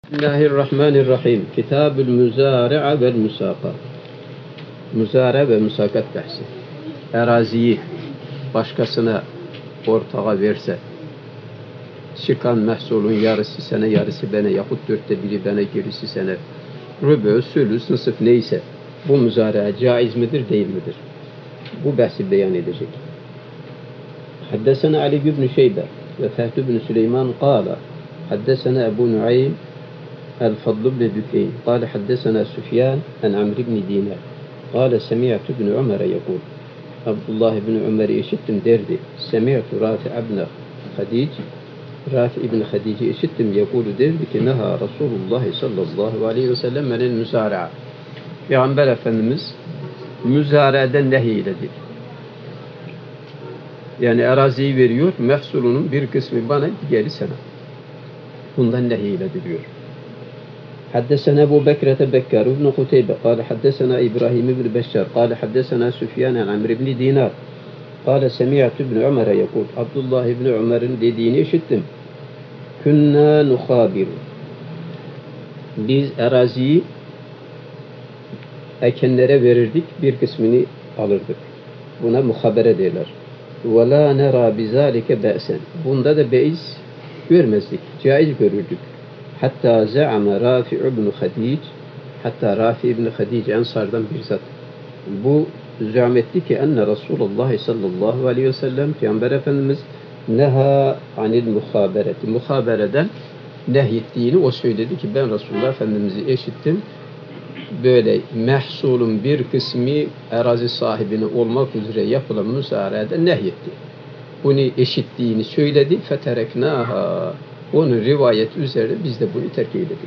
Bismillahirrahmanirrahim. Kitab-ül Müzari'a vel Musaka. Müzare ve musakat bahsi. Eraziyi başkasına ortağa verse, çıkan məhsulun yarısı sene, yarısı bana, yahut dörtte biri bana, gerisi sene, rübü, sülüs, nısıf neyse, bu müzare caiz midir, değil midir? Bu bahsi beyan edecek. Haddesena Ali ibn Şeybe ve Fehd ibn Süleyman qala, haddesena Ebu Nuaym الفضل بن دكين قال حدثنا سفيان عن عمرو بن دينار قال سمعت ابن عمر يقول عبد الله بن عمر işittim derdi سمعت رافع بن خديج رافع بن خديج işittim يقول derdi ki neha Resulullah sallallahu aleyhi ve sellem menel müzara'a Peygamber Efendimiz müzaraeden nehyeyledir. Yani araziyi veriyor, mehsulunun bir kısmı bana, diğeri sana. Bundan nehyeyledir diyor. حدثنا أبو بكرة بكار بن قتيبة قال حدثنا إبراهيم بن بشار قال حدثنا سفيان عن عمرو بن دينار قال سمعت ابن عمر يقول عبد الله بن عمر dediğini işittim. Kunna nukhabiru. Biz araziyi ekenlere verirdik, bir kısmını alırdık. Buna muhabere derler. Ve la nera bizalike be'sen. Bunda da beis görmezdik, caiz görürdük. Hatta za'ama Rafi ibn Hadic, hatta Rafi ibn Hadic Ensar'dan bir zat. Bu zâmetti ki enne Resulullah sallallahu aleyhi ve sellem Peygamber Efendimiz neha anil muhabereti. Muhabereden nehyettiğini o söyledi ki ben Resulullah Efendimiz'i eşittim. Böyle mehsulun bir kısmı arazi sahibine olmak üzere yapılan müsaarede nehyetti. Bunu eşittiğini söyledi. Fetereknaha. Onun rivayet üzerine biz de bunu terk eyledik.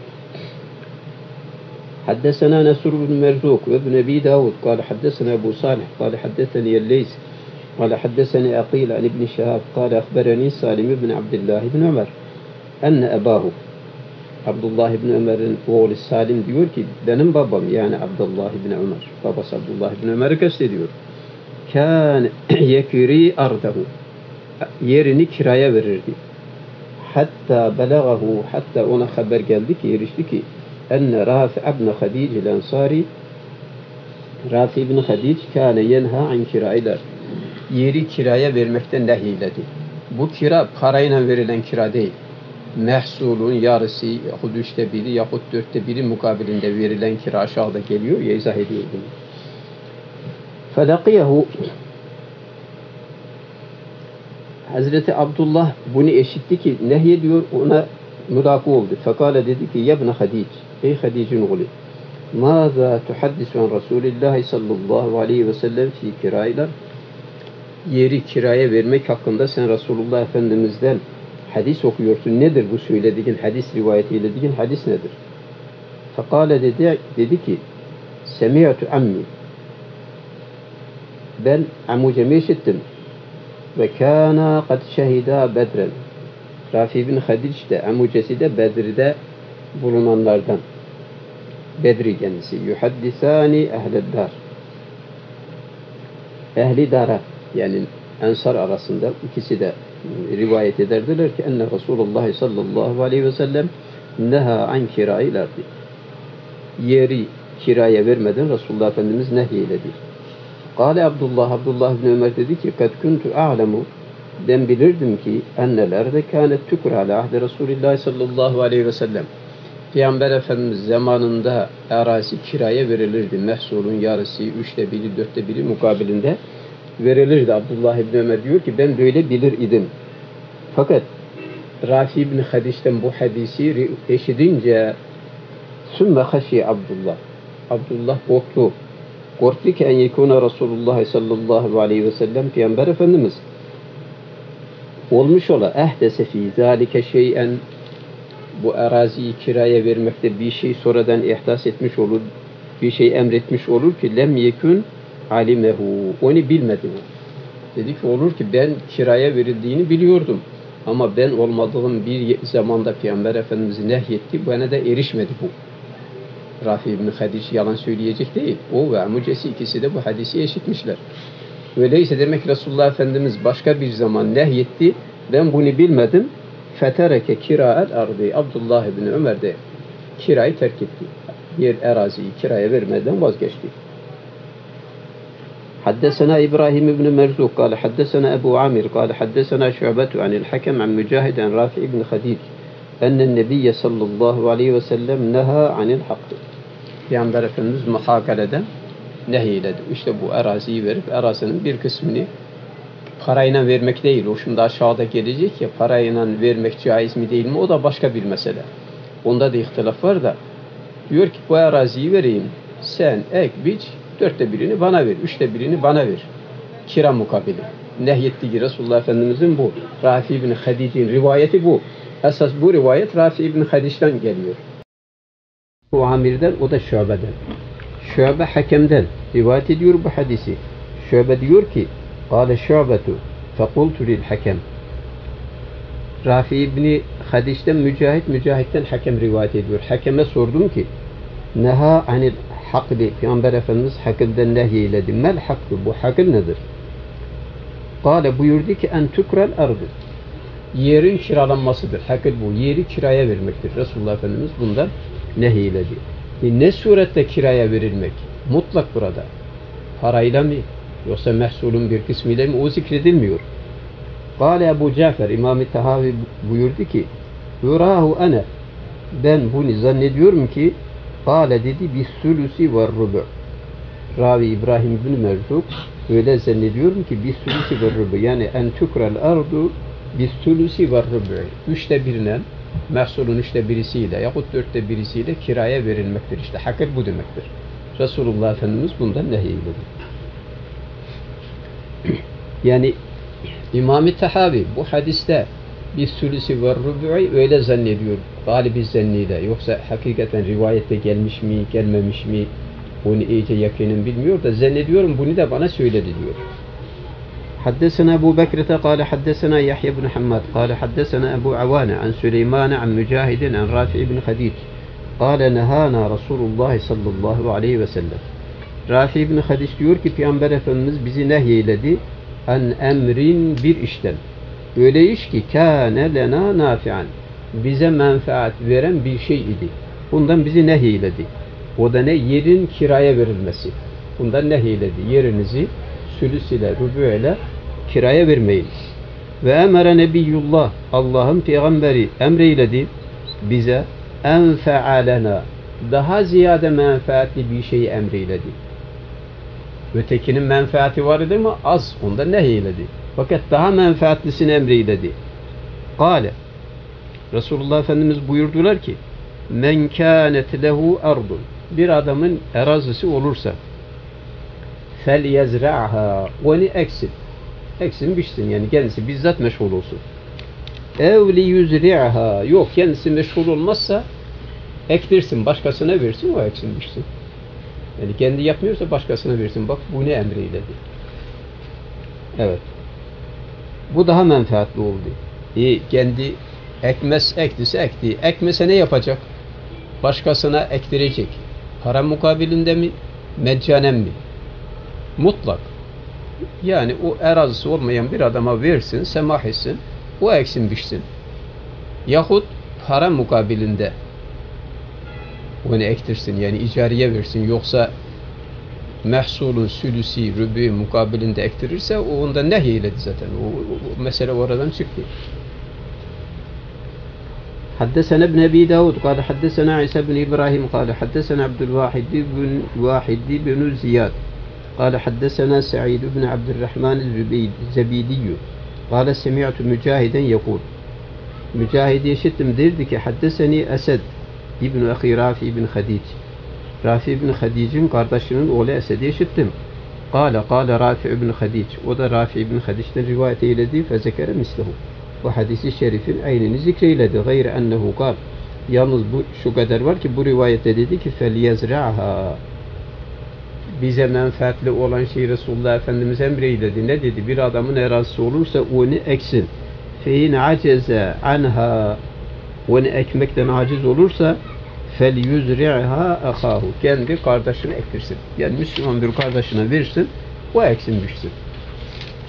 Haddesena Nesr bin Merzuk ve ibn Ebi Davud kâle haddesena Ebu Salih kâle haddeseni Elleys kâle haddeseni Aqil an ibn Şehab kâle akbereni Salim ibn Abdullah ibn Ömer enne ebahu Abdullah ibn Ömer'in oğlu Salim diyor ki benim babam yani Abdullah ibn Ömer, babası Abdullah ibn Ömer'i kastediyor. Kâne yekiri ardahu, yerini kiraya verirdi. Hatta belagahu, hatta ona haber geldi ki, erişti ki enne Rafi ibn Hadic el-Ensari, Rafi ibn Hadic kâne yenha an kirailer, yeri kiraya vermekten nehyiledi. Bu kira parayla verilen kira değil. Mehsulun yarısı yahut üçte biri yahut dörtte biri mukabilinde verilen kira aşağıda geliyor ya, izah ediyor bunu. Felakiyehu, Hazreti Abdullah bunu eşitti ki nehyediyor, ona mülakı oldu. Fekale dedi ki yebne Hadic, ey Hadic'in oğlu, mâzâ tuhaddisu an Resulillah sallallahu aleyhi ve sellem fi kiraylar, yeri kiraya vermek hakkında sen Resulullah Efendimiz'den hadis okuyorsun. Nedir bu söylediğin hadis, rivayet eylediğin hadis nedir? Fekale dedi ki semi'tu ammi, ben amucemi işittim. Ve kâna kad şehidâ bedren. Rafi bin Hadic de amucesi de Bedir'de bulunanlardan. Bedri kendisi. Yuhaddisâni ehleddâr. Ehli dara, yani Ensar arasında ikisi de rivayet ederdiler ki enne Resulullah sallallahu aleyhi ve sellem neha an kirailerdi. Yeri kiraya vermeden Resulullah Efendimiz nehyeledi. Kâle Abdullah bin Ömer dedi ki kad kuntu a'lemu, ben bilirdim ki ennelerde kânet tükür ala ahde Resulillah sallallahu aleyhi ve sellem. Peygamber Efendimiz zamanında arazi kiraya verilirdi. Mehsulun yarısı, üçte biri, dörtte biri mukabilinde verilirdi. Abdullah bin Ömer diyor ki ben böyle bilir idim. Fakat Rafi bin Hadic'ten bu hadisi eşidince sümme haşi Abdullah korktu. Korktu ki en yekûne Resulullah sallallahu aleyhi ve sellem Peygamber Efendimiz olmuş ola ehdese fî zâlike şey'en, bu araziyi kiraya vermekte bir şey sonradan ihdas etmiş olur, bir şey emretmiş olur ki lem yekun alimehu, onu bilmedi o. Dedi ki olur ki ben kiraya verildiğini biliyordum ama ben olmadığım bir zamanda Peygamber Efendimiz nehyetti, bana da erişmedi bu. Rafi ibn Hadic yalan söyleyecek değil. O ve amucesi ikisi de bu hadisi eşitmişler. Öyleyse demek Resulullah Efendimiz başka bir zaman nehyetti. Ben bunu bilmedim. Fetereke kira'el ardı. Abdullah ibn Ömer de kirayı terk etti. Bir araziyi kiraya vermeden vazgeçti. حدثنا إبراهيم بن مرزوق قال حدثنا أبو عامر قال حدثنا شعبة عن الحكم عن مجاهد عن رافع بن خديج أن النبي صلى الله عليه وسلم نهى عن الحق. Peygamber Efendimiz muhakaleden nehyiledi. İşte bu araziyi verip arazinin bir kısmını parayla vermek değil. O şimdi aşağıda gelecek ya, parayla vermek caiz mi değil mi? O da başka bir mesele. Onda da ihtilaf var da diyor ki bu araziyi vereyim. Sen ek biç, 1/4'ünü bana ver. 1/3'ünü bana ver. Kira mukabili. Nehyettiği ki Resulullah Efendimizin bu. Rafi ibn Hadid'in rivayeti bu. Esas bu rivayet Rafi ibn Hadid'den geliyor. Bu amirden, o da Şube'den. Şube hakemden rivayet ediyor bu hadisi. Şube diyor ki قال شعبة فقلت للحكم. Rafi ibn Hadid'den Mücahit'ten hakem rivayet ediyor. Hakeme sordum ki neha anil hakli. Peygamber Efendimiz hakilden nehyiledi. Mel hakkı, bu hakil nedir? Kale buyurdu ki en tukrel ardı. Yerin kiralanmasıdır. Hakil bu. Yeri kiraya vermektir. Resulullah Efendimiz bundan nehyiledi. Ne surette kiraya verilmek? Mutlak burada. Parayla mı? Yoksa mehsulun bir kısmıyla mı? O zikredilmiyor. Kale Ebu Cafer, İmam-ı Tahavi buyurdu ki Urahu ene, ben bunu zannediyorum ki Kale dedi bis sulusi ve rubu. Ravi İbrahim bin Merzuk öyle zannediyorum ki bis sulusi ve rubu, yani en tukrel ardu bis sulusi ve rubu. 1/3'ine, mehsulun 1/3'siyle yahut 1/4'siyle kiraya verilmektir. İşte hakik bu demektir. Resulullah Efendimiz bundan nehyiledi. Yani İmam-ı Tahavi bu hadiste bir sülüsü ve rübü'ü öyle zannediyor. Galibi zanniyle. Yoksa hakikaten rivayette gelmiş mi, gelmemiş mi, onu iyice yakinen bilmiyor da zannediyorum bunu da bana söyledi diyor. حدثنا أبو بكرة قال حدثنا يحيى بن حماد قال حدثنا أبو عوانة عن سليمان عن مجاهد عن رافع بن خديج قال نهانا رسول الله صلى الله عليه وسلم. Rafi ibn Hadiş diyor ki Peygamber Efendimiz bizi nehyeledi en emrin, bir işten. Öyle iş ki kâne lena nafi'an, bize menfaat veren bir şey idi. Bundan bizi nehyeledi. O da ne? Yerin kiraya verilmesi. Bundan nehyeledi. Yerinizi sülüs ile, rübü ile kiraya vermeyin. Ve emere nebiyyullah, Allah'ın peygamberi emreyledi bize en fealena, daha ziyade menfaatli bir şeyi emreyledi. Ötekinin menfaati var idi mi? Az. Onda nehyeledi. Fakat daha menfaatlisini emreyledi. Kale, Resulullah Efendimiz buyurdular ki men kânet lehu ardun, bir adamın arazisi olursa fel yezra'ha, onu eksin. Eksin biçsin, yani kendisi bizzat meşgul olsun. Ev li yuzri'ha, yok kendisi meşgul olmazsa ektirsin, başkasına versin, o eksin biçsin. Yani kendi yapmıyorsa başkasına versin. Bak bu ne emriyledi. Evet. Bu daha menfaatli oldu. Kendi ektiyse ekti. Ekmese ne yapacak? Başkasına ektirecek. Para mukabilinde mi? Meccanen mi? Mutlak. Yani o arazisi olmayan bir adama versin, semah etsin, o eksin biçsin. Yahut para mukabilinde onu ektirsin, yani icariye versin, yoksa mehsulun sülüsi, rübü mukabilinde ektirirse o onda nehyiledi zaten. O mesele oradan çıktı. حدثنا ابن أبي داود قال حدثنا عيسى بن إبراهيم قال حدثنا عبد الواحد بن زياد قال حدثنا سعيد بن عبد الرحمن الزبيدي قال سمعت مجاهدا يقول Mücahid işittim, derdi ki haddeseni Esed İbn-i Ahi Rafi ibn Hadic. Rafi ibn Hadic'in kardeşinin oğlu Esed'i işittim. Kâle Rafi ibn Hadic. O da Rafi ibn Hadic'ten rivayet eyledi. Fezekere mislehu. Bu hadisi şerifin aynını zikreyledi. Gayre ennehu kâl. Yalnız bu şu kadar var ki bu rivayette dedi ki فَلْيَزْرَعْهَا, bize menfaatli olan şey Resulullah Efendimiz emreyledi. Ne dedi? Bir adamın arazisi olursa onu eksin. فَاِنْ عَجَزَ عَنْهَا, onu ekmekten aciz olursa فَلْيُزْرِعْهَا اَخَاهُ, kendi kardeşine ektirsin. Yani Müslüman bir kardeşine versin, o eksin biçsin.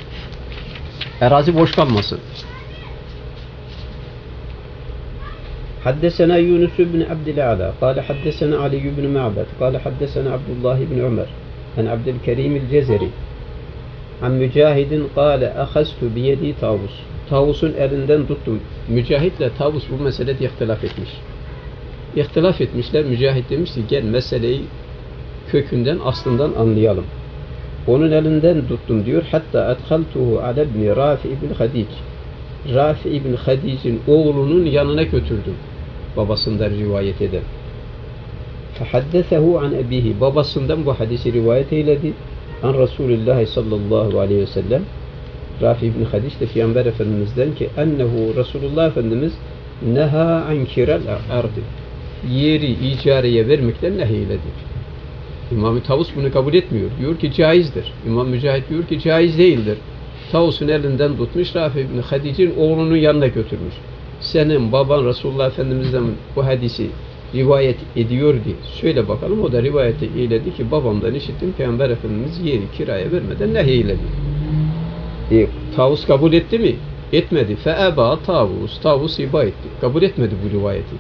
Arazi boş kalmasın. حدثنا يونس بن عبد الأعلى قال حدثنا علي بن معبد قال حدثنا عبد الله بن عمر عن عبد الكريم الجزري عن مجاهد قال أخذت بيدي طاووس. Tavus'un elinden tuttum. Mücahit'le Tavus bu meselede ihtilaf etmiş. İhtilaf etmişler. Mücahit demiş ki gel meseleyi kökünden, aslından anlayalım. Onun elinden tuttum diyor. Hatta edhaltuhu ala ibni Rafi ibn Hadic. Rafi ibn Hadic'in oğlunun yanına götürdüm. Babasından rivayet eden. Fehaddesehu an ebihi. Babasından bu hadisi rivayet eyledi. An Resulullah sallallahu aleyhi ve sellem. Rafi ibn Hadic de Peygamber Efendimiz'den ki ennehu Resulullah Efendimiz neha an kiral ardı. Yeri icareye vermekten nehyeyledir. İmam-ı Tavus bunu kabul etmiyor. Diyor ki caizdir. İmam Mücahit diyor ki caiz değildir. Tavus'un elinden tutmuş Rafi ibn Hadic'in oğlunun yanına götürmüş. Senin baban Resulullah Efendimiz'den bu hadisi rivayet ediyordu. Söyle bakalım. O da rivayet eyledi ki babamdan işittim. Peygamber Efendimiz yeri kiraya vermeden nehyeyledir. Tavus kabul etti mi? Etmedi. Feeba Tavus. Tavus iba etti. Kabul etmedi bu rivayeti.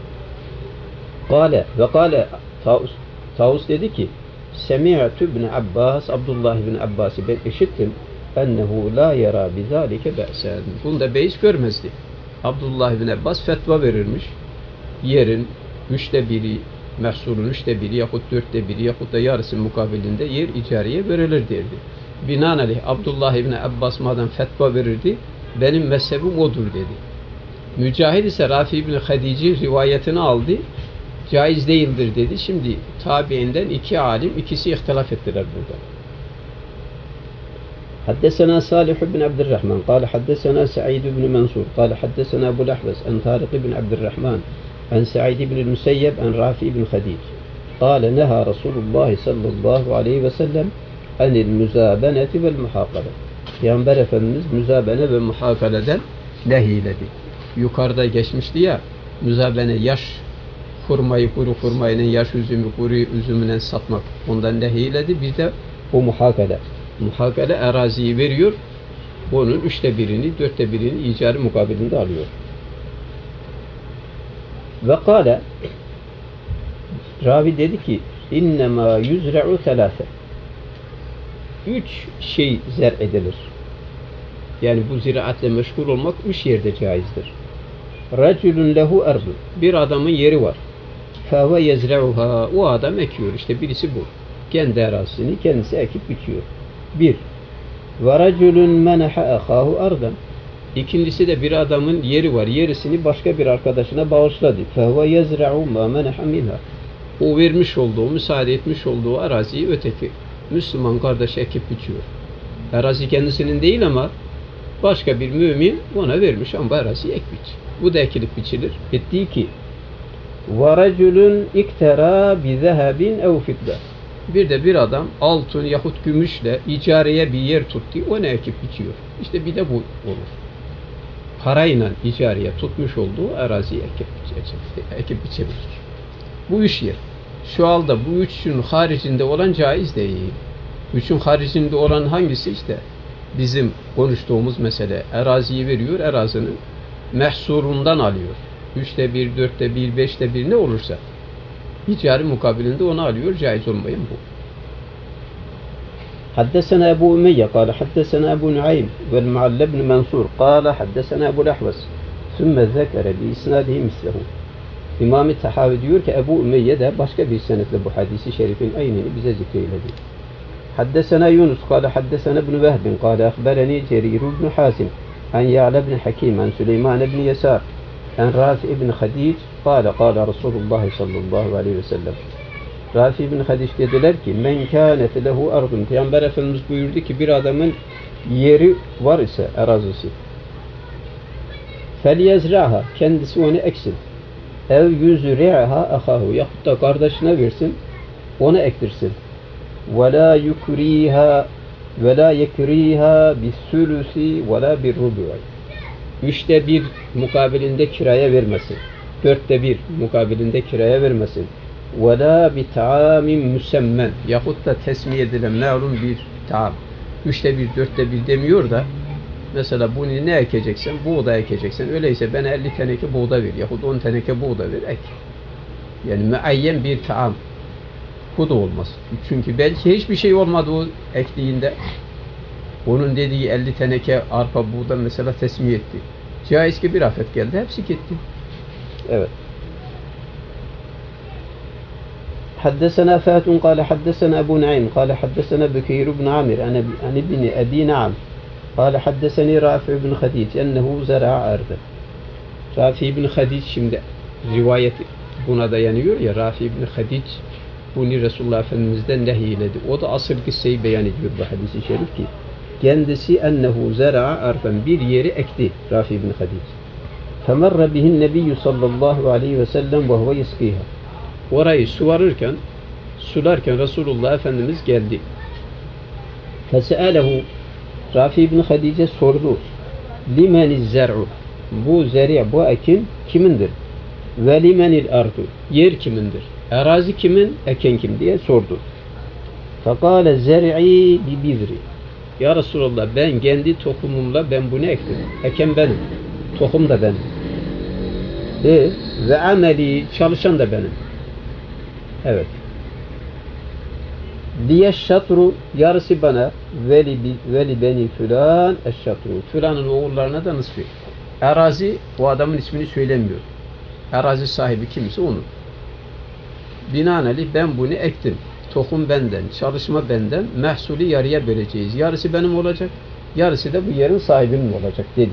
Kale ve kale Tavus dedi ki Semi'tu ibn Abbas Abdullah ibn Abbas'ı ben işittim ennehu la yara bizalike be'sen. Bunda beis görmezdi. Abdullah ibn Abbas fetva verirmiş. Yerin 1/3 mehsulun 1/3 yahut 4/1 yahut da yarısı mukabilinde yer icareye verilir derdi. Binaenaleyh Abdullah ibn Abbas madem fetva verirdi, benim mezhebim odur dedi. Mücahid ise Rafi ibn Hadic'in rivayetini aldı, caiz değildir dedi. Şimdi tabiinden iki alim, ikisi ihtilaf ettiler burada. Haddesena Salih ibn Abdurrahman, قال حدثنا سعيد بن منصور, قال حدثنا أبو الأحوص عن طارق بن عبد الرحمن, عن سعيد بن المسيب, عن رافي بن خديج, قال نهى رسول الله صلى الله عليه وسلم anil müzabeneti vel muhakale. Peygamber Efendimiz müzabene ve muhakaleden nehyiledi. Yukarıda geçmişti ya, müzabene yaş hurmayı kuru hurmayla, yaş üzümü kuru üzümüyle satmak. Ondan nehyiledi. Bir de o muhakale. Muhakale araziyi veriyor, onun 1/3'ini, 4/1'ini icarı mukabilinde alıyor. Ve kâle ravi dedi ki innemâ yuzre'u selâse. 3 şey zer edilir. Yani bu ziraatle meşgul olmak 3 yerde caizdir. Raculun lehu ardu. Bir adamın yeri var. Fehve yezre'uha. O adam ekiyor. İşte birisi bu. Kendi arazisini kendisi ekip biçiyor. 1. Ve raculun meneha ahahu ardan. İkincisi de bir adamın yeri var. Yerisini başka bir arkadaşına bağışladı. Fehve yezre'u ma meneha minha. O vermiş olduğu, müsaade etmiş olduğu araziyi öteki Müslüman kardeş ekip biçiyor. Arazi kendisinin değil ama başka bir mümin ona vermiş ama arazi ek biç. Bu da ekilip biçilir. Ettiği ki وَرَجُلٌ اِكْتَرَى بِذَهَبٍ اَوْ فِدَّةٍ. Bir de bir adam altın yahut gümüşle icareye bir yer tuttu, onu ekip biçiyor. İşte bir de bu olur. Parayla icareye tutmuş olduğu araziyi ekip biçebilir. Bu 3 yer. Şu anda bu 3'ün haricinde olan caiz değil. 3'ün haricinde olan hangisi işte? Bizim konuştuğumuz mesele. Araziyi veriyor, arazinin mehsurundan alıyor. 1/3, 4/1, 5/1 ne olursa icari mukabilinde onu alıyor. Caiz olmayan bu. Haddesena Ebu Ümeyye قال حدثنا أبو نعيم والمعل بن منصور قال حدثنا أبو الأحوص ثم ذكر بإسناده مثله. İmam-ı Tahavi diyor ki Ebu Ümeyye de başka bir senetle bu hadisi şerifin aynını bize zikreyledi. Haddesena Yunus قال حدثنا ابن وهب قال أخبرني جرير بن حازم عن يعلى بن حكيم عن سليمان بن يسار عن رافع بن خديج قال قال رسول الله صلى الله عليه وسلم. Rafi ibn Hadic dediler ki men kânet lehu ardun. Peygamber Efendimiz buyurdu ki bir adamın yeri var ise arazisi felyezra'ha, kendisi onu eksin. Ev yuzri'ha ahahu, yahut da kardeşine versin, ona ektirsin. Ve la yukriha ve la yekriha bis-sulusi ve la bir-rubu'i. 1/3 mukabilinde kiraya vermesin. 4/1 mukabilinde kiraya vermesin. Ve la bi ta'amin müsemmen, yahut da tesmiye edilen malum bir ta'am. 3/1, 4/1 demiyor da Mesela bunu ne ekeceksen, buğday ekeceksen, öyleyse bana 50 teneke buğday ver yahut 10 teneke buğday ver, ek. Yani müeyyen bir taam. Bu da olmaz. Çünkü belki hiçbir şey olmadı o ektiğinde. Onun dediği 50 teneke arpa buğday mesela tesmih etti. Caiz ki bir afet geldi, hepsi gitti. Evet. حدثنا فات قال حدثنا أبو نعيم قال حدثنا بكير بن عامر عن ابن أبي نعم قال حدثني رافع بن خديج أنه زرع أرضا. Rafi bin Hadic şimdi rivayet buna dayanıyor ya, Rafi bin Hadic bunu Resulullah Efendimiz'den nehyiledi. O da asıl kısseyi beyan ediyor bu hadis-i şerif ki kendisi ennehu zera'a arfan, bir yeri ekti Rafi bin Hadic. Femerre bihin nebiyyü sallallahu aleyhi ve sellem ve huve yeskîhâ. Orayı sularken Resulullah Efendimiz geldi. Fese'alehu, Rafi bin Hadice sordu. Limeniz zer'u, bu zeri', bu ekin kimindir? Ve limenil ardu, yer kimindir? Arazi kimin, eken kim diye sordu. Fekale zer'i bi bizri. Ya Resulallah, ben kendi tohumumla ben bunu ektim. Eken benim. Tohum da benim. Ve ameli, çalışan da benim. Evet. Diye şatru, yarısı bana, veli beni filan eşşatru. Filanın oğullarına da nısfı. Arazi, o adamın ismini söylemiyor. Arazi sahibi kimse onun. Binaenaleyh ben bunu ektim. Tohum benden, çalışma benden, mahsulü yarıya böleceğiz. Yarısı benim olacak, yarısı da bu yerin sahibinin olacak dedi.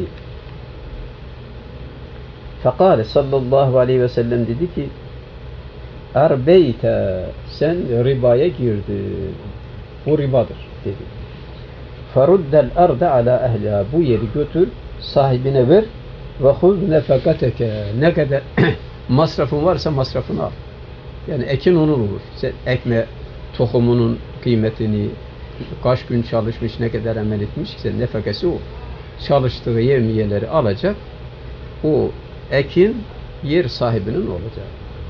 Fekale sallallahu aleyhi ve sellem dedi ki Erbeyte, sen ribaya girdin. Bu ribadır dedi. Feruddel arda ala ehliha, bu yeri götür sahibine ver ve huz nefekateke, ne kadar masrafın varsa masrafını al. Yani ekin onun olur. Sen ekme tohumunun kıymetini, kaç gün çalışmış, ne kadar amel etmiş, sen nefekası o. Çalıştığı yevmiyeleri alacak, o ekin yer sahibinin olacak.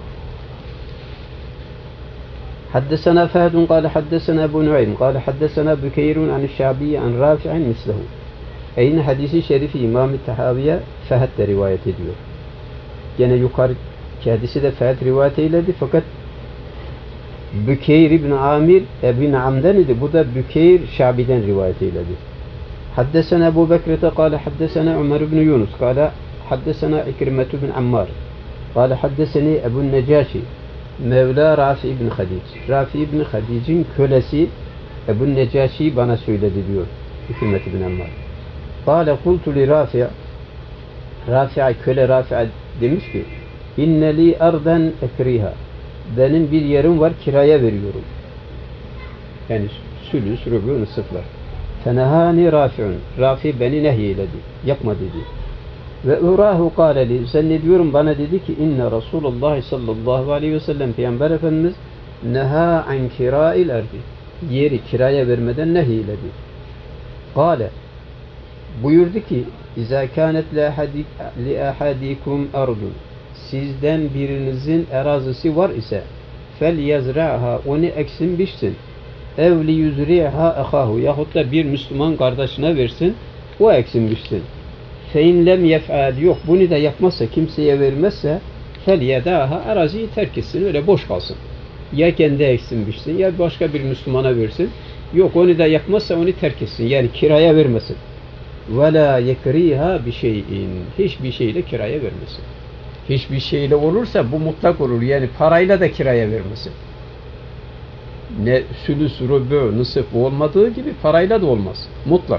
حدثنا فهد قال حدثنا أبو نعيم قال حدثنا بكير عن الشعبي عن رافع مثله. Aynı hadisi şerifi İmam-ı Tahaviye Fehd de rivayet ediyor. Gene yukarıki hadisi de Fehd rivayet eyledi fakat Bükeyr ibn Amir Ebu Naam'den idi. Bu da Bükeyr Şabi'den rivayet eyledi. Haddesena Ebu Bekrete kâle haddesena Ömer ibn Yunus kâle haddesena İkrimetü bin Ammar kâle haddeseni Ebu Necaşi Mevla Rafi ibn Hadic. Rafi ibn Hadic'in kölesi Ebu Necaşi bana söyledi diyor İkrimetü bin Ammar. Kâle kultu li Rafi', Rafi'a, köle Rafi'a demiş ki inneli ardan ekriha, benim bir yerim var, kiraya veriyorum. Yani sülüs, rübû, nısıflar. Fenehâni Rafi'un, Rafi beni nehyeledi, yapma dedi. Ve urahu kâle li, zannediyorum bana dedi ki inne Resulullah sallallahu aleyhi ve sellem, Peygamber Efendimiz neha an kirâil erdi, yeri kiraya vermeden nehyeledi. Kâle, buyurdu ki İzâ kânet li ahadikum ardun, sizden birinizin erazisi var ise fel yazra'ha, onu eksin biçsin, ev li yuzri'ha ahahu, yahut da bir Müslüman kardeşine versin, o eksin biçsin. Fe in lem yef'al, yok bunu da yapmazsa, kimseye vermezse fel yedâha, araziyi terk etsin, öyle boş kalsın. Ya kendi eksin biçsin ya başka bir Müslümana versin, yok onu da yapmazsa onu terk etsin, yani kiraya vermesin. وَلَا يَكْرِيهَا بِشَيْءٍ, hiçbir şeyle kiraya vermesin. Hiçbir şeyle olursa bu mutlak olur. Yani parayla da kiraya vermesin. Ne sülüs, rübû, nısıf olmadığı gibi parayla da olmaz. Mutlak.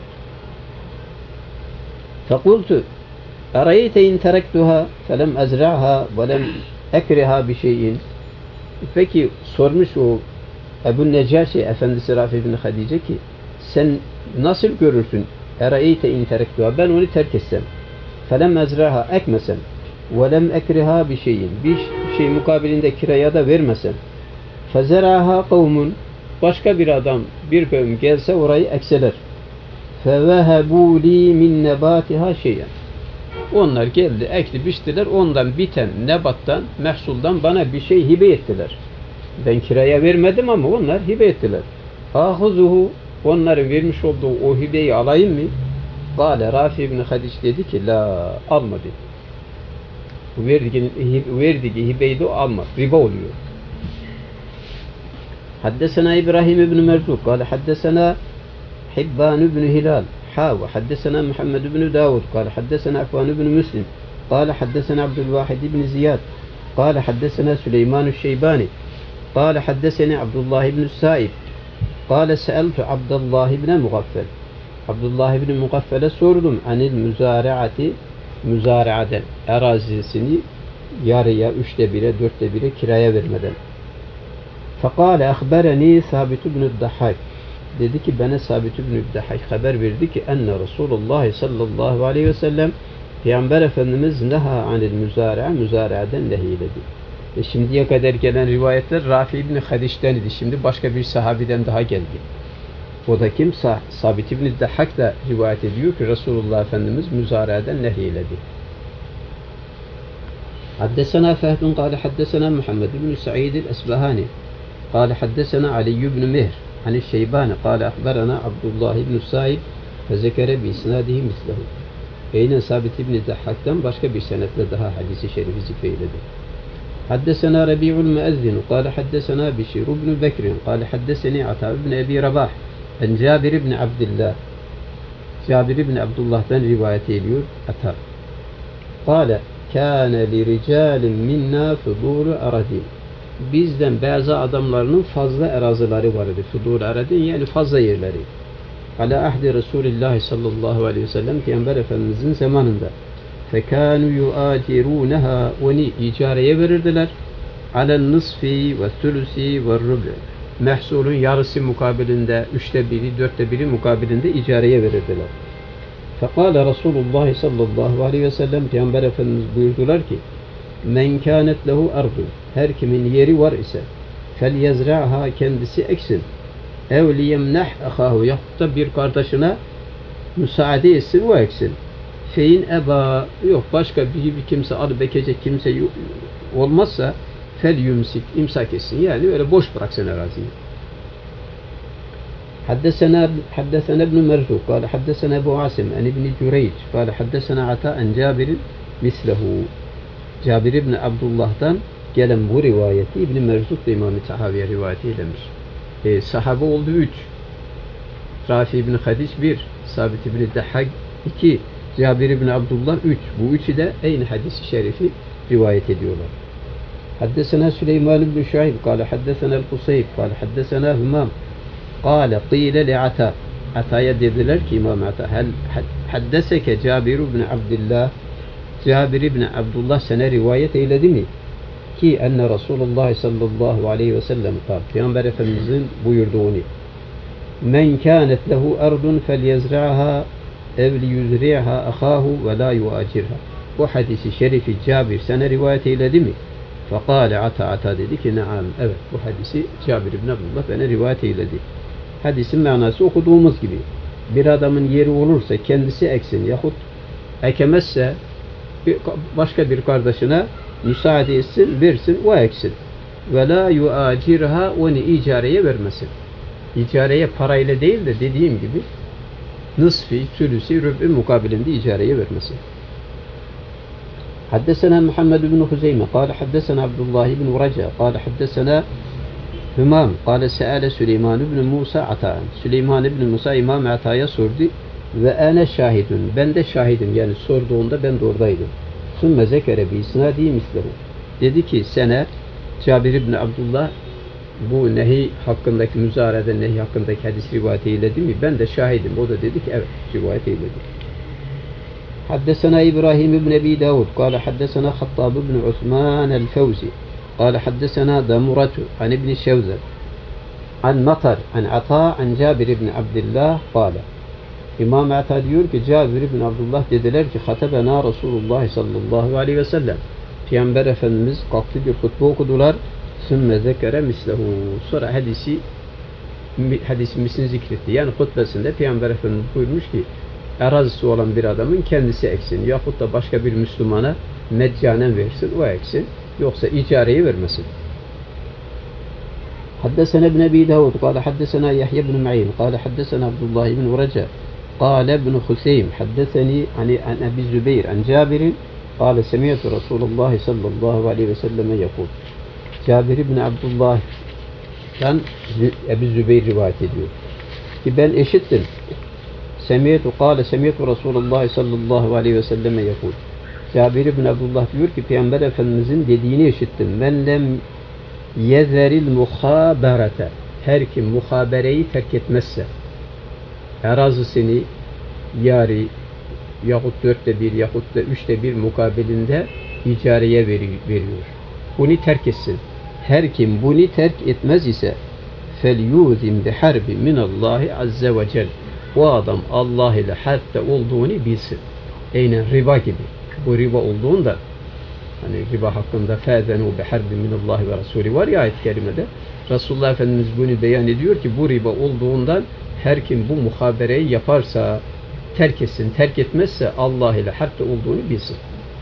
فَقُلْتُ اَرَيْتَ اِنْ تَرَكْتُهَا فَلَمْ اَزْرَعْهَا وَلَمْ اَكْرِهَا بِشَيْءٍ. Peki sormuş o Ebu Necaşi Efendisi Rafi bin Hadice ki sen nasıl görürsün? اَرَيْتَ اِنْ تَرَكْتُهَا, ben onu terk etsem. فَلَمْ اَزْرَعْهَا, ekmesem. وَلَمْ اَكْرِهَا بِشَيْءٍ, bir şey mukabilinde kiraya da vermesem. فَزَرَعَهَا قَوْمٌ, başka bir adam, bir kavim gelse orayı ekseler. فَوَهَبُوا لِي مِنْ نَبَاتِهَا شَيْئًا, onlar geldi, ekti, biçtiler, ondan biten nebattan, mehsuldan bana bir şey hibe ettiler. Ben kiraya vermedim ama onlar hibe ettiler. آخُذُهُ, onların vermiş olduğu o hibeyi alayım mı? Kale Rafi ibn Hadiç dedi ki la alma dedi. Verdiği hibeyi de alma. Riba oluyor. Haddesena İbrahim ibn Merzuk. Kale haddesena Hibban ibn Hilal. Ve haddesena Muhammed ibn Davud. Kale haddesena Afvan ibn Müslim. Kale haddesena Abdülvahid ibn Ziyad. Kale haddesena Süleyman Şeybani. Kale haddeseni Abdullah ibn Saib. Kale seeltu Abdullah ibn Mugaffel. Abdullah ibn Mugaffel'e sordum. Anil müzareati, müzareaden, arazisini yarıya, 1/3'e, 4/1'e kiraya vermeden. Fekale ahbereni Sabit ibn Dahhak. Dedi ki bana Sabit ibn Dahhak haber verdi ki enne Resulullah sallallahu aleyhi ve sellem Peygamber Efendimiz neha anil müzare'a, müzareaden nehyiledi. Şimdiye kadar gelen rivayetler Rafi ibn Hadiç'ten idi. Şimdi başka bir sahabiden daha geldi. O da kim? Sabit ibn Dahhak da rivayet ediyor ki Resulullah Efendimiz müzareaden nehyiledi. Haddesena Fehdun kâle haddesena Muhammed ibn Sa'id el-Esbahani kâle haddesena Ali ibn Mehr hani Şeybani kâle akberana Abdullah ibn Saib ve zekere bi isnadihi mislehu. Eynen Sabit ibn Dahhak'tan başka bir senetle daha hadisi şerifi zikreyledi. Haddesena Rabi'ul Müezzin kâle haddesena Bişir ibn Bekir kâle haddeseni Ata ibn Ebi Rabah en Cabir ibn Abdullah. Cabir ibn Abdullah'tan rivayet ediyor Ata. Kâle kâne li ricâlin minnâ fudûlu aradîn. Bizden bazı adamlarının fazla erazileri vardı. Fudûlu aradîn yani fazla yerleri. Ala ahdi Resulullah sallallahu aleyhi ve sellem Peygamber Efendimizin zamanında. Fekânû yuâcirûneha onu icareye verirdiler. Alel nısfi ve sülüsi ve rüb'ü. Mehsulün yarısı mukabilinde, 1/3'i, 4/1'i mukabilinde icareye verirdiler. Fekâle Resulullah sallallahu aleyhi ve sellem Peygamber Efendimiz buyurdular ki men kânet lehu ardu her kimin yeri var ise fel yezra'ha kendisi eksin ev liyemneh ahahu yahut da bir kardeşine müsaade etsin o eksin. Fein eba yok başka bir kimse alıp ekecek kimse olmazsa fel yumsik imsak etsin yani öyle boş bıraksın araziyi. حدثنا ابن مرزوق قال حدثنا أبو عاصم عن ابن جريج قال حدثنا عطاء عن جابر مثله Cabir ibn Abdullah'tan gelen bu rivayeti İbn Merzuk da İmam-ı Tahaviye rivayeti eylemiş. Sahabe oldu 3. Rafi ibn Hadiç 1, Sabit ibn Dahhak 2, Cabir ibn Abdullah 3. Bu üçü de aynı hadis-i şerifi rivayet ediyorlar. Haddesena Süleyman ibn Şuayb kâle haddesena el-Kusayb kâle haddesena Hümam kâle qîle li Ata. Ata'ya dediler ki İmam Ata hel haddeseke Cabir ibn Abdullah Cabir ibn Abdullah sana rivayet eyledi mi? Ki enne Resulullah sallallahu aleyhi ve sellem kâl. Peygamber Efendimizin buyurduğunu. Men kânet lehu ardun fel yezra'ha ev li yuzri'ha ahâhu ve la yuacirha. Bu hadisi şerifi Cabir sana rivayet eyledi mi? Fekâle Ata dedi ki ne'am evet bu hadisi Cabir ibn Abdullah bana rivayet eyledi. Hadisin manası okuduğumuz gibi bir adamın yeri olursa kendisi eksin yahut ekemezse başka bir kardeşine müsaade etsin, versin, o eksin. Ve la yuacirha onu icareye vermesin. İcareye parayla değil de dediğim gibi nısfi, sülüsi, rüb'ü mukabilinde icareye vermesin. Haddesena Muhammed ibn Huzeyme kâle haddesena Abdullah ibn Raca kâle haddesena Hümam kâle se'ale Süleyman ibn Musa Ata'an. Süleyman ibn Musa İmam Ata'ya sordu ve ene şahidun. Ben de şahidim yani sorduğunda ben de oradaydım. Sümme zekere bi isnadi mislehu. Dedi ki sana Cabir ibn Abdullah bu nehi hakkındaki müzarede nehi hakkındaki hadis rivayet eyledi mi? Ben de şahidim. O da dedi ki evet rivayet eyledi. Haddesena İbrahim ibn Ebi Davud kâle haddesena Hattab ibn Osman el-Fevzi kâle haddesena Damuratu an ibn Şevzel an Matar an Ata an Cabir ibn Abdullah kâle. İmam Ata diyor ki Cabir ibn Abdullah dediler ki hatebena Resulullah sallallahu aleyhi ve sellem. Peygamber Efendimiz kalktı bir hutbe okudular. Sümme zekere mislehu. Sonra hadisimizin zikretti. Yani hutbesinde Peygamber Efendimiz buyurmuş ki arazisi olan bir adamın kendisi eksin. Yahut da başka bir Müslümana meccanen versin. O eksin. Yoksa icareyi vermesin. Haddesena ibn Ebi Davud. Kâle haddesena Yahya ibn Ma'in. Kâle haddesena Abdullah ibn Raca. قال ابن خثيم حدثني عن أبي الزبير عن جابر قال سمعت رسول الله صلى الله عليه وسلم يقول. Cabir ibn Abdullah'dan Ebu Zübeyir rivayet ediyor. Ki ben eşittim. Semiyetu Resulullah sallallahu aleyhi ve selleme yakul. Cabir ibn Abdullah diyor ki Peygamber Efendimizin dediğini eşittim. Men lem yezeril muhaberete. Her kim muhabereyi terk etmezse, arazisini yarı yahut 1/4 yahut da 1/3 mukabilinde icareye veriyor. Bunu terk etsin. Her kim bunu terk etmez ise فَلْيُوذِمْ بِحَرْبٍ مِنَ اللّٰهِ عَزَّ وَجَلٍ. O adam Allah ile harpte olduğunu bilsin. Aynen riba gibi. Bu riba olduğunda hani riba hakkında فَاذَنُوا بِحَرْبٍ مِنَ اللّٰهِ وَرَسُولِ var ya ayet-i kerimede. Resulullah Efendimiz bunu beyan ediyor ki bu riba olduğundan her kim bu muhabereyi yaparsa terk etsin. Terk etmezse Allah ile harpte olduğunu bilsin.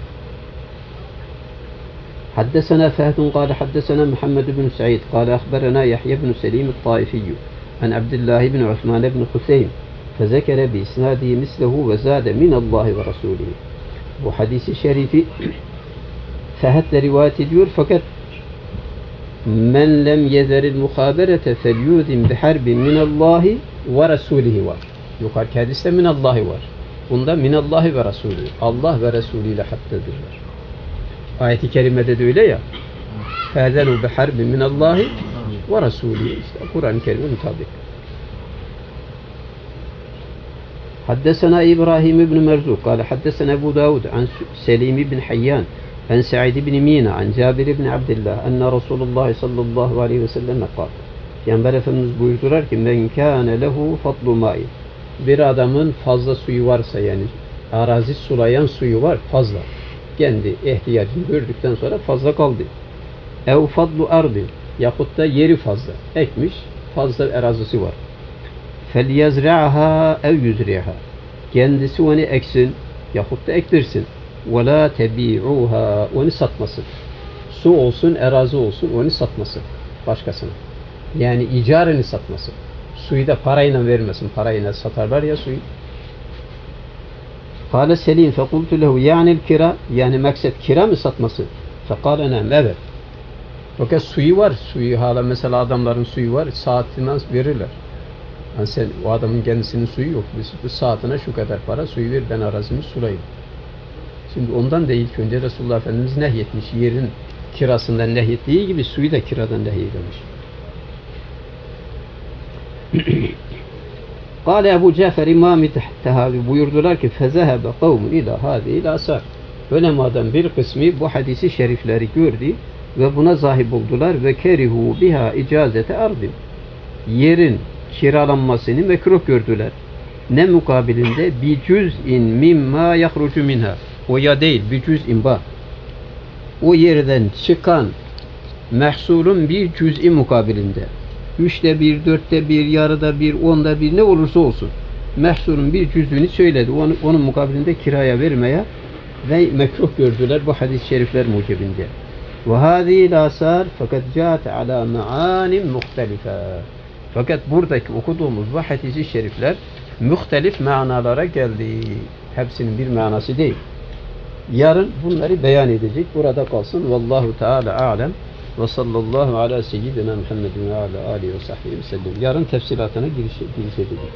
حدثنا فهد قال حدثنا محمد بن سعيد قال أخبرنا يحيى بن سليم الطائفي عن عبد الله بن عثمان بن خثيم فذكر بإسناده مثله وزاد من الله ورسوله. Bu hadisi şerifi Fehed'le rivayet ediyor fakat men lem yezeril muhaberete felyudin biharbin minallahi ve rasulihi var. Yukarıki hadiste minallahi var. Bunda minallahi ve rasulihi. Allah ve Resulü ile harptedirler. Ayet-i kerimede de öyle ya. Fâzenû biharbin minallahi ve rasûlî. İşte Kur'an-ı Kerim'e mutabık. Haddesena İbrahim ibn Merzuk. Kâle haddesena Ebu Davud an Selim ibn Hayyan an Sa'id ibn Mina an Cabir ibn Abdillah enne Resulullah sallallahu aleyhi ve sellem kâle. Peygamber Efendimiz buyurdular ki men kâne lehu fadlu mâ'i. Bir adamın fazla suyu varsa yani arazi sulayan suyu var fazla. Kendi ihtiyacını gördükten sonra fazla kaldı. Ev fadlu ardi yahut da yeri fazla. Ekmiş, fazla arazisi var. Felyezra'ha ev yuzri'ha. Kendisi onu eksin yahut da ektirsin. Ve la tebi'uha. Onu satmasın. Su olsun, arazi olsun onu satmasın. Başkasına. Yani icarını satmasın. Suyu da parayla vermesin. Parayla satarlar ya suyu. Kâle Selim fekultu lehu ya'nil kira yani maksat kira mı satması? Fekâle nem evet. Fakat suyu var. Suyu hala mesela adamların suyu var. Saatine verirler. Yani sen o adamın kendisinin suyu yok. Bu saatine şu kadar para suyu ver ben arazimi sulayayım. Şimdi ondan da ilk önce Resulullah Efendimiz nehyetmiş. Yerin kirasından nehyettiği gibi suyu da kiradan nehyetmiş. Kâle Ebu Cafer İmam-ı Tehavi buyurdular ki fezehebe kavmun ila hâzî asar. Ulemadan bir kısmı bu hadisi şerifleri gördü ve buna zahip oldular ve kerihu biha icazete ardi. Yerin kiralanmasını mekruh gördüler. Ne mukabilinde bi cüz'in mimma yahrucu minha. O ya değil bi cüz'in ba. O yerden çıkan mehsulun bir cüz'i mukabilinde. 1/3, 4/1, yarıda bir, 10'da bir ne olursa olsun. Mehsulun bir cüz'ünü söyledi. Onun mukabilinde kiraya vermeye ve mekruh gördüler bu hadis-i şerifler mucibince. Ve hâzî lâsâr fakat câet alâ me'ânim muhtelifâ. Fakat buradaki okuduğumuz bu hadis-i şerifler muhtelif manalara geldi. Hepsinin bir manası değil. Yarın bunları beyan edecek. Burada kalsın. Vallahu Teala a'lem. Ve sallallahu ala seyyidina Muhammedin ve ala alihi ve sahbihi ve sellem. Yarın tefsilatına giriş edecek.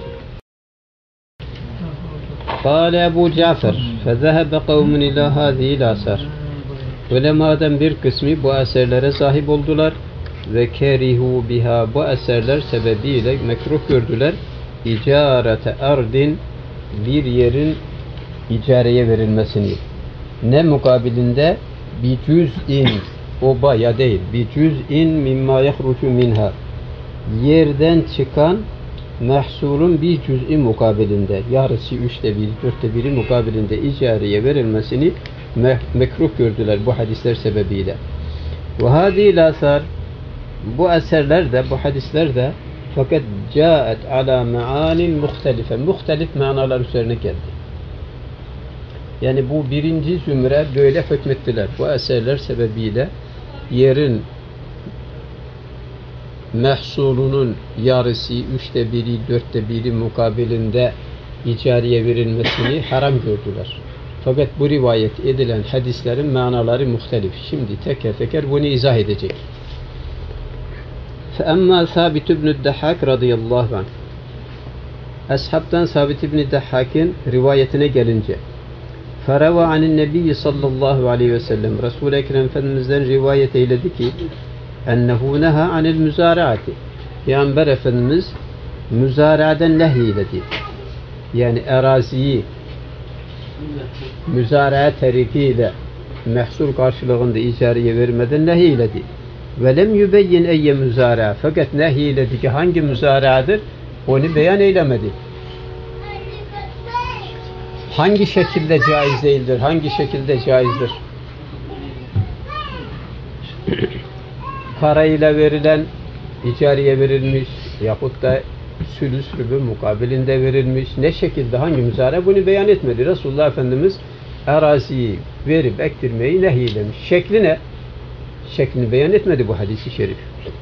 Kâle Ebu Cafer fezehebe kavmun ilâ hâzî l'asar. Ulemadan bir kısmı bu eserlere sahip oldular ve kerihu biha bu eserler sebebiyle mekruh gördüler. İcarete ardin bir yerin icareye verilmesini. Ne mukabilinde bir cüz'in o baya değil. Bir cüz'in mimma yahrucu minha. Yerden çıkan mehsulun bir cüz'i mukabilinde yarısı 1/3, 4/1'i mukabilinde icareye verilmesini mekruh gördüler bu hadisler sebebiyle. Ve hâzî l'âsâr bu eserler de bu hadisler de fakat câet alâ me'ânin muhtelife muhtelif manalar üzerine geldi. Yani bu birinci zümre böyle hükmettiler. Bu eserler sebebiyle yerin mehsulunun yarısı 1/3, 4/1'i mukabilinde icariye verilmesini haram gördüler. Fakat bu rivayet edilen hadislerin manaları muhtelif. Şimdi teker teker bunu izah edecek. فَأَمَّا ثَابِتُ بْنُ الدَّحَّاكِ radıyallahu anh. Ashabtan Sabit İbn-i Dahhak'ın rivayetine gelince فَرَوَى عَنِ النَّبِيِّ sallallahu aleyhi ve sellem Resul-i Ekrem Efendimiz'den rivayet eyledi ki اَنَّهُ نَهَا عَنِ الْمُزَارَعَةِ Peygamber Efendimiz müzaraden nehyiledi. Yani araziyi müzara'a tarikiyle mehsul karşılığında icariye vermeden nehyiledi. Ve lem yübeyyin eyye müzara'a. Fakat nehyiledi ki hangi müzara'dır? Onu beyan eylemedi. Hangi şekilde caiz değildir? Hangi şekilde caizdir? Parayla verilen icariye verilmiş yahut da sülüs rübü mukabilinde verilmiş. Ne şekilde, hangi müzara bunu beyan etmedi. Resulullah Efendimiz araziyi verip ektirmeyi nehyeylemiş. Şekli ne? Şeklini beyan etmedi bu hadis-i şerif.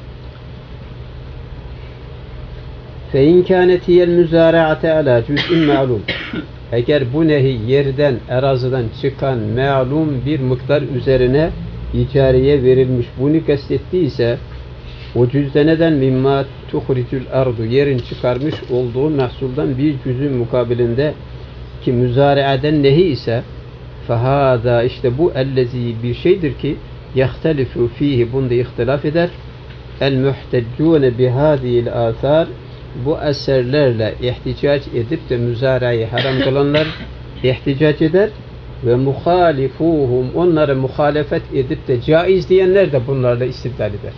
فَاِنْ كَانَتْ هِيَ الْمُزَارَعَةَ عَلَى جُزْءٍ مَعْلُومٍ Eğer bu nehi yerden, araziden çıkan ma'lum bir miktar üzerine icariye verilmiş, bunu kastettiyse o cüzde neden mimma tuhricul ardu yerin çıkarmış olduğu mahsuldan bir cüzün mukabilinde ki müzareaden nehi ise fehâzâ işte bu ellezî bir şeydir ki yahtelifu fihi bunda ihtilaf eder el muhteccûne bihâzîl âthâr bu eserlerle ihticac edip de müzareayı haram kılanlar ihticac eder ve muhalifuhum onları muhalefet edip de caiz diyenler de bunlarla istidlal eder.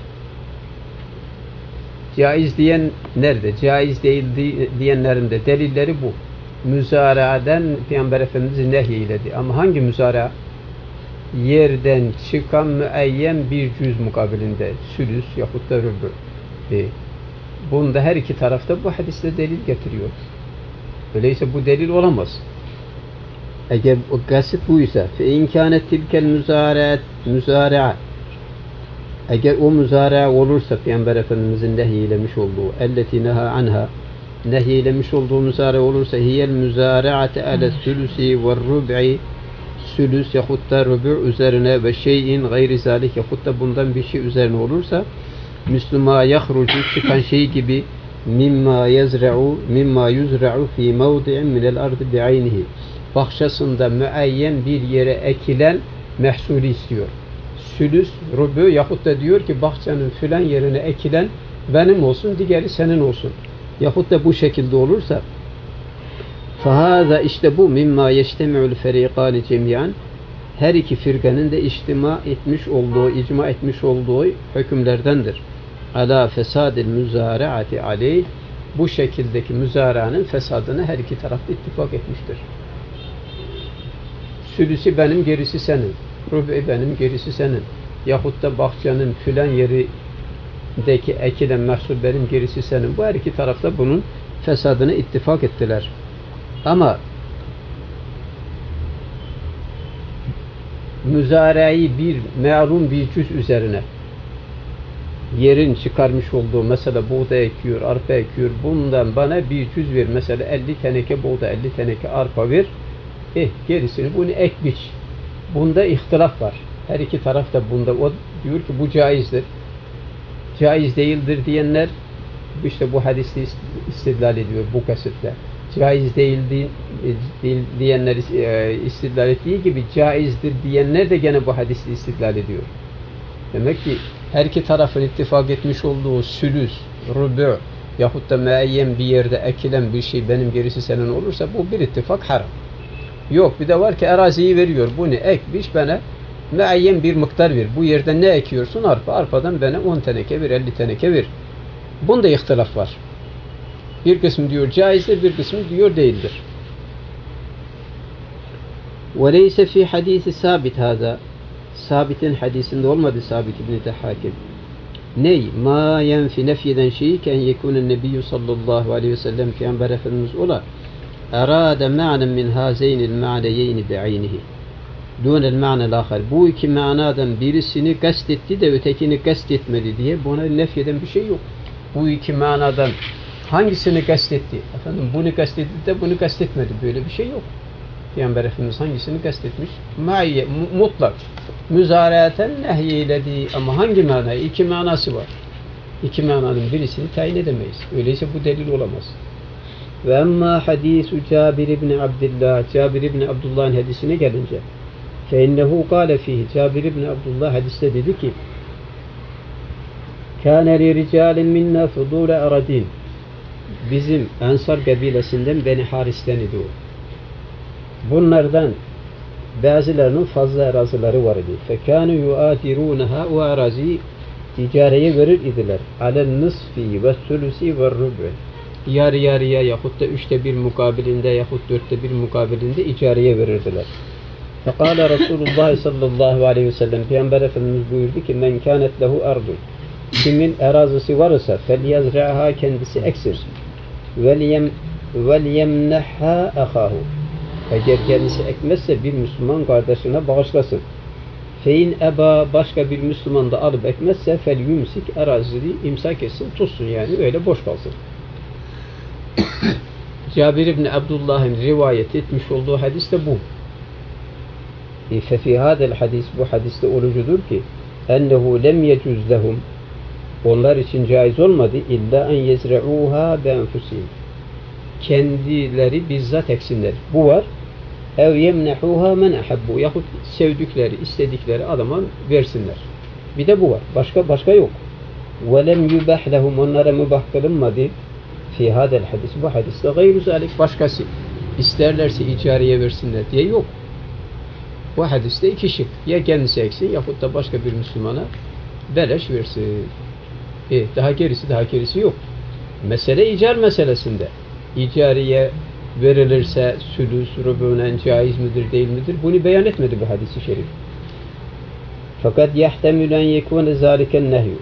Caiz diyen nerede? Caiz değil diyenlerin de delilleri bu. Müzaraden Peygamber Efendimiz nehyiledi. Ama hangi müzara? Yerden çıkan müeyyen bir cüz mukabilinde. Sülüs yahut da rübü. Bunda her iki tarafta bu hadiste delil getiriyor. Öyleyse bu delil olamaz. Eğer o kasıt buysa فَاِنْ كَانَتْ تِلْكَ الْمُزَارَعَ Eğer o müzara olursa Peygamber Efendimizin nehyeylemiş olduğu elleti neha anha nehyeylemiş olduğu müzara olursa hiyel müzara'ate ale sülüsi ve rub'i sülüs yahut da rub'u üzerine ve şeyin gayri zalik yahut da bundan bir şey üzerine olursa Müslüma yahrucu çıkan şey gibi mimma yuzra'u fi mevdi'in minel ardı bi'aynihi bahçesinde müeyyen bir yere ekilen mehsulü istiyor. Sülüs, rübü yahut da diyor ki bahçenin filan yerine ekilen benim olsun, diğeri senin olsun. Yahut da bu şekilde olursa فَهَذَا işte bu mimma يَجْتَمِعُ الْفَرِيقَانِ جَمِيعًا her iki firkanın da icma etmiş olduğu hükümlerdendir. Ala fesadil müzaraati aleyh bu şekildeki müzaranın fesadını her iki tarafta ittifak etmiştir. Sülüsü benim, gerisi senin. Rüb'i benim, gerisi senin. Yahut da bahçenin filan yerindeki ekilen mahsul benim, gerisi senin. Bu her iki tarafta bunun fesadını ittifak ettiler. Ama müzareayı bir ma'lum bir cüz üzerine yerin çıkarmış olduğu mesela buğday ekiyor, arpa ekiyor. Bundan bana bir cüz ver. Mesela 50 teneke buğday, 50 teneke arpa ver. Gerisini bunu ek biç. Bunda ihtilaf var. Her iki taraf da bunda. O diyor ki bu caizdir. Caiz değildir diyenler işte bu hadiste istidlal ediyor bu kasitle. Caiz değil diyenler istidlal ettiği gibi caizdir diyenler de gene bu hadiste istidlal ediyor. Demek ki her iki tarafın ittifak etmiş olduğu sülüs, rübü yahut da müeyyen bir yerde ekilen bir şey benim, gerisi senin olursa bu bir ittifak haram. Yok, bir de var ki araziyi veriyor. Bunu ek biç bana müeyyen bir miktar ver. Bu yerden ne ekiyorsun? Arpa. Arpadan bana 10 teneke ver, 50 teneke ver. Bunda ihtilaf var. Bir kısmı diyor caizdir, bir kısmı diyor değildir. وَلَيْسَ فِي حَدِيثِ sabit hâzâ Sabit'in hadisinde olmadı Sabit İbn-i Dahhak'ın. Ney? Ma yenfi nefyeden şeyi ken yekûnen nebiyyü sallallahu aleyhi ve sellem Peygamber Efendimiz ola erâde ma'nen min hâzeynil ma'neyeyni bi'aynihi dûnel ma'nel âkhar. Bu iki manadan birisini kastetti de ötekini kastetmedi diye buna nefyeden bir şey yok. Bu iki manadan Hangisini kastetti? Efendim bunu kastetti de bunu kastetmedi. Böyle bir şey yok. Peygamber Efendimiz hangisini kastetmiş? Maiye, mutlak. Müzaraten nehyiledi. Ama hangi manayı? İki manası var. İki mananın birisini tayin edemeyiz. Öyleyse bu delil olamaz. Ve emma hadisu Cabir ibn Abdullah, Cabir ibn Abdullah'ın hadisine gelince feinnehu kâle fihi, Cabir ibn Abdullah hadiste dedi ki kâne li ricâlin minna fudûle aradîn, bizim Ensar kabilesinden Beni Haris'ten idi o. Bunlardan bazılarının fazla arazileri var idi. Fekânü yuâdirûneha, o araziyi ticareye verir idiler. Alen nısfi ve sülüsi ve rüb'ü. Yarı yarıya yahut da 1/3 mukabilinde yahut 4/1 mukabilinde icareye verirdiler. Fekâle Resulullah sallallahu aleyhi ve sellem, Peygamber Efendimiz buyurdu ki men kânet lehu ardun, kimin arazisi varsa felyazra'ha, kendisi eksin. Velyemnehha ahahu, eğer kendisi ekmezse bir Müslüman kardeşine bağışlasın. Fein eba, başka bir Müslüman da alıp ekmezse felyumsik, arazini imsak etsin, tutsun, yani öyle boş kalsın. Cabir ibn Abdullah'ın rivayet etmiş olduğu hadis de bu. Fefi hadel hadis, bu hadiste olucudur ki ennehu lem yecuz lehum, onlar için caiz olmadı illa en yezre'uha bi enfusihim, kendileri bizzat eksinler. Bu var. Ev yemnehuha men ahabbu, yahut sevdikleri, istedikleri adama versinler. Bir de bu var. Başka yok. Ve lem yubah lehum, onlara mübah kılınmadı fi hadel hadis, bu hadiste gayru zalik, başkası isterlerse icareye versinler diye yok. Bu hadiste iki şık. Ya kendisi eksin yahut da başka bir Müslümana beleş versin. Daha gerisi yok. Mesele icar meselesinde. İcariye verilir sülüs, rübûnen caiz midir, değil midir? Bunu beyan etmedi bu hadis-i şerif. Fakat yahtemülen yekûne zâliken nehyû.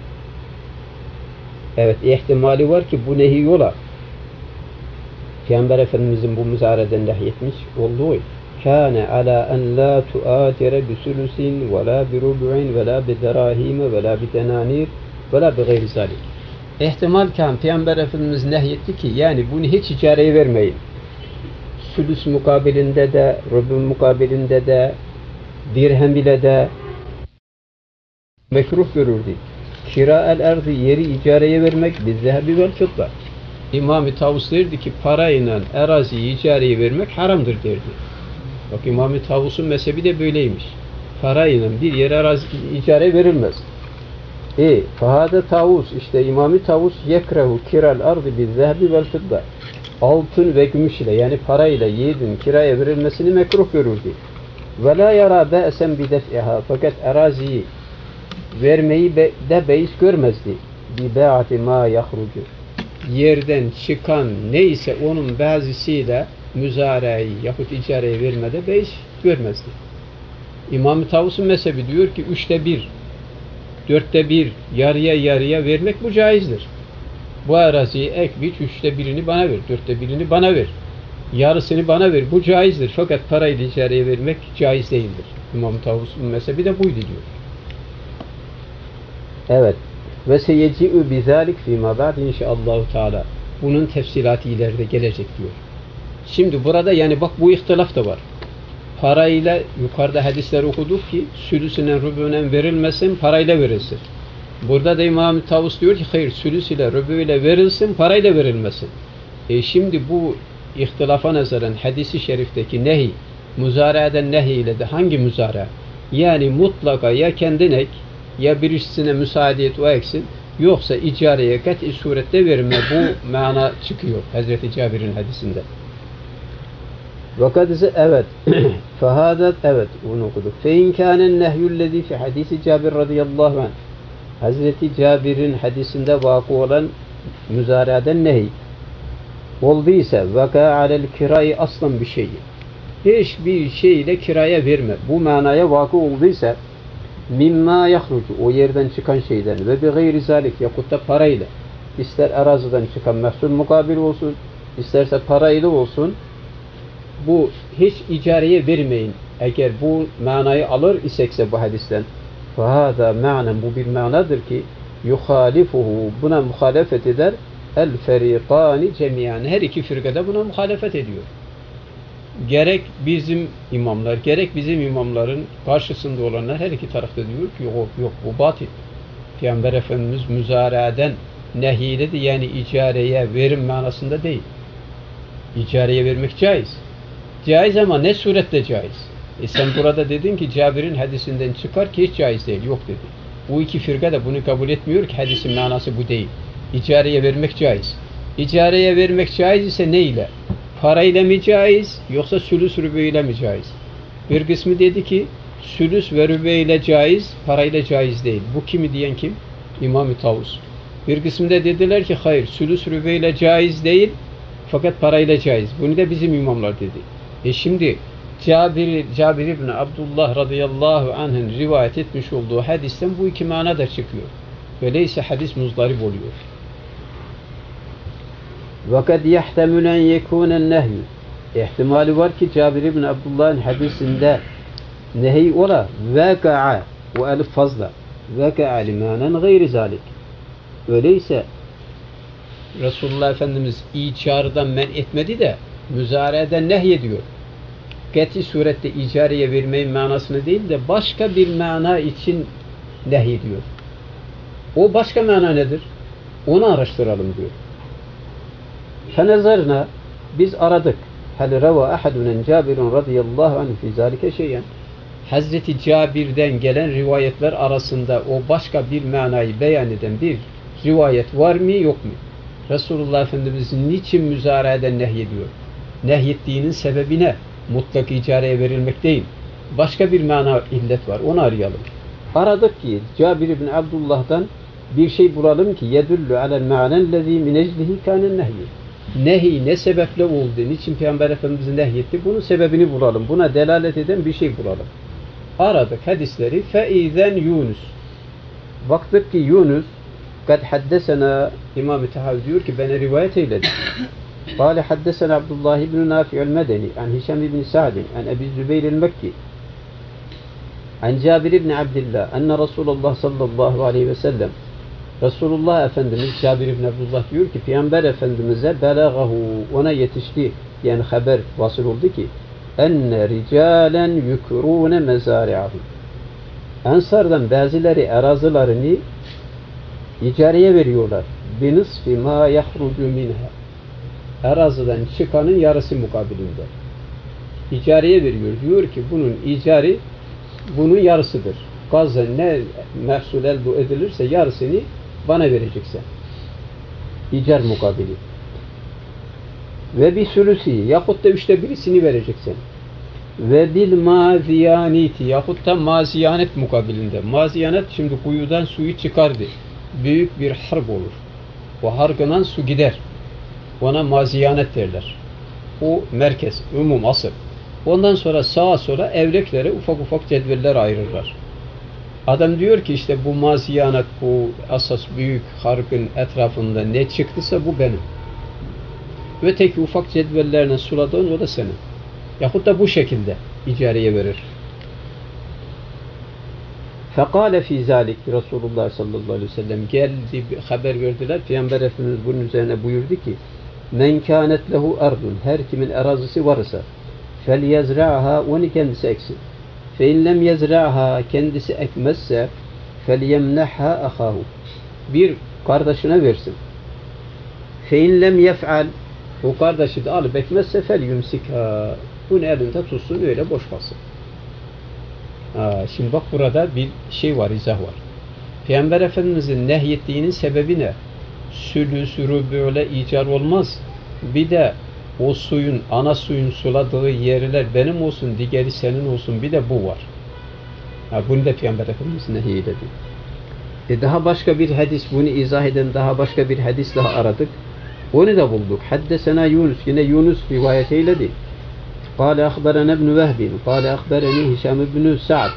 Evet, ihtimali var ki bu nehi yola. Peygamber Efendimizin bu müzareden nehyetmiş olduğu kâne alâ en lâ tuâtire bisülüsin ve lâ birub'in ve lâ biderâhime ve lâ bidenânir ve lâ bigayri zâlik. İhtimal kan Peygamber Efendimiz nehyetti ki yani bunu hiç icareye vermeyin. Sülüs mukabilinde de, rub'un mukabilinde de, dirhem ile de mekruh görürdü. Kira'el erdi, yeri icareye vermek bizzehebi vel fıdda. İmam-ı Tavus derdi ki parayla araziyi icareye vermek haramdır derdi. Bak İmam-ı Tavus'un mezhebi de böyleymiş. Parayla bir yere arazi icareye verilmez. Fahade Tavus, işte İmam-ı Tavus yekrehu kiral ardı bizzehebi vel fıdda. Altın ve gümüş ile, yani parayla yerin kiraya verilmesini mekruh görürdü. Ve la yara be'sen bidef'iha, fakat araziyi vermeyi de beis görmezdi. Bi'ati ma yahrucu, yerden çıkan neyse onun bazısıyla müzareyi yahut icareye vermede beis görmezdi. İmam-ı Tavus'un mezhebi diyor ki 1/3, 4/1, yarıya vermek bu caizdir. Bu araziyi ek biç, 1/3'ini bana ver, 4/1'ini bana ver, yarısını bana ver, bu caizdir. Fakat parayla icareye vermek caiz değildir. İmam-ı Tavus'un mezhebi de buydu diyor. Evet. Ve seyeci'u bizalik fîmâ ba'd inşaallahu teâlâ. Bunun tefsilatı ileride gelecek diyor. Şimdi burada yani bak bu ihtilaf da var. Parayla, yukarıda hadisler okuduk ki sülüsüne, rübüne verilmesin, parayla verilsin. Burada da İmam-ı Tavus diyor ki hayır, sülüs ile, rübü ile verilsin, parayla verilmesin. Şimdi bu ihtilafa nazaran hadisi şerifteki nehi, müzareeden nehi ile de hangi müzare? Yani mutlaka ya kendin ek, ya birisine müsaade et o eksin, yoksa icareye kat'i surette verme, bu mana çıkıyor Hazreti Cabir'in hadisinde. Vakat ise evet, fehadet evet, onu okuduk. Fe inkânen nehyüllezî fi hadisi Cabir radıyallahu anh, Hazreti Cabir'in hadisinde vakı olan müzareden nehy olduysa vaka alel kirayı aslan bir şey, hiçbir şeyle kiraya verme, bu manaya vakı olduysa mimma yahrucu, o yerden çıkan şeyden ve bi gayri zalik, yakut da parayla, ister araziden çıkan mehsul mukabil olsun, isterse parayla olsun, bu hiç icareye vermeyin. Eğer bu manayı alır isekse bu hadisten, fahada ma'nen, bu bir manadır ki yuhalifuhu, buna muhalefet eder el ferikani cemiyan. Her iki firka da buna muhalefet ediyor. Gerek bizim imamlar, gerek bizim imamların karşısında olanlar her iki tarafta diyor ki yok bu batil. Peygamber Efendimiz müzaraeden nehyiledi, yani icareye verim manasında değil. İcareye vermek caiz. Caiz ama ne suretle caiz? Sen burada dedin ki Cabir'in hadisinden çıkar ki hiç caiz değil. Yok dedi. Bu iki firka da bunu kabul etmiyor ki hadisin manası bu değil. İcareye vermek caiz. İcareye vermek caiz ise ne ile? Parayla mı caiz yoksa sülüs rübeyle mi caiz? Bir kısmı dedi ki sülüs ve rübeyle caiz, parayla caiz değil. Bu kimi diyen kim? İmam-ı Tavus. Bir kısmı da dediler ki hayır, sülüs rübeyle caiz değil fakat parayla caiz. Bunu da bizim imamlar dedi. Şimdi Cabir İbni Abdullah radıyallahu anh'ın rivayet etmiş olduğu hadisten bu iki mana da çıkıyor. Öyleyse hadis muzdarip oluyor. وَقَدْ يَحْتَمُلَ اَنْ يَكُونَ النَّهْيُ İhtimali var ki Cabir İbni Abdullah'ın hadisinde nehy ola وَقَعَ o elif fazla وَقَعَ لِمَانًا غَيْرِ ذَلِكَ. Öyleyse Resulullah Efendimiz icardan men etmedi de müzareden nehyediyor. Geti surette icareye vermeyin manasını değil de başka bir mana için nehyediyor. O başka mana nedir? Onu araştıralım diyor. Fenezarna biz aradık. Hal rava ahadun Cabirun radıyallahu anh fi zalike şeyen. Hazreti Cabir'den gelen rivayetler arasında o başka bir manayı beyan eden bir rivayet var mı yok mu? Resulullah Efendimiz niçin müzareden nehyediyor? Nehyettiğinin sebebi ne? Mutlak icareye verilmek değil. Başka bir mana illet var. Onu arayalım. Aradık ki Cabir ibn Abdullah'dan bir şey bulalım ki yedullu alel ma'nellezî min eclihi kânen nehyü. Nehy ne sebeple oldu? Niçin Peygamber Efendimiz nehyetti? Bunun sebebini bulalım. Buna delalet eden bir şey bulalım. Aradık hadisleri. Feizen Yunus. Baktık ki Yunus kad haddesena İmam-ı Tahavi diyor ki bana rivayet eyledi. قال حدثنا عبد الله بن نافع المدني عن هشام بن سعد عن أبي الزبير المكي عن جابر بن عبد الله أن رسول الله صلى الله عليه وسلم Resulullah Efendimiz Cabir ibn Abdullah diyor ki Peygamber Efendimiz'e belagahu ona yetişti yani haber vasıl oldu ki enne ricalen yukrune mezari'ahum. Ensardan bazıları arazilerini icareye veriyorlar. Binisfi ma yahrucu minha. Araziden çıkanın yarısı mukabilinde. İcareye veriyor. Diyor ki bunun icari bunun yarısıdır. Gazdan ne mahsul elde edilirse yarısını bana vereceksin. İcar mukabili. Ve bir sülüsi yahut da 1/3'ünü vereceksin. Ve bil maziyaniti yahut da maziyanet mukabilinde. Maziyanet şimdi kuyudan suyu çıkardı. Büyük bir harp olur. O hargından su gider. Ona maziyanet derler. O merkez, umum, asıl. Ondan sonra sağa sola evreklere ufak ufak cedveller ayırırlar. Adam diyor ki işte bu maziyanet, bu asas büyük harkın etrafında ne çıktıysa bu benim. Öteki ufak cedvellerine suladığın o da senin. Yahut da bu şekilde icareye verir. Fekale fî zâlik Resulullah sallallahu aleyhi ve sellem geldi, haber verdiler. Peygamber Efendimiz bunun üzerine buyurdu ki men kânet lehu ardun her kimin arazisi varsa fel yezra'ha onu kendisi eksin. Fe in lem yezra'ha kendisi ekmezse fel yemnehha ahahu bir kardeşine versin. Fe in lem yef'al o kardeşi de alıp ekmezse fel yumsikha bunu elinde tutsun öyle boş kalsın. Şimdi bak burada bir şey var, izah var. Peygamber Efendimiz'in nehyettiğinin sebebi ne? Sülüsürü böyle icar olmaz. Bir de o suyun, ana suyun suladığı yerler benim olsun, diğeri senin olsun. Bir de bu var. Bunu da Peygamber Efendimiz nehyedildi. Daha başka bir hadis, bunu izah eden daha başka bir hadis daha aradık. Onu da bulduk. Haddesena Yunus, yine Yunus rivayet eyledi. قال أخبرنا ابن وهب قال أخبرني هشام بن سعد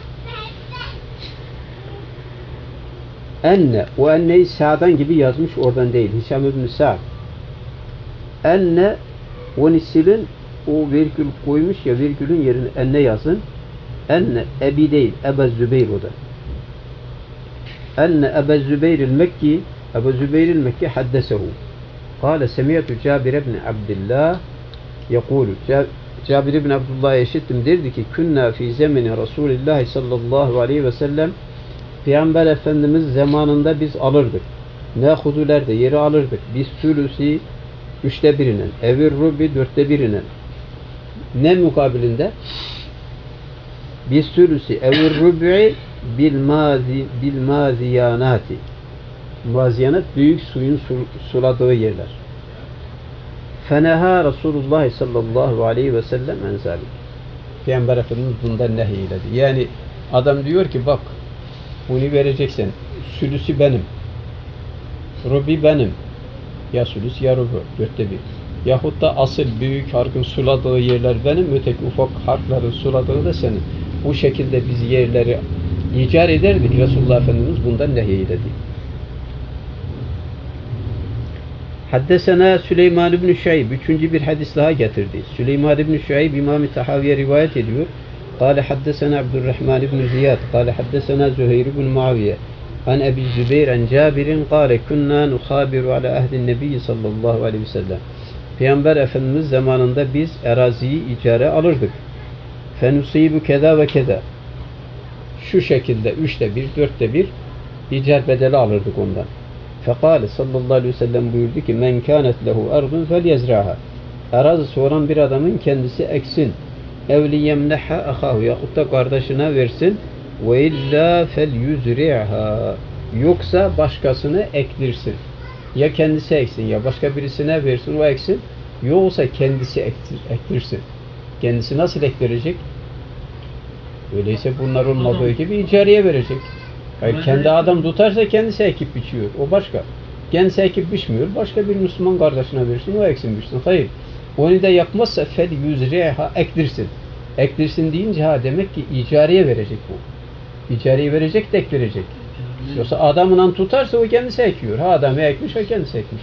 enne o enneyi Sa'dan gibi yazmış oradan değil. Hişam ibn Sa'd enne o silin o virgül koymuş ya virgülün yerine enne yazın. Enne Ebi değil Ebu Zübeyir o da. Enne Ebu Zübeyir el-Mekki Ebu Zübeyir el-Mekki haddesehu قال سمعت جابر بن عبد الله يقول Cabir ibn Abdullah'a işittim, derdi ki künna fi zemini Resulullah sallallahu aleyhi ve sellem, Peygamber Efendimiz zamanında biz alırdık. Nehuduler yeri alırdık. Biz sülüsi 3'te 1'inen, evir rubi 4'te 1'inen. Ne mukabilinde? Biz sülüsi evir rubi bil maziyanati. Maziyanat büyük suyun suladığı yerler. Feneha Resulullah sallallahu aleyhi ve sellem enzalik. Peygamber Efendimiz bundan nehyiledi. Yani adam diyor ki bak, bunu vereceksen sülüsü benim, rubi benim, ya sülüs ya rubi 4'te 1. Yahut da asıl büyük harkın suladığı yerler benim, öteki ufak harkların suladığı da senin. Bu şekilde biz yerleri icar ederdik. Resulullah Efendimiz bundan nehyiledi. Haddesena Süleyman ibn Şuayb, üçüncü bir hadis daha getirdi. Süleyman ibn Şuayb İmam-ı Tahaviye rivayet ediyor. Kale haddesena Abdurrahman ibn Ziyad, kale haddesena Züheyr ibn Muaviye, an Ebi Zübeyr, an Cabir'in, kale kunna nuhabiru ala ahdin nebiyyi sallallahu aleyhi ve sellem. Peygamber Efendimiz zamanında biz eraziyi icara alırdık. Fenusibu keda ve keda. Şu şekilde 3'te 1, 4'te 1 icar bedeli alırdık ondan. Fekale sallallahu aleyhi ve sellem buyurdu ki men kânet lehu ardun fel yezra'ha. Arazisi olan bir adamın kendisi eksin. Evli yemneha ahahu, yahut da kardeşine versin. Ve illa fel yuzri'ha. Yoksa başkasını ektirsin. Ya kendisi eksin ya başka birisine versin, o eksin. Yoksa kendisi ektirsin. Kendisi nasıl ektirecek? Öyleyse bunlar olmadığı gibi icareye verecek. Hayır, kendi adam tutarsa kendisi ekip biçiyor. O başka. Kendisi ekip biçmiyor. Başka bir Müslüman kardeşine versin, o eksin biçsin. Hayır. Onu da yapmazsa fel yüzreha, ektirsin. Ektirsin deyince ha demek ki icareye verecek bu. İcareye verecek de ektirecek. Yoksa adamından tutarsa o kendisi ekiyor. Ha adamı ekmiş, o kendisi ekmiş.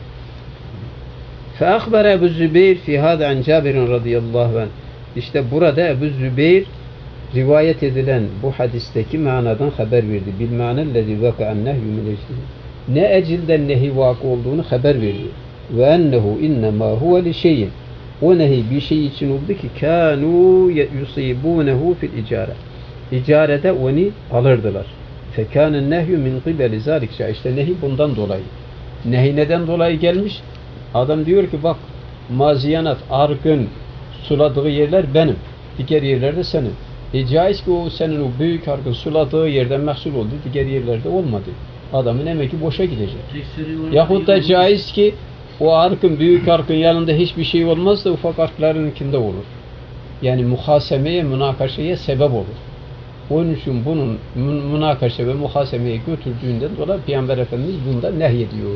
فَاَخْبَرَ Ebu Zübeyir فِي هَذَا عَنْ جَابِرٍ radıyallahu anh. İşte burada Ebu Zübeyir rivayet edilen bu hadisteki manadan haber verdi. Bil ma'nellezî vaka'an nehyu min eclihi. Ne ecilden nehi vakı olduğunu haber veriyor. Ve ennehu innemâ huve li şeyin. O nehi bir şey için oldu ki kânû yusîbûnehu fil icâre. İcarede onu alırdılar. Fekânen nehyu min qibeli zâlikşâ. İşte nehi bundan dolayı. Nehi neden dolayı gelmiş? Adam diyor ki bak, maziyanat, argın suladığı yerler benim. Diğer yerlerde senin. Caiz ki o senin o büyük argın suladığı yerden mahsul oldu, diğer yerlerde olmadı. Adamın emeği boşa gidecek. Yahut da caiz ki o arkın, büyük arkın yanında hiçbir şey olmaz da ufak arklarınkinde olur. Yani muhasemeye, münakaşaya sebep olur. Onun için bunun münakaşa ve muhasemeye götürdüğünden dolayı Peygamber Efendimiz bundan nehyediyor.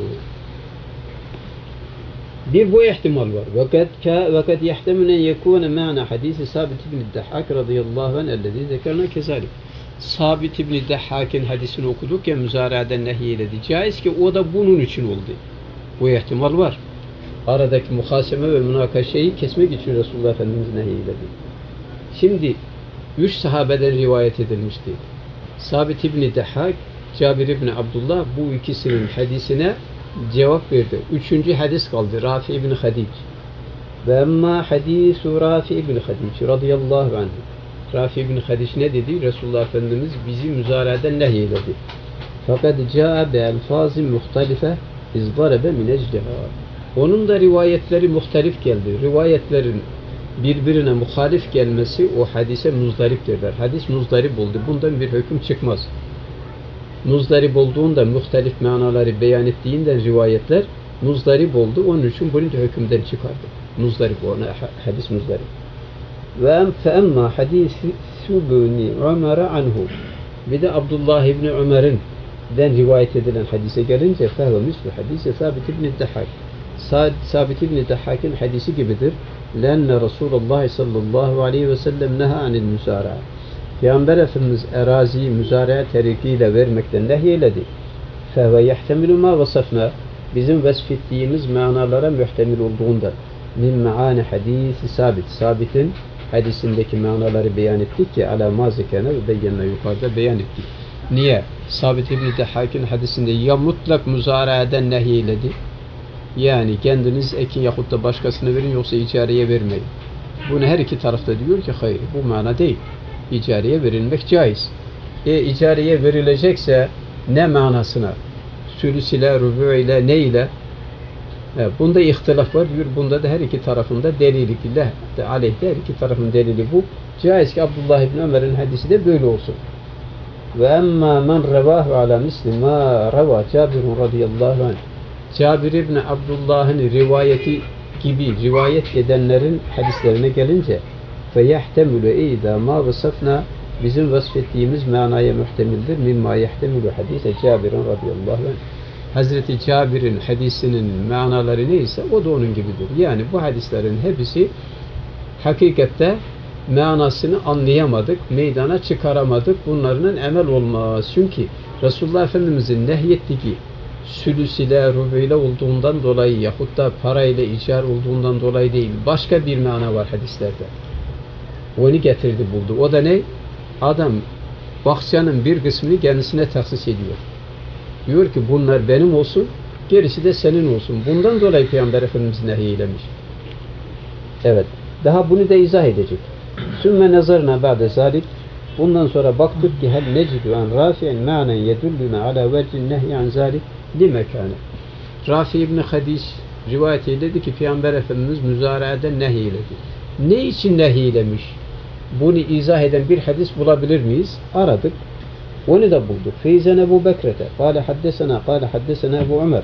Bir bu ihtimal var. Vakat yahtemün en yekûne ma'na hadisi Sabit ibn Dahhak radıyallahu anh ellezî zekerna kezalik. Sabit ibn Dahhak'ın hadisini okuduk ya, müzaraeden nehyeledi. Caiz ki o da bunun için oldu. Bu ihtimal var. Aradaki muhaseme ve münakaşayı kesmek için Resulullah Efendimiz nehyeledi. Şimdi 3 sahabeden rivayet edilmişti. Sabit ibn Dahhak, Cabir ibn Abdullah bu ikisinin hadisine cevap verdi. 3. hadis kaldı. Rafi ibn Hadic. Ve emma hadisu Rafi ibn Hadic radıyallahu anh. Rafi ibn Hadic ne dedi? Resulullah Efendimiz bizi müzaraeden nehyeledi. Fakat caa bi elfazin muhtalife izdarabe min ecliha. Onun da rivayetleri muhtelif geldi. Rivayetlerin birbirine muhalif gelmesi o hadise muzdarip derler. Hadis muzdarip oldu. Bundan bir hüküm çıkmaz. Muzdarip olduğunda muhtelif manaları beyan ettiğinden rivayetler muzdarip oldu. Onun için bunu da hükümden çıkardı. Muzdarip, ona hadis muzdarip. Ve emma hadisi Subni Ömer'e anhu. Bir de Abdullah ibn Ömer'in den rivayet edilen hadise gelince fehve mislu hadisi Sabit ibn Dahhak. Sabit ibn Dahhak'ın hadisi gibidir. Lenne Resulullah sallallahu aleyhi ve sellem neha anil müsara. Peygamber Efendimiz eraziyi müzaraya terikiyle vermekten nehyeledi. Fehve yehtemilu ma vasafna. Bizim vesfettiğimiz manalara muhtemil olduğundan. Min maani hadisi Sabit. Sabit'in hadisindeki manaları beyan ettik ki ala mazikene ve beyyenne yukarıda beyan ettik. Niye? Sabit ibn Dahhak'ın hadisinde ya mutlak müzaraeden nehyeledi Yani kendiniz ekin yahut da başkasına verin, yoksa icareye vermeyin. Bunu her iki tarafta diyor ki hayır, bu mana değil. İcareye verilmek caiz. İcareye verilecekse ne manasına? Sülüs ile, rübû ile, ne ile? Bunda ihtilaf var diyor. Bunda da her iki tarafında delili, billah aleyhde her iki tarafın delili bu. Caiz ki Abdullah İbni Ömer'in hadisi de böyle olsun. Ve emmâ men revâhu alâ misli mâ revâ Cabirun radıyallahu anh. Cabir İbni Abdullah'ın rivayeti gibi rivayet edenlerin hadislerine gelince فَيَحْتَمِلُ اِذَا مَا وَصَفْنَا bizim vasfettiğimiz manaya muhtemildir. مِمَّا يَحْتَمِلُ hadise Cabirun radıyallahu anh. Hazreti Cabir'in hadisinin manaları neyse o da onun gibidir. Yani bu hadislerin hepsi hakikatte manasını anlayamadık, meydana çıkaramadık. Bunların emel olmaz. Çünkü Resulullah Efendimiz'in nehyettiği sülüs ile, rübû ile olduğundan dolayı yahut da parayla icar olduğundan dolayı değil. Başka bir mana var hadislerde. Onu getirdi buldu. O da ne? Adam bahçenin bir kısmını kendisine tahsis ediyor. Diyor ki bunlar benim olsun, gerisi de senin olsun. Bundan dolayı Peygamber Efendimiz nehyeylemiş. Evet. Daha bunu da izah edecek. Sümme nazarna ba'de zalik. Bundan sonra baktık ki hel necidu an rafi'in ma'nen yedulluna ala vecin nehy an zalik li mekane. Rafi İbni Hadiş rivayet eyledi ki Peygamber Efendimiz müzaraeden nehyeyiledi. Ne için nehyeylemiş? Bunu izah eden bir hadis bulabilir miyiz? Aradık. Onu da bulduk. Feyzen Ebu Bekret'e. Kale haddesena Ebu Ömer.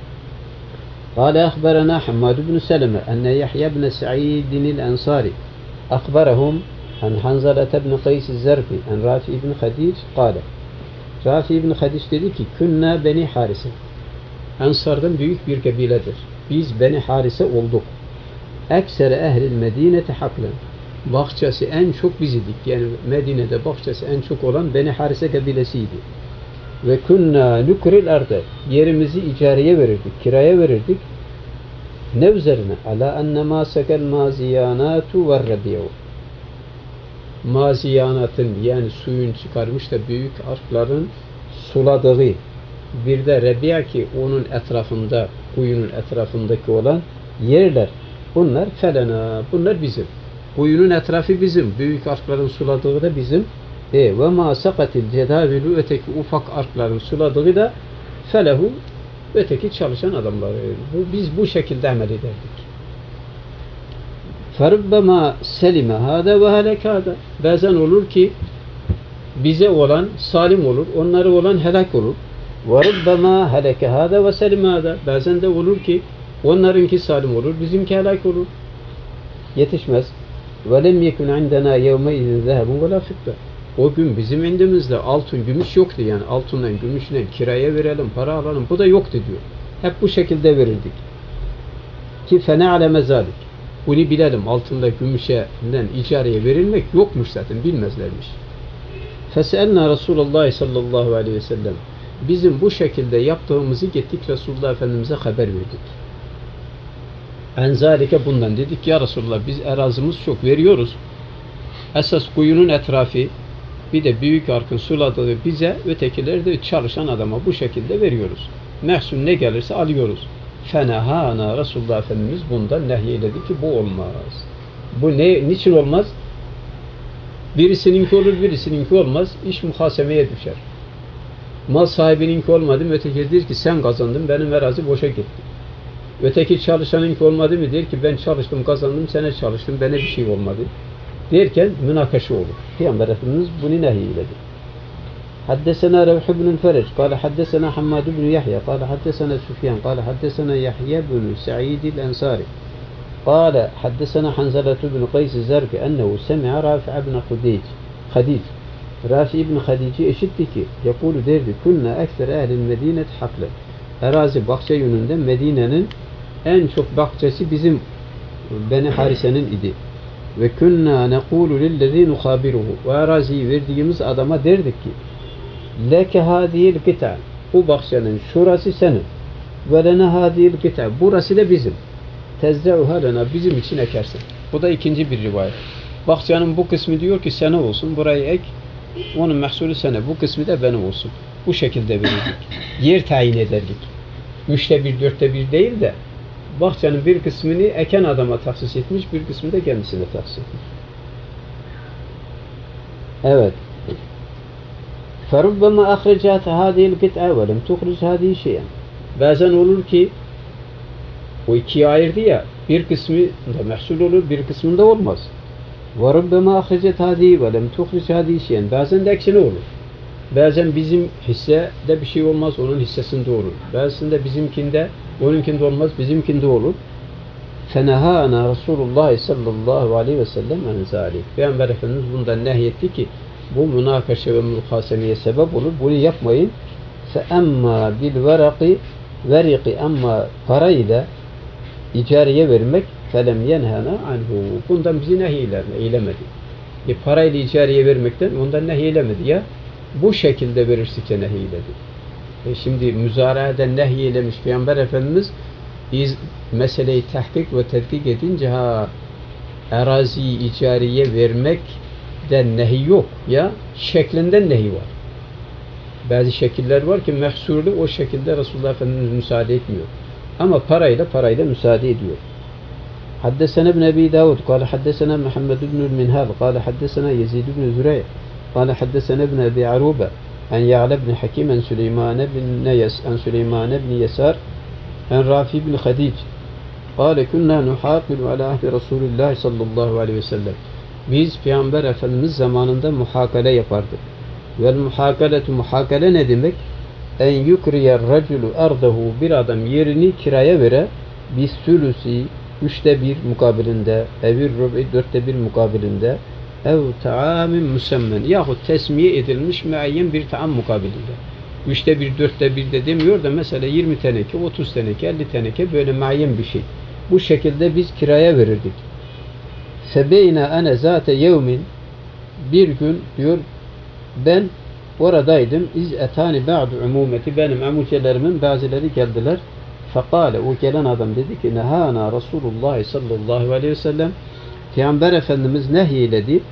Kale ahberena Hammad ibn Seleme enne Yahya ibn Sa'idin el-Ensari akberahum an Hanzalat ibn Qays el-Zerfi en Rafi ibn Hadiş kale. Rafi ibn Hadiş dedi ki künna Beni Harise. Ensar'dan büyük bir kabiledir. Biz Beni Harise olduk. Eksere ehlil medinete haklen. Bahçesi en çok biz idik. Yani Medine'de bahçesi en çok olan Beni Harise kabilesiydi. Ve kunna nukril arde. Yerimizi icareye verirdik, kiraya verirdik. Ne üzerine? Ala enne ma sekel maziyanatu ve rebiyu. Maziyanatın yani suyun çıkarmış da büyük arkların suladığı bir de rebiya ki onun etrafında, kuyunun etrafındaki olan yerler. Bunlar felena. Bunlar bizim. Kuyunun etrafı bizim. Büyük arkların suladığı da bizim. Ve ma sakatil cedavilu öteki ufak arkların suladığı da felehu öteki çalışan adamları. Biz bu şekilde amel ederdik. Ferubbema selime hâde ve helekâde. Bazen olur ki bize olan salim olur, onlara olan helak olur. Ve rubbema heleke hâde ve selime hâde. Bazen de olur ki onlarınki salim olur, bizimki helak olur. Yetişmez. وَلَمْ يَكُنْ عِنْدَنَا يَوْمَئِذٍ ذَهَبٌ وَلَا فِضَّةٌ. O gün bizim indimizde altın, gümüş yoktu yani. Altından, gümüşle kiraya verelim, para alalım. Bu da yoktu diyor. Hep bu şekilde verirdik. Ki فَنَعْلَمَ ذَلِكَ. Bunu bilelim. Altında, gümüşden icareye verilmek yokmuş zaten. Bilmezlermiş. فَسَأَلْنَا Resulullah sallallahu aleyhi ve sellem. Bizim bu şekilde yaptığımızı gittik Resulullah Efendimiz'e haber verdik. Enzalike bundan dedik ya Resulullah biz erazimiz çok veriyoruz. Esas kuyunun etrafı bir de büyük arkın suladığı bize ötekileri de çalışan adama bu şekilde veriyoruz. Mehsul ne gelirse alıyoruz. Fenehana Resulullah Efendimiz bundan nehyeledi ki bu olmaz. Bu niçin olmaz? Birisininki olur birisininki olmaz. İş muhasemeye düşer. Mal sahibininki olmadı mı öteki der ki sen kazandın benim arazi boşa gitti. Öteki çalışanınki olmadı mı der ki ben çalıştım kazandım sana çalıştım bana bir şey olmadı. Derken münakaşa olur. Peygamber Efendimiz bunu nehyiledi. Haddesena Revh ibn Fereç kâle haddesena Hammad ibn Yahya kâle haddesena Süfyan kâle haddesena Yahya ibn Sa'id el-Ensari kâle haddesena Hanzalat ibn Qays el-Zerfi ennehu semi'a Rafi' ibn Hadic Rafi ibn Hadic'i eşitti ki yakulu derdi kunna ekser ehlil medinet hakle arazi bahçe yönünde Medine'nin en çok bahçesi bizim Beni Harise'nin idi. Ve kunna nekulu lillezî nuhabiruhu. O araziyi verdiğimiz adama derdik ki leke hâzihil gıta. Bu bahçenin şurası senin. Ve lene hâzihil gıta. Burası da bizim. Tezze'uha lena. Bizim için ekersin. Bu da ikinci bir rivayet. Bahçenin bu kısmı diyor ki sana olsun. Burayı ek. Onun mahsulü sana. Bu kısmı da benim olsun. Bu şekilde verirdik. Yer tayin ederdik. 3'te 1, 4'te 1 değil de bahçenin bir kısmını eken adama tahsis etmiş, bir kısmını da kendisine tahsis etmiş. Evet. فَرُبَّمَا أَخْرَجَتْ هَذِهِ الْقِطْعَ وَلَمْ تُخْرِجْ هَذِهِ شَيْئًا. Bazen olur ki o ikiye ayırdı ya, bir kısmında mahsul olur, bir kısmında olmaz. وَرُبَّمَا أَخْرَجَتْ هَذِهِ وَلَمْ تُخْرِجْ هَذِهِ شَيْئًا. Bazen de aksine olur. Bazen bizim hissede bir şey olmaz, onun hissesinde olur. Bazen de bizimkinde, onunkinde olmaz, bizimkinde olur. فَنَهَانَا Resulullah sallallahu aleyhi ve sellem en zâlik. Peygamber Efendimiz bundan nehyetti ki bu münakaşa ve muhasemeye sebep olur. Bunu yapmayın. فَاَمَّا بِالْوَرَقِ veriki ama parayla icareye vermek فَلَمْ يَنْهَنَا عَنْهُ. Bundan bizi nehiylemedi. Parayla icareye vermekten ondan nehiylemedi ya. Bu şekilde verirsek nehyiledi. Şimdi müzaraeden nehyelemiş Peygamber Efendimiz biz meseleyi tahkik ve tetkik edince araziyi icareye vermekten nehy yok ya, şeklinden nehy var. Bazı şekiller var ki mehsurlu, o şekilde Resulullah Efendimiz müsaade etmiyor. Ama parayla müsaade ediyor. Haddesena ibn Ebi Davud قال حدثنا محمد بن المنهال قال حدثنا يزيد بن زريع قال حدثنا ابن أبي عروبة عن يعلى بن حكيم عن سليمان بن يسار عن رافي بن خديج قال كنا نحاقل على عهد رسول الله sallallahu aleyhi ve sellem. Biz Peygamber Efendimiz zamanında muhakale yapardık. Vel muhakale ne demek? En yukriyer raculu ardahu, bir adam yerini kiraya vere bis sülüsi 1/3 mukabilinde, evir rubi 4/1 mukabilinde, ev taamin musemmen yahut tesmiye edilmiş müeyyen bir taam mukabilinde. 1/3, 4/1 de demiyor da mesela 20 teneke, 30 teneke, 50 teneke böyle müeyyen bir şey. Bu şekilde biz kiraya verirdik. Sebeyna ene zate yevmin, bir gün diyor ben oradaydım. İz etani ba'du umumeti, benim amucelerimin bazıları geldiler. Fekale, o gelen adam dedi ki nehana Resulullah sallallahu aleyhi ve sellem, Peygamber Efendimiz nehyiledi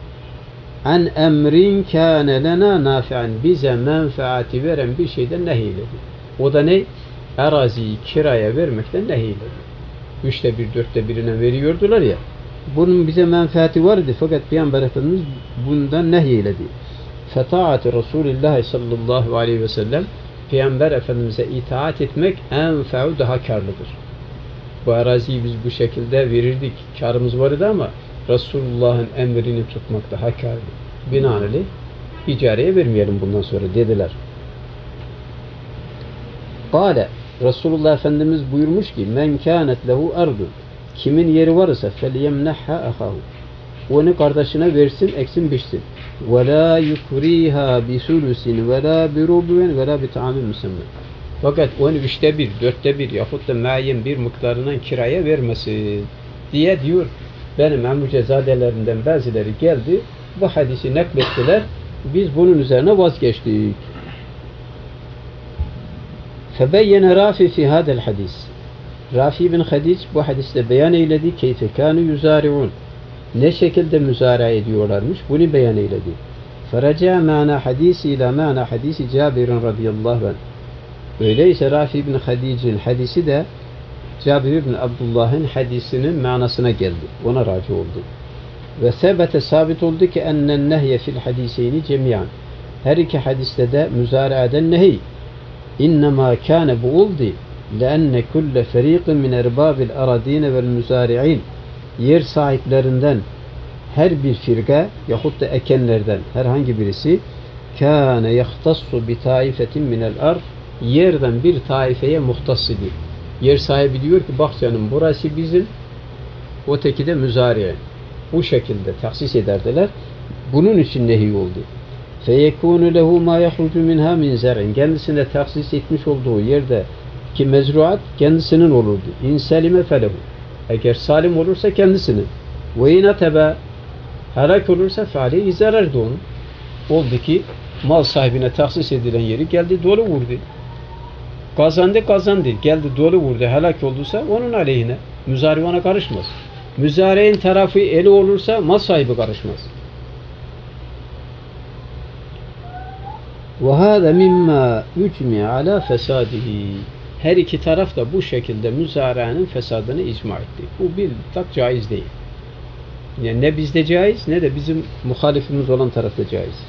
an emrin kâne lena nafi'an, bize menfaati veren bir şeyden nehyiledi. O da ne? Araziyi kiraya vermekten nehyiledi. 1/3, 4/1'ine veriyordular ya. Bunun bize menfaati vardı fakat Peygamber Efendimiz bundan nehyiledi. Fetaat-ı Resulullah sallallahu aleyhi ve sellem, Peygamber Efendimiz'e itaat etmek enfe'u, daha karlıdır. Bu araziyi biz bu şekilde verirdik, karımız vardı ama Resulullah'ın emrini tutmak daha karlı. Binaenaleyh icareye vermeyelim bundan sonra dediler. Kale, Resulullah Efendimiz buyurmuş ki men kânet lehu ardu, kimin yeri varsa felyemnehha ahahu, onu kardeşine versin, eksin biçsin. Ve la yukriha bi sulusin ve la bi rubuen ve la bi ta'amin musammen. Fakat onu 1/3, 4/1 yahut da müeyyen bir miktarından kiraya vermesin diye diyor. Benim amucezadelerimden bazıları geldi, bu hadisi naklettiler. Biz bunun üzerine vazgeçtik. Febeyyene Rafi fi hadel hadis. Rafi bin Hadic bu hadiste beyan eyledi. Keyfe kânü yuzâri'un. Ne şekilde müzara ediyorlarmış? Bunu beyan eyledi. Feraca mana hadisi ila mana hadisi Cabir'in radıyallahu anh. Öyleyse Rafi bin Hadic'in hadisi de Cabir bin Abdullah'ın hadisinin manasına geldi. Ona raci oldu. Ve sebete sabit oldu ki ennen nehye fil hadiseyni cemiyan. Her iki hadiste de müzaraeden nehy. İnnemâ kâne bu oldu. لأن كل فريق من أرباب الأراضين والمزارعين, yer sahiplerinden her bir firka yahut da ekenlerden herhangi birisi kâne yahtassu bi taifetin minel ard, yerden bir taifeye muhtas idi. Yer sahibi diyor ki bak canım burası bizim, öteki de müzariye. Bu şekilde tahsis ederdiler. Bunun için nehy oldu. Feyekûnü lehu mâ yahrucu minhâ min zer'in, kendisine tahsis etmiş olduğu yerde ki mezruat kendisinin olurdu. İn selime felehu, eğer salim olursa kendisinin. Ve in atebe, helak olursa fealeyhi, zarardı onun. Oldu ki mal sahibine tahsis edilen yeri geldi dolu vurdu. Kazandı. Geldi dolu vurdu. Helak olduysa onun aleyhine. Müzari ona karışmaz. Müzareğin tarafı eli olursa mal sahibi karışmaz. وَهَذَا مِمَّا يُجْمِعَ عَلَى فَسَادِهِ. Her iki taraf da bu şekilde müzareanın fesadını icma etti. Bu bir tak caiz değil. Yani ne bizde caiz ne de bizim muhalifimiz olan tarafta caiz.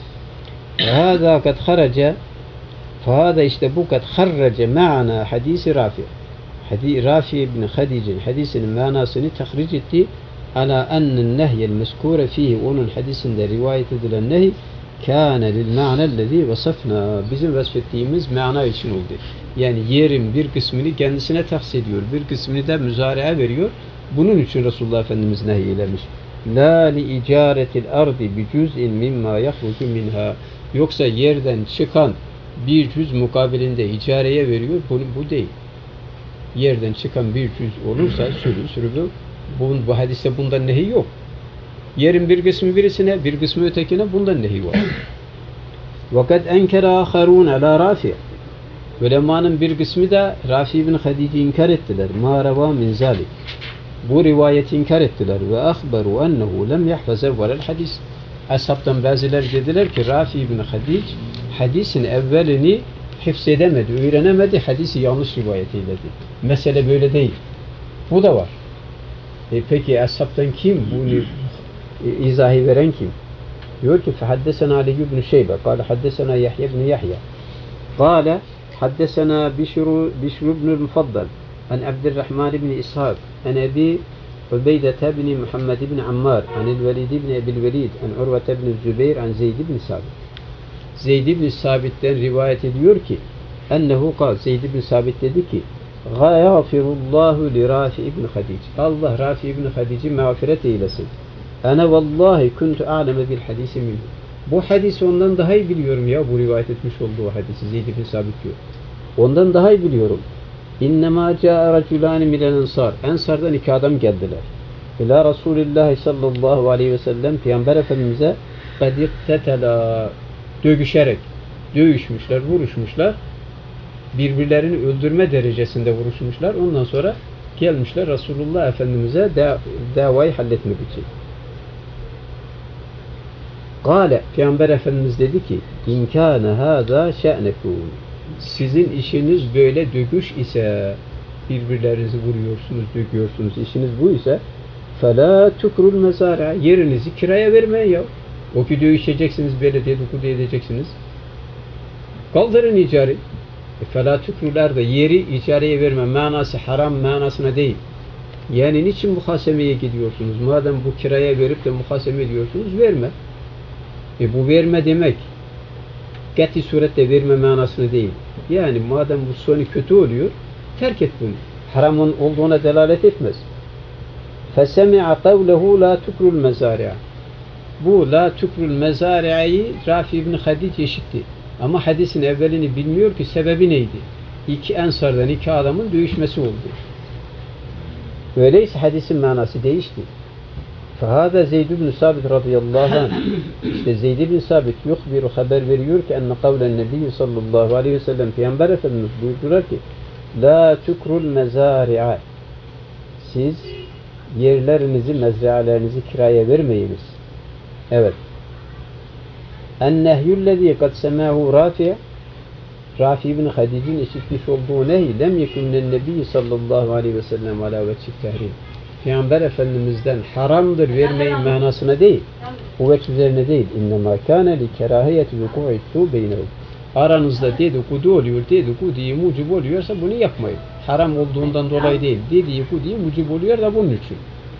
Hâzâ kad haraca fâda işte bu kad harrace ma'na hadisi Rafi. Rafi ibn Hadic'in hadisinin manasını tahric etti. Ala ennen nehyel meskûre fihi onun hadisinde rivayet edilen nehy kâne lil ma'nellezî vasafna bizim vasfettiğimiz mana için oldu. Yani yerin bir kısmını kendisine tahsis ediyor. Bir kısmını da müzare'e veriyor. Bunun için Resulullah Efendimiz nehyeylemiş. La li icaretil ardi bi cüz'in mimma yahrucu minha. Yoksa yerden çıkan bir cüz mukabilinde icareye veriyor. Bu değil. Yerden çıkan bir cüz olursa sürü bu hadiste bundan nehi yok. Yerin bir kısmı birisine, bir kısmı ötekine bundan nehi var. Vakat enkere aharun ala Rafi. Ulemanın bir kısmı da Rafi ibn Hadic'i inkar ettiler. Ma reva min zalik. Bu rivayeti inkar ettiler ve akhbaru ennehu lem yahfaz evvelel hadis. Ashabtan bazılar dediler ki Rafi ibn Hadic hadisin evvelini hifzedemedi, öğrenemedi, hadisi yanlış rivayet eyledi. Mesele böyle değil. Bu da var. Peki ashabtan kim? Bunu izahı veren kim? Diyor ki فحدثنا علي بن شيبة قال حدثنا يحيى بن يحيى قال حدثنا بشر بن المفضل عن عبد الرحمن بن إسحاق عن أبي عبيدة بن محمد بن عمار عن الوليد بن أبي الوليد عن عروة بن الزبير عن زيد بن ثابت. Zeyd ibn Sabit'ten rivayet ediyor ki ennehu kal Zeyd ibn Sabit dedi ki gâfirullahu li Rafi ibn Hadic. Allah Rafi ibn Hadic'i mağfiret eylesin. Ene vallahi kuntu a'leme bil hadisi minhu. Bu hadisi ondan daha iyi biliyorum ya, bu rivayet etmiş olduğu hadisi Zeyd ibn Sabit diyor. Ondan daha iyi biliyorum. İnnemâ câe raculâni minel ensar. Ensardan iki adam geldiler. İlâ Resulillahi sallallahu aleyhi ve sellem Peygamber Efendimiz'e kadir tetela dövüşerek dövüşmüşler, vuruşmuşlar. Birbirlerini öldürme derecesinde vuruşmuşlar. Ondan sonra gelmişler Resulullah Efendimiz'e davayı halletmek için. Kâle Peygamber Efendimiz dedi ki İnkâne hâzâ şe'nekûn. Sizin işiniz böyle dövüş ise, birbirlerinizi vuruyorsunuz, döküyorsunuz, işiniz bu ise فَلَا تُكْرُ الْمَزَارَعَ. Yerinizi kiraya vermeyin ya. O ki dövüşeceksiniz, böyle dedikodu edeceksiniz. Kaldırın icari. فَلَا تُكْرُ'lar da yeri icareye verme manası haram manasına değil. Yani niçin muhasemeye gidiyorsunuz? Madem bu kiraya verip de muhaseme ediyorsunuz, verme. Bu verme demek kati surette verme manasını değil. Yani madem bu sonu kötü oluyor, terk et bunu. Haramın olduğuna delalet etmez. فَسَمِعَ قَوْلَهُ لَا تُكْرُ الْمَزَارِعَ. Bu la tukrul mezari'yi Rafi ibn Hadic işitti. Ama hadisin evvelini bilmiyor ki sebebi neydi? İki ensardan iki adamın dövüşmesi oldu. Öyleyse hadisin manası değişti. فَهَذَا Zeyd ibn Sabit radıyallahu anh. İşte Zeyd ibn Sabit yuhbiru haber veriyor ki enne kavlen nebiyyü sallallahu aleyhi ve sellem Peygamber Efendimiz buyurdular ki la tukrul mezari'a. Siz yerlerinizi, mezralerinizi kiraya vermeyiniz. Evet. En-nehyüllezî kad semâhu Rafi' Rafi ibn Hadic'in işitmiş olduğu nehy lem yekûnnen nebiyyü sallallahu aleyhi ve sellem alâ veçhit tehrim. Peygamber Efendimiz'den haramdır vermeyin manasına değil. Bu veç üzerine değil. İnnemâ kâne li kerâhiyeti vukû'ittu beynehum. Aranızda dedikodu oluyor, dedikoduyu mucib oluyorsa bunu yapmayın. Haram olduğundan dolayı değil. Dedikoduyu mucib oluyor da bunun için.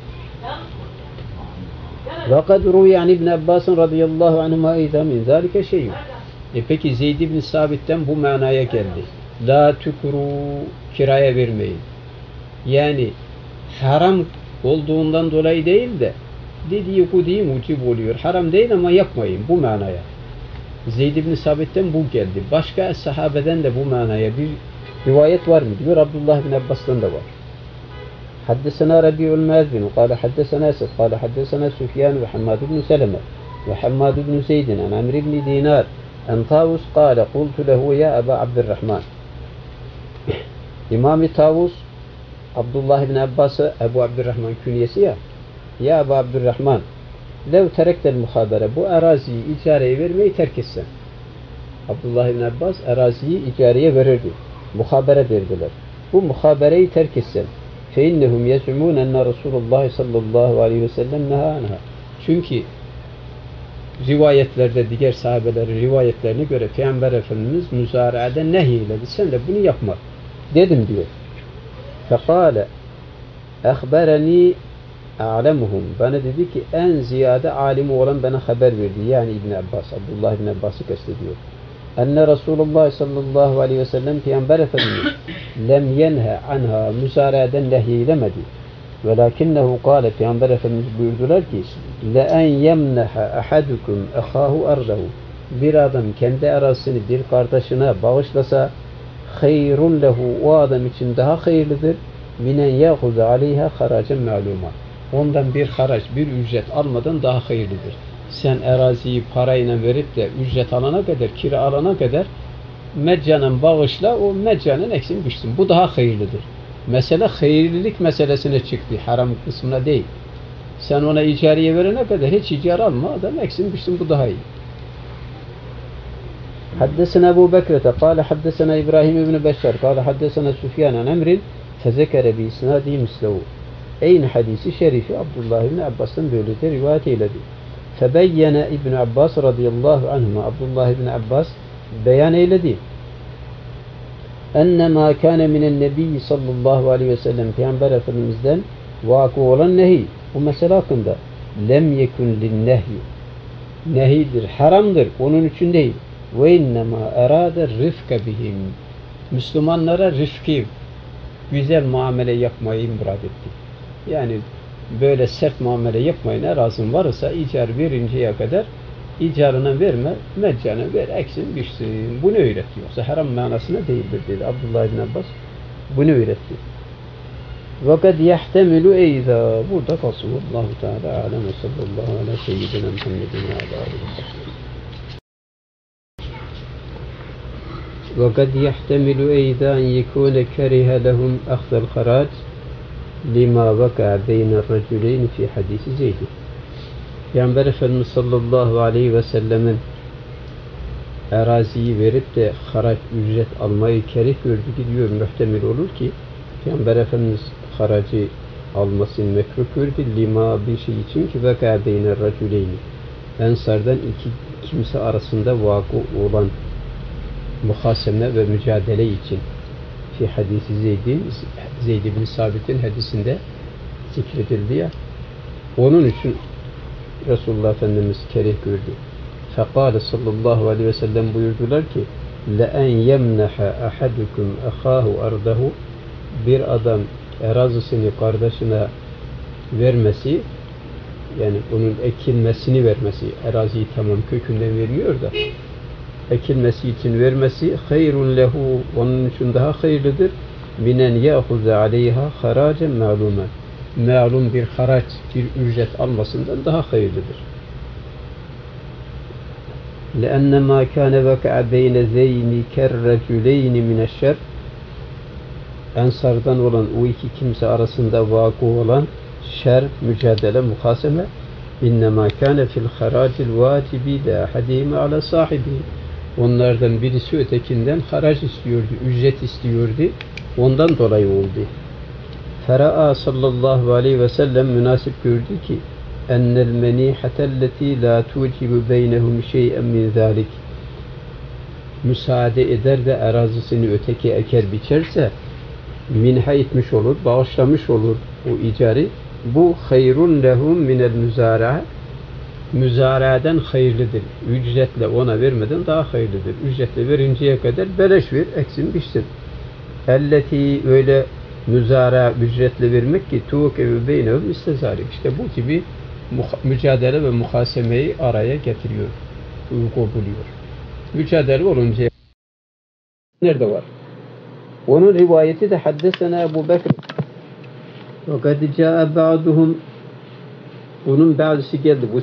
وَقَدْ رُوِيَ عَنْ İbn Abbas radıyallahu anhuma اِذَا مِنْ ذَٰلِكَ شَيْءٌ. Peki Zeyd ibn Sabit'ten bu manaya geldi. La tukru, kiraya vermeyin. Yani haram olduğundan dolayı değil de dedikoduyu mucib oluyor. Haram değil ama yapmayın bu manaya. Zeyd ibn Sabit'ten bu geldi. Başka sahabeden de bu manaya bir rivayet var mı diyor. Abdullah ibn Abbas'tan da var. حدثنا ربيع المازن قال حدثنا أسد قال حدثنا سفيان وحماد بن سلمة وحماد بن زيد عن عمرو بن دينار عن طاووس قال قلت له يا أبا عبد الرحمن. İmam-ı Tavus Abdullah ibn Abbas'a Ebu Abdurrahman künyesi ya. Ya Ebu Abdurrahman lev terektel muhabere, bu araziyi icareye vermeyi terk etsen. Abdullah ibn Abbas araziyi icareye verirdi. Muhabere verdiler. Bu muhabereyi terk etsen فَاِنَّهُمْ يَزْعُمُونَ اَنَّ رَسُولُ اللّٰهِ sallallahu aleyhi ve sellem neha anha. Çünkü rivayetlerde diğer sahabelerin rivayetlerine göre Peygamber Efendimiz müzaraede nehyiledi. Sen de bunu yapma. Dedim diyor. فَقَالَ اَخْبَرَنِي a'lemuhum. Bana dedi ki en ziyade alimi olan bana haber verdi. Yani İbn Abbas, Abdullah İbn Abbas'ı kastediyor. Enne Resulullah sallallahu aleyhi ve sellem Peygamber Efendimiz lem yenhe anha müzaraeden nehyeylemedi. Velakinnehu kâle Peygamber Efendimiz buyurdular ki le en yemneha ahadukum ahahu ardahu. Bir adam kendi arasını bir kardeşine bağışlasa hayrun lehu, o adam için daha hayırlıdır minen yahuzu aleyha haracen ma'luma. Ondan bir haraç, bir ücret almadan daha hayırlıdır. Sen araziyi parayla verip de ücret alana kadar, kira alana kadar meccanen bağışla, o meccanen eksin düşsün. Bu daha hayırlıdır. Mesele hayırlılık meselesine çıktı, haram kısmına değil. Sen ona icariye verene kadar hiç icara alma, adam eksin düşsün, bu daha iyi. Haddesena Ebu Bekrete, kâle haddesena İbrahim ibn Beşşer, kâle haddesena Süfyan an Emrin, fezekere bi isnâdi mislehu. Aynı hadisi şerifi Abdullah ibn Abbas'tan böyle de rivayet eyledi. Febeyyene İbn Abbas radıyallahu anhuma, Abdullah ibn Abbas beyan eyledi. Ennemâ kâne minen nebiyyi sallallahu aleyhi ve sellem, Peygamber Efendimiz'den vakı olan nehi, bu mesele hakkında lem yekun linnehyi, nehidir, haramdır, onun için değil. Ve innemâ erâde rifke bihim, Müslümanlara rifki, güzel muamele yapmayı murad etti. Yani böyle sert muamele yapmayın, razın varsa icar verinceye kadar icarına verme, meccana ver, eksin düşsün. Bunu öğretiyor. Yoksa haram manasına değildir dedi Abdullah ibn Abbas. Bunu öğretti. وَقَدْ يَحْتَمِلُ اَيْذَا. Burada kalsın. Allahu Teala alem ve sallallahu ala seyyidina Muhammedin ve ala aleyhi ve sellem. وَقَدْ يَحْتَمِلُ اَيْذَا اَنْ يَكُونَ كَرِهَ لَهُمْ اَخْذَ الْخَرَاجِ لِمَا وَقَعَ بَيْنَ الرَّجُلَيْنِ فِي حَدِيثِ زَيْدٍ. Peygamber Efendimiz sallallahu aleyhi ve sellemin araziyi verip de haraç, ücret almayı kerih gördü, gidiyor, muhtemel olur ki Peygamber Efendimiz haracı almasını mekruh gördü. Lima bir şey için ki veka beyne raculeyni, Ensardan iki kimse arasında vakı olan muhaseme ve mücadele için fi hadisi Zeyd ibn Sabit'in hadisinde zikredildi ya, onun için Resulullah Efendimiz kerih gördü. Fekâle sallallahu aleyhi ve sellem buyurdular ki لَاَنْ يَمْنَحَ أَحَدُكُمْ أَخَاهُ أَرْضَهُ. Bir adam arazisini kardeşine vermesi, yani onun ekilmesini vermesi, araziyi tamam kökünden vermiyor da ekilmesi için vermesi hayrun lehu, onun için daha hayırlıdır minen ya'huze aleyha haracen ma'lumen, malum bir haraç, bir ücret almasından daha hayırlıdır. لأن ما كان وقع بين ذين كالرجلين من الشر. Ensardan olan o iki kimse arasında vakı olan şer, mücadele, muhaseme innema kâne fil haracil vacibi de ahadîme ala sahibi. Onlardan birisi ötekinden harac istiyordu, ücret istiyordu. Ondan dolayı oldu. Fera'a sallallahu aleyhi ve sellem münasip gördü ki ennel menîhatelleti la tucibu beynehum şey'en min zâlik. Müsaade eder de arazisini öteki eker biçerse minha etmiş olur, bağışlamış olur o icari. Bu hayrun lehum minel müzâra'a. Müzaraden hayırlıdır. Ücretle ona vermeden daha hayırlıdır. Ücretle verinceye kadar beleş ver, eksin biçsin. Elleti, öyle müzara ücretle vermek ki tuğkevi beynehum istezalik. İşte bu gibi mücadele ve muhasemeyi araya getiriyor. Uygu buluyor. Mücadele olunca nerede var? Onun rivayeti de haddesena Ebu Bekr. Ve kad ca'e ba'duhum. Bunun bazısı geldi. Bu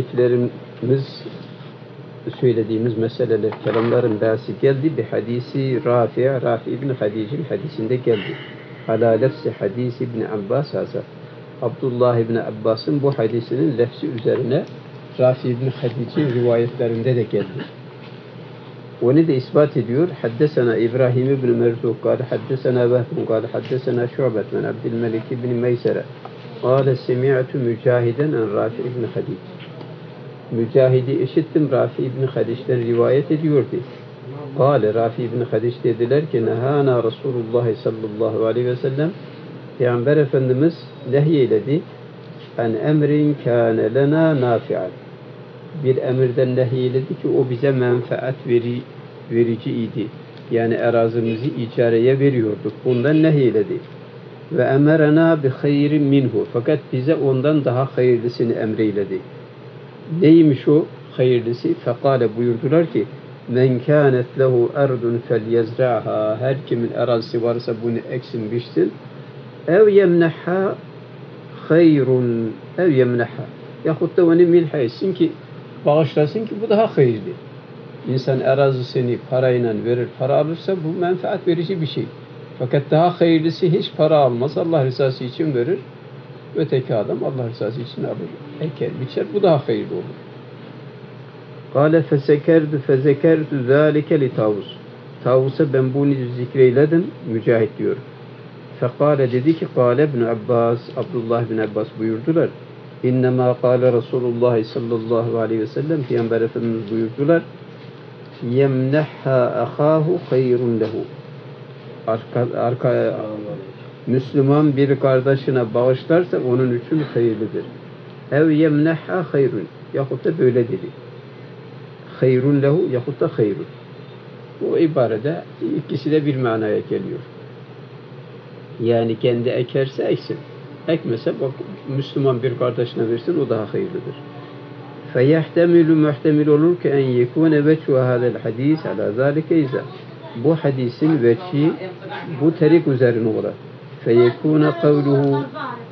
söylediğimiz meseleler, kelamların bazısı geldi. Bir hadisi Rafi ibn Hadic'in hadisinde geldi. Ala lefsi hadisi ibn Abbas hasa. Abdullah ibn Abbas'ın bu hadisinin lefsi üzerine Rafi ibn Hadic'in rivayetlerinde de geldi. Onu da ispat ediyor. Haddesena İbrahim ibn Merzuk kâle haddesena Vehbun kâle haddesena Şu'bet men Abdülmelik ibn Meysere kâle semi'tu Mücahiden en Rafi ibn Hadid. Mücahidi işittim, Rafi ibn Hadiş'ten rivayet ediyordu. Kâle Rafi ibn Hadiş dediler ki nehâna Resulullah sallallahu aleyhi ve sellem, Peygamber Efendimiz nehyeledi en emrin kâne lena nafi'an. Bir emirden nehyeledi ki o bize menfaat verici idi. Yani arazimizi icareye veriyorduk. Bundan nehyeledi. Ve emerena bi hayrin minhu. Fakat bize ondan daha hayırlısını emreyledi. Neymiş o hayırlısı? Fekale buyurdular ki men kânet lehu erdun felyezra'ha. Her kimin arazisi varsa bunu eksin biçsin. Ev yemneha hayrun. Ev yemneha. Yahut da onu milha etsin ki bağışlasın ki bu daha hayırlı. İnsan arazisini parayla verir, para alırsa bu menfaat verici bir şey. Fakat daha hayırlısı hiç para almaz, Allah rızası için verir. Öteki adam Allah rızası için alır, eker, biçer, bu daha hayırlı olur. Kâle fezekertu zâlike li Tavus. Tavus'a ben bunu zikreyledim, Mücahit diyor. Fekâle dedi ki, kâle ibn Abbas, Abdullah bin Abbas buyurdular. İnnemâ kâle Resulullah sallallahu aleyhi ve sellem, Peygamber Efendimiz buyurdular. Yemnehha ahâhu hayrun lehu. Müslüman bir kardeşine bağışlarsa onun için hayırlıdır. Ev yemnehha hayrun. Yahut da böyle dedi. Hayrun lehu yahut da hayrun. Bu ibarede ikisi de bir manaya geliyor. Yani kendi ekerse eksin. Ekmese bak Müslüman bir kardeşine versin o daha hayırlıdır. Feyehtemilu muhtemil olur ki en yekune veçhu hadel hadis ala zalike izah. Bu hadisin veçhi bu terik üzerine olur. Feyekune kavluhu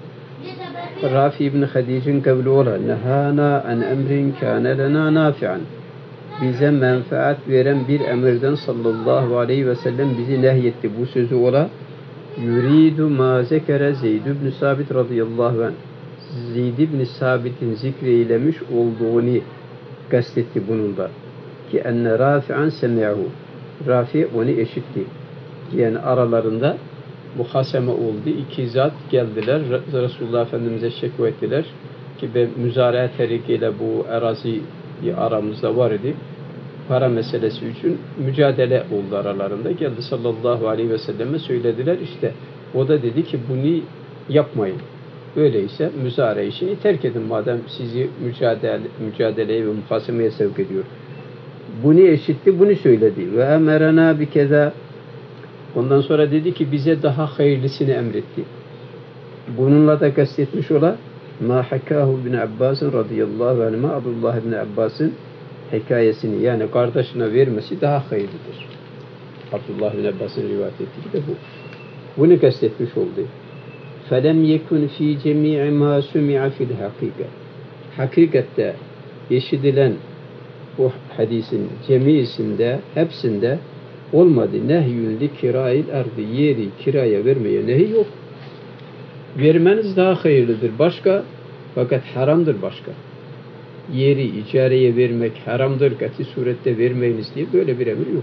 Rafi ibn Hadic'in kavlu olur. Nehana en emrin kâne lena nafi'an. Bize menfaat veren bir emirden sallallahu aleyhi ve sellem bizi nehyetti. Bu sözü ola. Yuridu ma zekere Zeyd ibn Sabit radıyallahu anh. Zeyd ibn Sabit'in zikreylemiş olduğunu kastetti bununla. Ki enne Rafi'an semi'ahu. Rafi onu eşitti. Yani aralarında muhaseme oldu. İki zat geldiler. Resulullah Efendimiz'e şekva ettiler. Ki ben müzaraat terikiyle bu arazi aramızda var idi. Para meselesi için mücadele oldu aralarında. Geldi sallallahu aleyhi ve selleme söylediler. İşte o da dedi ki bunu yapmayın. Öyleyse müzara işini terk edin madem sizi mücadeleye ve muhasemeye sevk ediyor. Bunu eşitti, bunu söyledi. Ve emerena bi keza. Ondan sonra dedi ki bize daha hayırlısını emretti. Bununla da kastetmiş ola ma hakahu bin Abbas'ın radıyallahu anh'a Abdullah ibn Abbas'ın hikayesini yani kardeşine vermesi daha hayırlıdır. Abdullah ibn Abbas'ın rivayet ettiği de bu. Bunu kastetmiş oldu. فَلَمْ يَكُنْ ف۪ي جَمِيعِ مَا سُمِعَ فِي الْحَقِيقَ. Hakikatte eşitilen bu hadisin cemiisinde, hepsinde olmadı. Nehyün li kirail ardı. Yeri kiraya vermeye nehy yok. Vermeniz daha hayırlıdır. Başka, fakat haramdır başka. Yeri icareye vermek haramdır. Kati surette vermeyiniz diye böyle bir emir yok.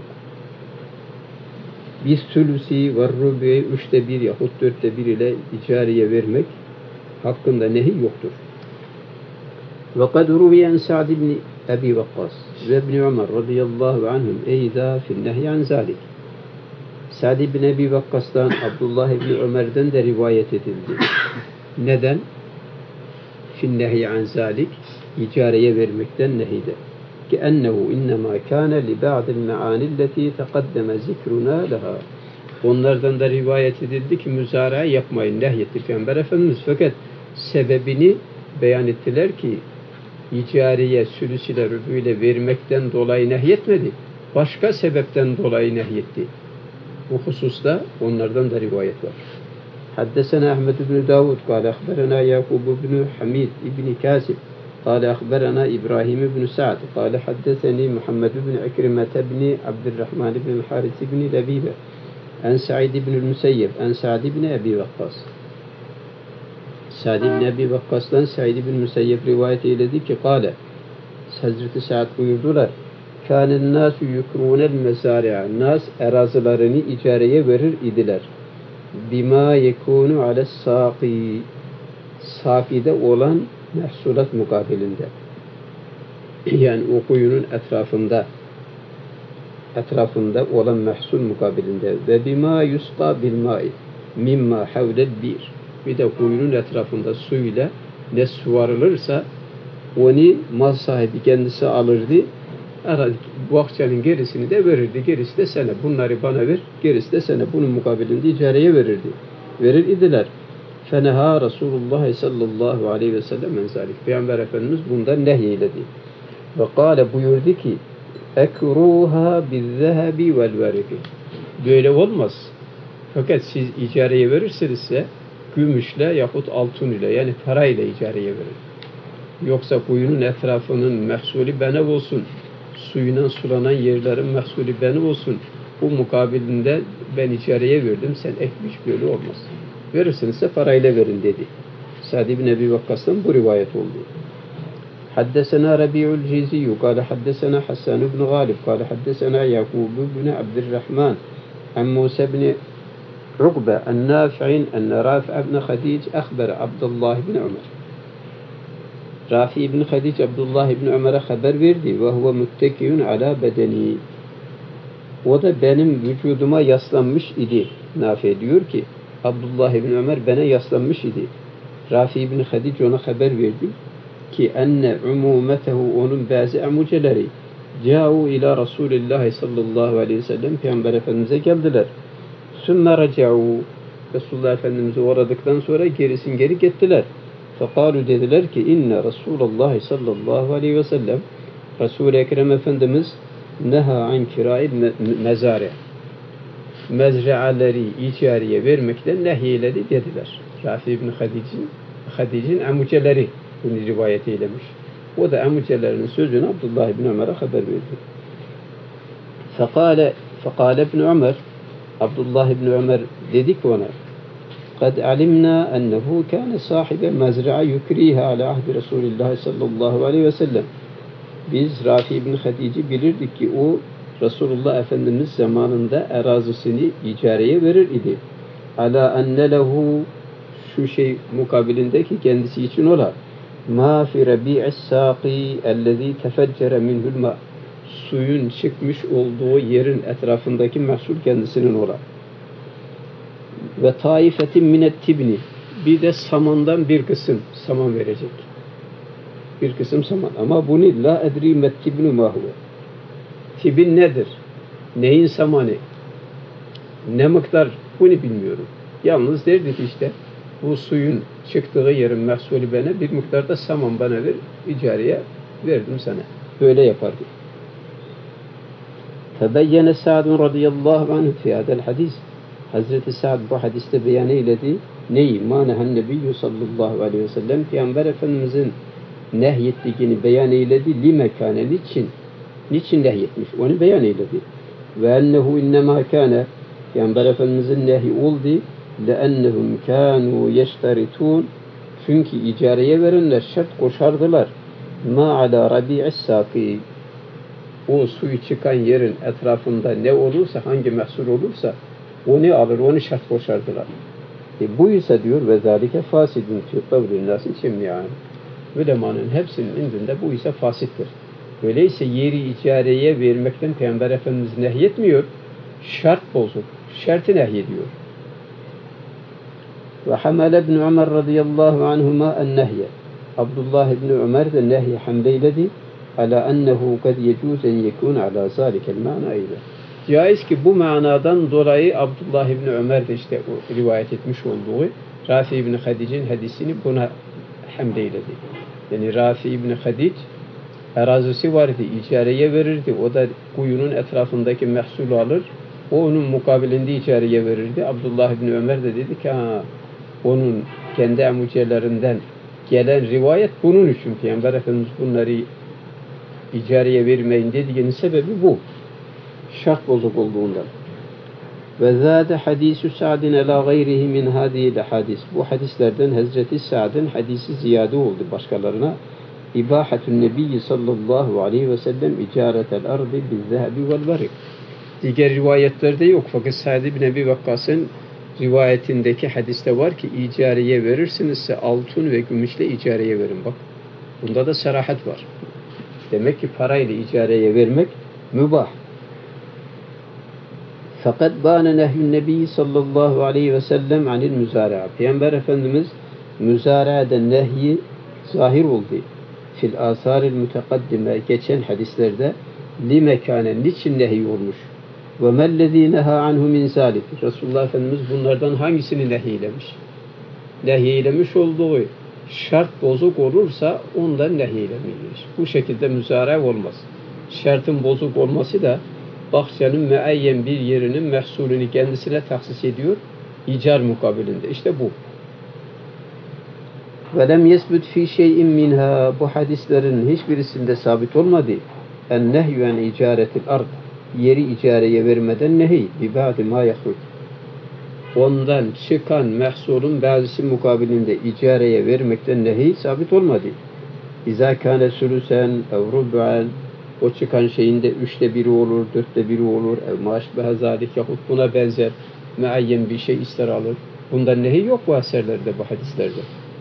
Bir sülüsi ve rubi 3'te 1 yahut 4'te 1 ile icareye vermek hakkında nehy yoktur. Ve kad ruviyen Sa'd ibn Abi Vakkas ve ibn Ömer radıyallahu anhum eyza fil nehy an zalik. Sa'd ibn Abi Vakkas'tan Abdullah ibn Ömer'den de rivayet edildi. Neden? Fil nehy an zalik icareye vermekten nehyde. Ki ennehu innema kana li ba'dil maani allati taqaddama zikruna laha. Onlardan da rivayet edildi ki müzara yapmayın nehyetti Peygamber Efendimiz fakat sebebini beyan ettiler ki icareye sülüsüyle rübüyle vermekten dolayı nehyetmedi. Başka sebepten dolayı nehyetti. Bu hususta onlardan da rivayet var. Haddesena Ahmed ibn Davud kâle ahberena Yakub ibn Hamid ibn Kasib kâle ahberena İbrahim ibn Sa'd kâle haddeseni Muhammed ibn İkrimete ibn Abdurrahman ibn Haris ibn Lebibe en Sa'id ibn Müseyyeb en Sa'd ibn Abi Vakkas. Sa'd ibn Abi Vakkas'tan Sa'id ibn Müseyyeb rivayet eyledi ki kâle Hazreti Sa'd buyurdular kânen nâsü yukrûnel mesâri'a. Nas erazilerini icareye verir idiler. Bima yekûnü ales sâkî. Sâkide olan mehsulat mukabilinde. Yani o kuyunun etrafında olan mehsul mukabilinde. Ve bima yusqa bil ma'i mimma havlel bir. Bir de kuyunun etrafında suyla ne suvarılırsa onu mal sahibi kendisi alırdı. Bu akçanın gerisini de verirdi. Gerisi de sana. Bunları bana ver. Gerisi de sana. Bunun mukabilinde icareye verirdi. Verir idiler. Feneha Resulullah sallallahu aleyhi ve sellem menzalik. Peygamber Efendimiz bundan nehyeledi. Ve kâle buyurdu ki ekruha bizzehebi vel veriki. Böyle olmaz. Fakat siz icareye verirsinizse gümüşle yahut altın ile yani parayla icareye verin. Yoksa kuyunun etrafının mehsulü benim olsun. Suyuna sulanan yerlerin mehsulü benim olsun. Bu mukabilinde ben icareye verdim. Sen ekmiş böyle olmaz. Verirsinizse parayla verin dedi. Sa'd ibn Ebi Vakkas'tan bu rivayet oldu. Haddesena Rabi'ul Ciziyu kâle haddesena Hasan ibn Galib kâle haddesena Yakub ibn Abdurrahman an Musa ibn Ukbe an Nafi'in enne Rafi' ibn Khadij akhbara Abdullah ibn Ömer. Rafi ibn Khadij Abdullah ibn Ömer'e haber verdi ve huve muttekiyun ala bedeni. O da benim vücuduma yaslanmış idi. Nafi diyor ki Abdullah ibn Ömer bana yaslanmış idi. Rafi ibn Khadij ona haber verdi ki enne umumetehu onun bazı amuceleri câ'u ila Resulillah sallallahu aleyhi ve sellem Peygamber Efendimiz'e geldiler. Sümme raca'u Resulullah Efendimiz'e uğradıktan sonra gerisin geri gittiler. Fekalu dediler ki inne Resulullah sallallahu aleyhi ve sellem Resul-i Ekrem Efendimiz neha an kirail mezare mezraları icareye vermekten nehyeledi dediler. Rafi ibn Khadij'in amuceleri bunu rivayet eylemiş. O da amucelerinin sözünü Abdullah ibn Ömer'e haber verdi. Fekale ibn Ömer Abdullah ibn Ömer dedi ki ona قد علمنا أنه كان صاحب مزرعة يكريها على عهد رسول الله sallallahu aleyhi ve sellem. Biz Rafi ibn Khadij'i bilirdik ki o Resulullah Efendimiz zamanında erazisini icareye verir idi. Ala enne lehu şu şey mukabilindeki kendisi için ola. Ma fi rabi'is saqi ellezî tefeccere minhul ma. Suyun çıkmış olduğu yerin etrafındaki mahsul kendisinin ola. Ve taifetin minet tibni. Bir de samandan bir kısım saman verecek. Bir kısım saman. Ama bunu la edri met tibnu ma huve. Tibin nedir? Neyin samanı? Ne miktar? Bunu bilmiyorum. Yalnız derdi ki işte bu suyun çıktığı yerin mahsulü bana bir miktarda saman bana ver, icareye verdim sana. Böyle yapardı. Febeyyene Sa'dun radıyallahu anh fi hadel hadis. Hazreti Sa'd bu hadiste beyan eyledi. Neyi? Mânehen nebiyyü sallallahu aleyhi ve sellem Peygamber Efendimizin nehyettiğini beyan eyledi. Limekâne niçin? Niçin nehyetmiş? Onu beyan eyledi. Ve ennehu innemâ kâne Peygamber Efendimizin nehi oldu. لَاَنَّهُمْ كَانُوا يَشْتَرِتُونَ Çünkü icareye verenler şart koşardılar. مَا عَلَى رَبِيعِ السَّاقِي O suyu çıkan yerin etrafında ne olursa, hangi mahsul olursa onu alır, onu şart koşardılar. Bu ise diyor ve zâlike fâsidun fî kavlin nâsi cemî'an. Ulemanın hepsinin indinde bu ise fasittir. Öyleyse yeri icareye vermekten Peygamber Efendimiz nehyetmiyor, şart bozuk, şartı nehyediyor. Ve hamele ibn Ömer radıyallahu anhuma en-nehye. Abdullah ibn Ömer de nehyi hamleyledi. Ala ennehu kad yecuz en yekun ala zalikel ma'na eyle. Caiz ki bu manadan dolayı Abdullah ibn Ömer de işte o rivayet etmiş olduğu Rafi ibn Khadij'in hadisini buna hamleyledi. Yani Rafi ibn Khadij arazisi vardı, icareye verirdi. O da kuyunun etrafındaki mahsulü alır. O onun mukabilinde icareye verirdi. Abdullah ibn Ömer de dedi ki onun kendi amucelerinden gelen rivayet bunun için Peygamber Efendimiz bunları icareye vermeyin dediğinin sebebi bu. Şart bozuk olduğundan. Ve zâde hadîsü Sa'din elâ gayrihi min hâdîl hadis. Bu hadislerden Hazreti Sa'd'ın hadisi ziyade oldu başkalarına. İbahatun Nebi sallallahu aleyhi ve sellem icaretel ardı bizzehebi vel verik. Diğer rivayetlerde yok. Fakat Sa'd bin Ebi Vakkas'ın rivayetindeki hadiste var ki icareye verirsinizse altın ve gümüşle icareye verin. Bak. Bunda da sarahat var. Demek ki parayla icareye vermek mübah. Fakat bâne nehyün nebi sallallahu aleyhi ve sellem anil müzâra'a. Peygamber Efendimiz müzâra'den nehyi zahir oldu. Fil âsâril mütekaddime geçen hadislerde li mekânen niçin nehy olmuş? Ve mellezî nehâ anhu min zâlik. Resulullah Efendimiz bunlardan hangisini nehyeylemiş? Nehyeylemiş olduğu şart bozuk olursa ondan nehyeylemiş. Bu şekilde müzâra olmaz. Şartın bozuk olması da bahçenin müeyyen bir yerinin mehsulünü kendisine tahsis ediyor. İcar mukabilinde. İşte bu. وَلَمْ يَسْبُتْ ف۪ي شَيْءٍ مِنْهَا. Bu hadislerin hiçbirisinde sabit olmadı. اَنْنَهْيُ عَنْ اِجَارَةِ الْاَرْضِ. Yeri icareye vermeden nehi. بِبَعْدِ مَا يَخْرُجُ. Ondan çıkan mehsulun bazısı mukabilinde icareye vermekten nehi sabit olmadı. اِذَا كَانَ سُلُسًا اَوْ رُبْعًا. O çıkan şeyin de 1/3 olur, 4/1 olur. Maşbehe zalik yahut buna benzer müeyyen bir şey ister alır. Bundan nehi yok bu eserlerde, bu hadislerde.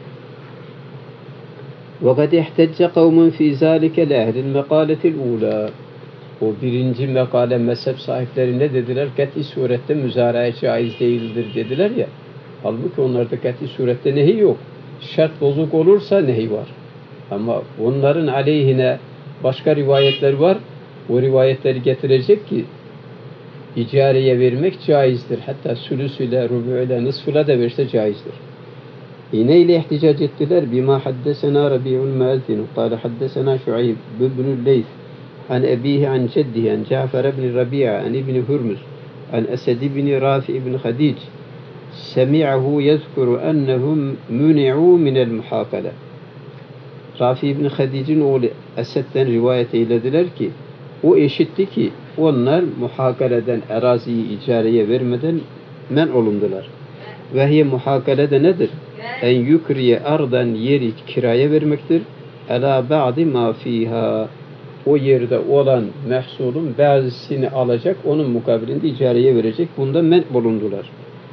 وَقَدْ اِحْتَجَّ قَوْمٌ ف۪ي ذَٰلِكَ لَاهْلِ الْمَقَالَةِ الْعُولَى. O birinci mekale mezhep sahipleri ne dediler? Kat'i surette müzaraya caiz değildir dediler ya. Halbuki onlarda kat'i surette nehi yok. Şart bozuk olursa nehi var. Ama onların aleyhine başka rivayetler var. O rivayetleri getirecek ki icareye vermek caizdir. Hatta sülüsüyle, rübüyle, nısfıyla da verse caizdir. Yine ile ihticac ettiler. Bima haddesena Rabi'ul Muazzin. Kale haddesena Şuayb ibn Leyth. An ebihi an ceddihi an Cafer ibn Rabi'a an ibn Hurmuz. An Esed ibn Rafi ibn Khadic. Semi'ahu yezkuru ennehum muni'u minel muhakale. Rafi ibn Hadic'in oğlu Esed'den rivayet eylediler ki o eşitti ki onlar muhakaleden araziyi icareye vermeden men olundular. Ve hiye muhakalede nedir? En yukriye ardan yeri kiraya vermektir. Ela ba'di ma fiha. O yerde olan mehsulun bazısını alacak, onun mukabilinde icareye verecek. Bunda men olundular.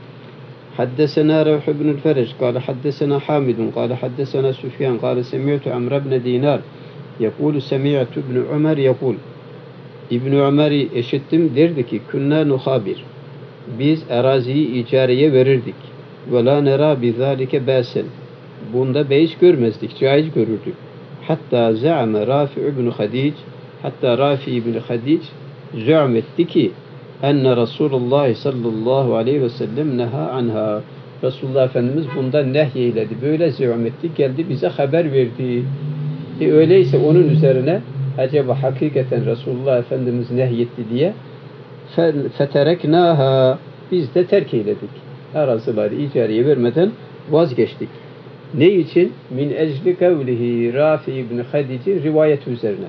حدثنا روح بن الفرج قال حدثنا حامد قال حدثنا سفيان قال سمعت عمرو بن دينار يقول سمعت ابن عمر يقول İbn Ömer'i eşittim derdi ki künna nuhabir. Biz araziyi icareye verirdik. Ve la nera bizalike ba'sen. Bunda beis görmezdik, caiz görürdük. Hatta za'ame Rafi ibn Hadic, hatta Rafi ibn Hadic zü'metti ki enne Resulullah sallallahu aleyhi ve sellem neha anha. Resulullah Efendimiz bundan nehyeyledi. Böyle zü'metti, geldi bize haber verdi. Öyleyse onun üzerine acaba hakikaten Resulullah Efendimiz nehyetti diye fetereknaha, biz de terk eyledik. Arazileri icareye vermeden vazgeçtik. Ne için? Min ecli kavlihi Rafi ibn Hadic'in rivayeti üzerine.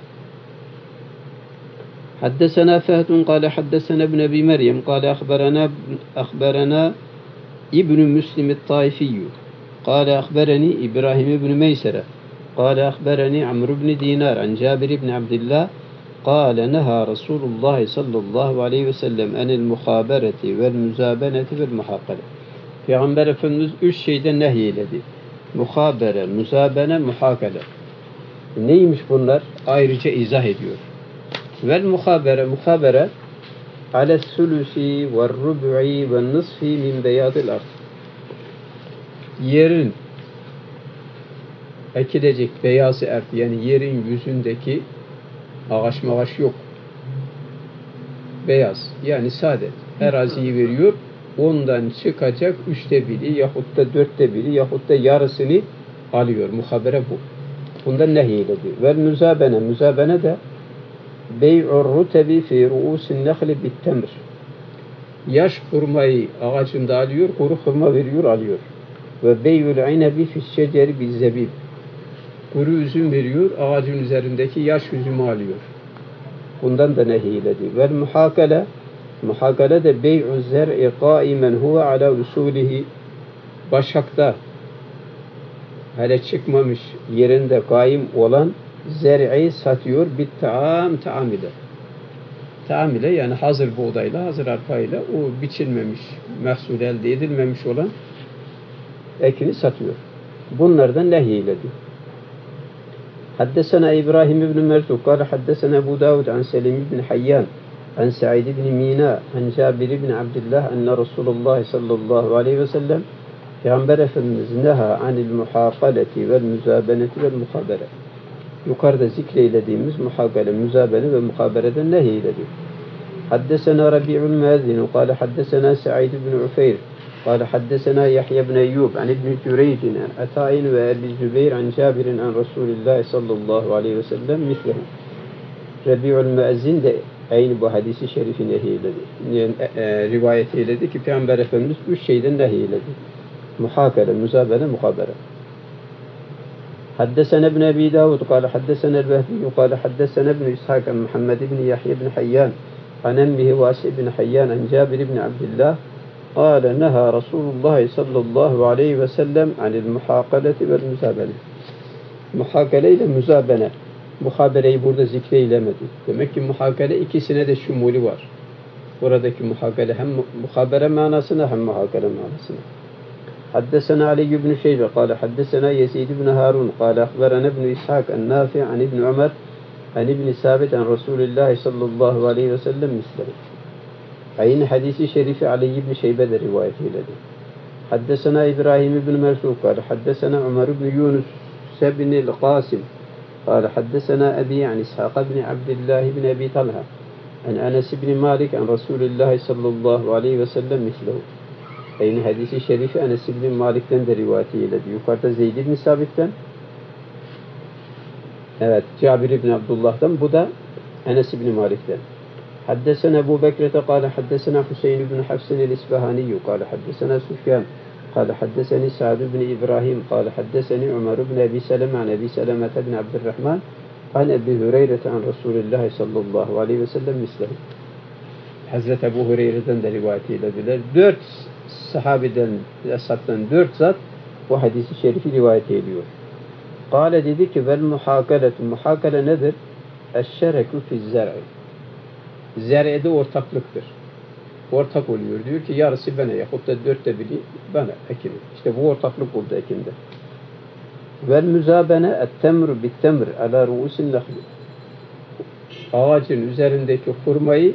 حدثنا فهد قال حدثنا ابن أبي مريم قال أخبرنا ابن مسلم الطائفي قال أخبرني إبراهيم بن ميسرة قال أخبرني عمرو بن دينار عن جابر بن عبد الله قال نهى رسول الله صلى الله عليه وسلم عن المخابرة والمزابنة والمحاقلة. Peygamber Efendimiz 3 şeyden nehyeledi. Muhabere, müzabene, muhakale. Neymiş bunlar? Ayrıca izah ediyor. Vel muhabere ale sulusi ve rub'i ve nisfi min beyadil ard. Yerin ekilecek beyazı ert, yani yerin yüzündeki ağaç mağaç yok. Beyaz, yani sade. Araziyi veriyor, ondan çıkacak 1/3 yahut da 4/1 yahut da yarısını alıyor. Muhabere bu. Bundan nehyeyiledi. Vel müzabene de bey'ur rutebi fi ru'usin nehli bittemr. Yaş hurmayı ağacında alıyor, kuru hurma veriyor, alıyor. Ve bey'ül inebi fi şeceri bil zebib. Kuru üzüm veriyor, ağacın üzerindeki yaş üzümü alıyor. Bundan da nehyeyiledi. Vel muhakale de bey'u zer'i qaimen huve ala usulihi. Başakta hele çıkmamış yerinde kaim olan zer'i satıyor bir taam ile. Taam ile yani hazır buğdayla, hazır arpayla o biçilmemiş, mahsul elde edilmemiş olan ekini satıyor. Bunlardan nehyeyledir. حدثنا إبراهيم بن مرزوق قال حدثنا أبو داود عن سليم بن حيان عن سعيد بن ميناء عن جابر بن عبد الله أن رسول الله صلى الله عليه وسلم Peygamber Efendimiz neha anil muhakaleti vel müzabeneti vel muhabere. Yukarıda zikreylediğimiz muhakale, müzabene ve muhabereden nehyeyledik. Haddesena Rabi'ul Muazzin قال حدثنا سعيد بن عفير قال حدثنا يحيى بن أيوب عن ابن جريج عن عطاء وأبي الزبير عن جابر عن رسول الله صلى الله عليه وسلم مثله. Rabi'ul Muazzin de aynı bu hadisi şerifi nehyeyledik. Yani, rivayet eyledi ki Peygamber Efendimiz üç şeyden nehyeyledik. محاكلة مزابلة مخابرة. حدثنا ابن أبي داود قال حدثنا البهدي قال حدثنا ابن إسحاق عن محمد بن يحيى بن حيان عن أمه واسع بن حيان عن جابر بن عبد الله قال نهى رسول الله صلى الله عليه وسلم عن المحاقلة والمزابلة. Muhakele ile müzabene. Muhabereyi burada zikreylemedi. Demek ki muhakele ikisine de şumuli var. Oradaki muhakele hem muhabere manasına hem muhakele manasına. حدثنا علي بن شيبة قال حدثنا يزيد بن هارون قال أخبرنا ابن إسحاق النافع عن ابن عمر عن ابن ثابت عن رسول الله صلى الله عليه وسلم مثله. Aynı hadisi şerifi Ali ibn Şeybe de rivayet eyledi. حدثنا إبراهيم بن مرزوق قال حدثنا عمر بن يونس بن القاسم قال حدثنا أبي عن إسحاق بن عبد الله بن أبي طلحة عن أنس بن مالك عن رسول الله صلى الله عليه وسلم مثله. Aynı hadisi şerifi Enes ibn Malik'ten de rivayet eyledi. Yukarıda Zeyd ibn Sabit'ten, evet, Cabir ibn Abdullah'tan, bu da Enes ibn Malik'ten. Haddesena Ebu Bekir'te kâle haddesena Hüseyin ibn Hafsin el-İsbahaniyyü kâle haddesena Süfyan kâle haddeseni Sa'd ibn İbrahim kâle haddeseni Ömer ibn Ebi Seleme an Ebi Selemete ibn Abdurrahman an Ebi Hureyre'te an Resulullah sallallahu aleyhi ve sellem mislehu. Hazreti Ebu Hureyre'den de rivayet eylediler. 4 sahabeden, ashabtan 4 zat bu hadisi şerifi rivayet ediyor. Kâle dedi ki vel muhakaletu, muhakale nedir? Eşşereku fizzer'i. Zer'ede ortaklıktır. Ortak oluyor. Diyor ki yarısı bana yahut da 1/4 bana ekimi. İşte bu ortaklık oldu ekimde. Vel müzabene et-temru bit-temr ala ru'usin nahli. Ağacın üzerindeki hurmayı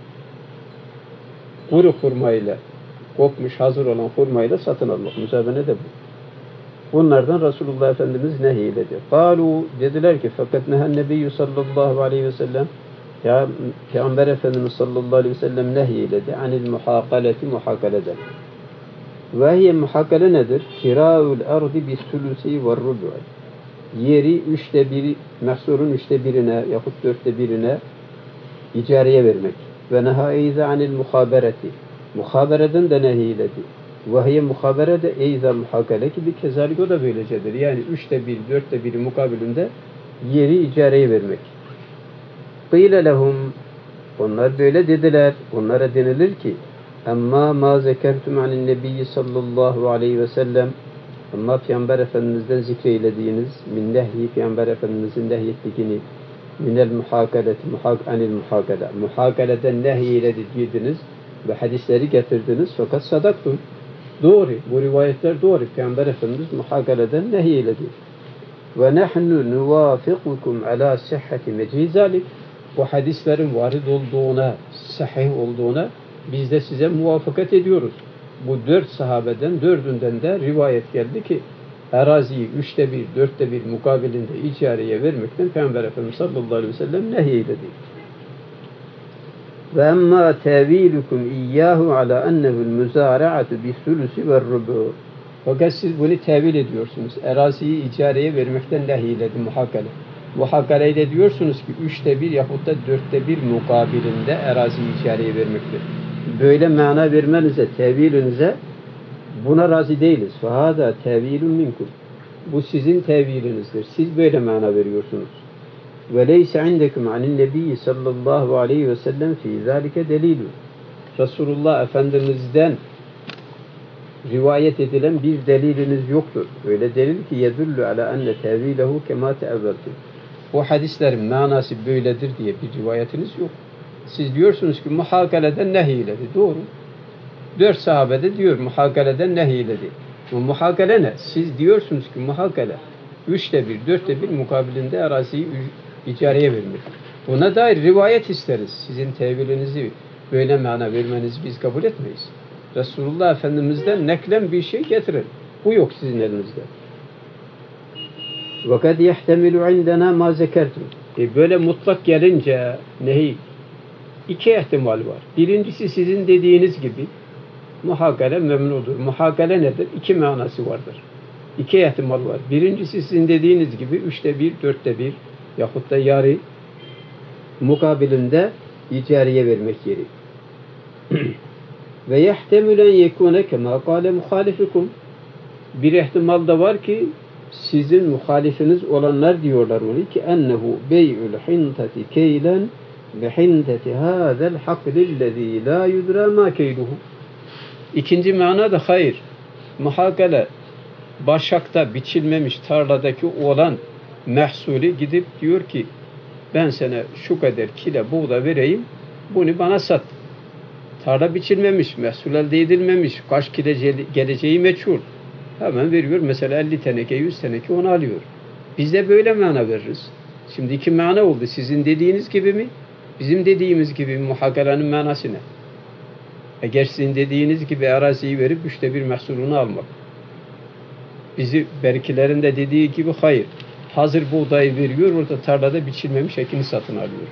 kuru hurmayla, kokmuş hazır olan hurmayla satın almak. Müzabene de bu. Bunlardan Resulullah Efendimiz nehyiledi. Kalu, dediler ki fakat nehen nebiyyü sallallahu aleyhi ve sellem, ya Peygamber Efendimiz sallallahu aleyhi ve sellem nehyiledi anil muhakaleti, muhakaleden. Ve hiye muhakale nedir? Kiraul ardi bis sulusi ve rubu'i. Yeri 1/3, mahsurun 1/3'ine yahut 4/1'ine icareye vermek. Ve neha eyze anil muhabereti. Muhabereden de nehyiledi. Ve hiye muhabere de eyze muhakale ki bir kezalik o da böylecedir. Yani 1/3, 4/1 mukabilinde yeri icareye vermek. Kıyle lehum, onlar böyle dediler. Onlara denilir ki amma ma zekertum anin nebiyyi sallallahu aleyhi ve sellem, ama Peygamber Efendimiz'den zikreylediğiniz min nehyi, Peygamber Efendimiz'in nehyettiğini minel muhakaleti, anil muhakale, muhakaleden nehyeylediniz ve hadisleri getirdiniz fakat sadaktun. Doğru, bu rivayetler doğru. Peygamber Efendimiz muhakaleden nehyeledi. Ve nahnu nuvafikukum ala sihhati mecizalik. Bu hadislerin varid olduğuna, sahih olduğuna biz de size muvaffakat ediyoruz. Bu 4 sahabeden 4'ünden de rivayet geldi ki araziyi 1/3, 4/1 mukabilinde icareye vermekten Peygamber Efendimiz sallallahu aleyhi ve sellem nehyeydi. Ve emma tevilukum iyyahu ala ennehu'l muzara'atu bis-sulusi ve'r-rubu'. Fakat siz bunu tevil ediyorsunuz. Araziyi icareye vermekten nehyeydi muhakale. Muhakaleyi de diyorsunuz ki 1/3 yahut da 4/1 mukabilinde araziyi icareye vermektir. Böyle mana vermenize, tevilinize buna razı değiliz. Fahada tevilun minkum. Bu sizin tevilinizdir. Siz böyle mana veriyorsunuz. Ve leyse indekum anin nebiyyi sallallahu aleyhi ve sellem fi zalike delilun. Resulullah Efendimiz'den rivayet edilen bir deliliniz yoktur. Öyle delil ki yedullu ala enne tevilehu kema teevveltu. bu hadislerin manası böyledir diye bir rivayetiniz yok. Siz diyorsunuz ki muhakaleden nehyiledi. Doğru. 4 sahabede diyor muhakaleden nehyiledi. Bu muhakale ne? Siz diyorsunuz ki muhakale 3'te 1, 4'te 1 mukabilinde araziyi icareye vermek. Buna dair rivayet isteriz. Sizin tevilinizi böyle mana vermenizi biz kabul etmeyiz. Resulullah Efendimiz'den neklen bir şey getirin. Bu yok sizin elinizde. وَقَدْ يَحْتَمِلُ عِنْدَنَا مَا زَكَرْتُمْ böyle mutlak gelince nehi? 2 ihtimal var. Birincisi sizin dediğiniz gibi muhakale memnudur. Muhakale nedir? 2 manası vardır. 2 ihtimal var. Birincisi sizin dediğiniz gibi 3'te 1, 4'te 1 yahut da yarı mukabilinde icareye vermek yeri. Ve yehtemilen yekune kema kâle muhalifikum bir ihtimal da var ki sizin muhalifiniz olanlar diyorlar onu ki ennehu bey'ül hintati keylen ve hintati hâzel haklillezî lâ yudrâ mâ keyduhu. İkinci mana da hayır. Muhakale başakta biçilmemiş tarladaki olan mehsulü gidip diyor ki ben sana şu kadar kilo buğda vereyim bunu bana sat. Tarla biçilmemiş, mehsul elde edilmemiş, kaç kilo geleceği meçhul. Hemen veriyor. Mesela 50 teneke, 100 teneke onu alıyor. Biz de böyle mana veririz. Şimdi 2 mana oldu. Sizin dediğiniz gibi mi? Bizim dediğimiz gibi mi? Muhakalenin manası ne? Eğer sizin dediğiniz gibi araziyi verip 3'te 1 mehsulunu almak. Bizi belkilerin de dediği gibi hayır. Hazır buğdayı veriyor, orada tarlada biçilmemiş ekini satın alıyor.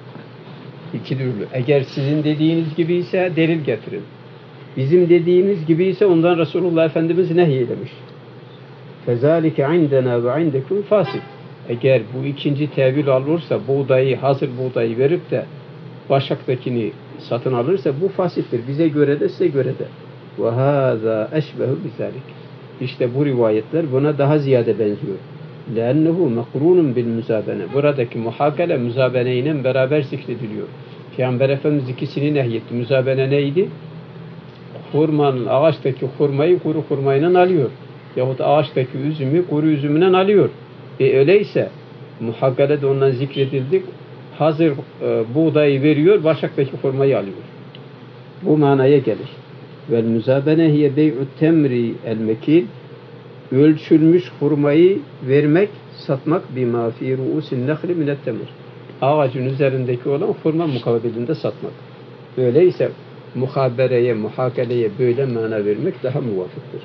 2 türlü. Eğer sizin dediğiniz gibi ise delil getirin. Bizim dediğimiz gibi ise ondan Resulullah Efendimiz nehyeylemiş. فَذَٰلِكَ عِنْدَنَا وَعِنْدَكُمْ فَاسِدٍ eğer bu ikinci tevil alırsa, buğdayı, hazır buğdayı verip de başaktakini satın alırsa bu fasittir. Bize göre de size göre de. وَهَذَا اَشْبَهُ بِذَٰلِكَ İşte bu rivayetler buna daha ziyade benziyor. لَأَنَّهُ مَقْرُونٌ بِالْمُزَابَنَةِ Buradaki muhakale müzabene beraber zikrediliyor. Peygamber Efendimiz ikisini nehyetti. Müzabene neydi? Hurmanın, ağaçtaki hurmayı kuru hurmayla alıyor. Yahut ağaçtaki üzümü kuru üzümünden alıyor. Öyleyse muhakkale de ondan zikredildik. Hazır buğdayı veriyor, başaktaki hurmayı alıyor. Bu manaya gelir. Vel müzabene hiye bey'ut temri el mekil ölçülmüş hurmayı vermek, satmak bima fi ru'usin nehli minet temir. Ağacın üzerindeki olan hurma mukabilinde satmak. Öyleyse muhabereye, muhakeleye böyle mana vermek daha muvafıktır.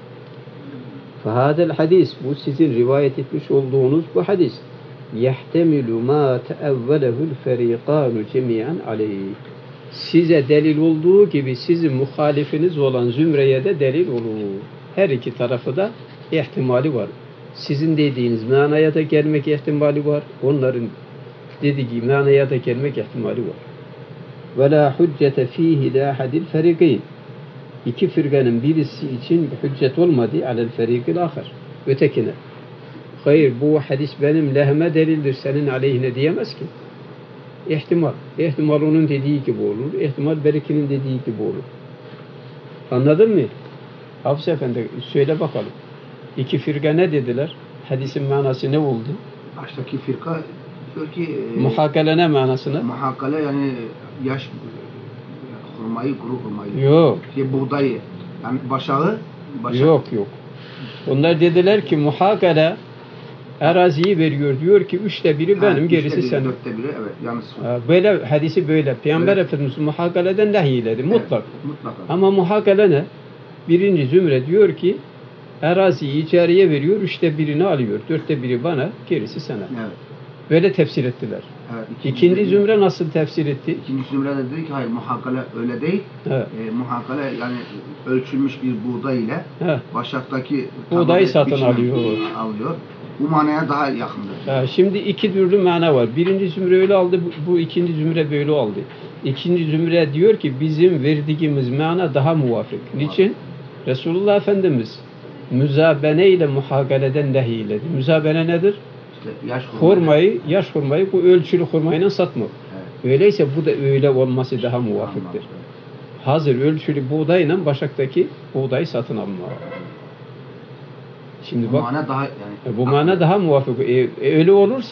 Fahadel hadis, bu sizin rivayet etmiş olduğunuz bu hadis yehtemilu ma teevvelehul ferikanu cemiyen aleyh. Size delil olduğu gibi sizin muhalifiniz olan zümreye de delil olur. Her iki tarafı da ihtimali var. Sizin dediğiniz manaya da gelmek ihtimali var. Onların dediği manaya da gelmek ihtimali var. Ve la hüccete fihi la hadil ferikayn. İki firganın birisi için bir hüccet olmadı alel ferikil ahir. Ötekine. Hayır bu hadis benim lehime delildir senin aleyhine diyemez ki. İhtimal. İhtimal onun dediği gibi olur. İhtimal berikinin dediği gibi olur. Anladın mı? Hafız Efendi söyle bakalım. İki firga ne dediler? Hadisin manası ne oldu? Baştaki firka diyor ki muhakale ne manasını? Muhakale yani yaş hurmayı, kuru hurmayı. Yok. Buğdayı. Yani başağı. Yok. Onlar dediler ki muhakale araziyi veriyor. Diyor ki 1/3 benim, gerisi senin. 4'te 1'i evet. Yalnız. Böyle hadisi böyle. Peygamber Efendimiz muhakaleden nehyiledi. Mutlak. Mutlaka. Ama muhakale ne? Birinci zümre diyor ki araziyi icareye veriyor. 1/3'ünü alıyor. 4'te 1'i bana, gerisi sana. Evet. Böyle tefsir ettiler. Evet, İkinci zümre nasıl tefsir etti? İkinci zümre de dedi ki hayır muhakale öyle değil. Evet. Muhakale yani ölçülmüş bir buğday ile başaktaki buğdayı satın alıyor. Bu manaya daha yakındır. Şimdi iki türlü mana var. Birinci zümre öyle aldı, bu ikinci zümre böyle aldı. İkinci zümre diyor ki bizim verdiğimiz mana daha muvafık. Niçin? Resulullah Efendimiz müzabene ile muhakaleden nehyiledi. Müzabene nedir? Yaş hurmayı bu ölçülü hurmayla satmak. Evet. Öyleyse bu da öyle olması daha muvafıktır. Hazır ölçülü buğdayla başaktaki buğdayı satın alma. Şimdi bu bak. Mana daha, yani, bu mana daha muvafık. Öyle olursa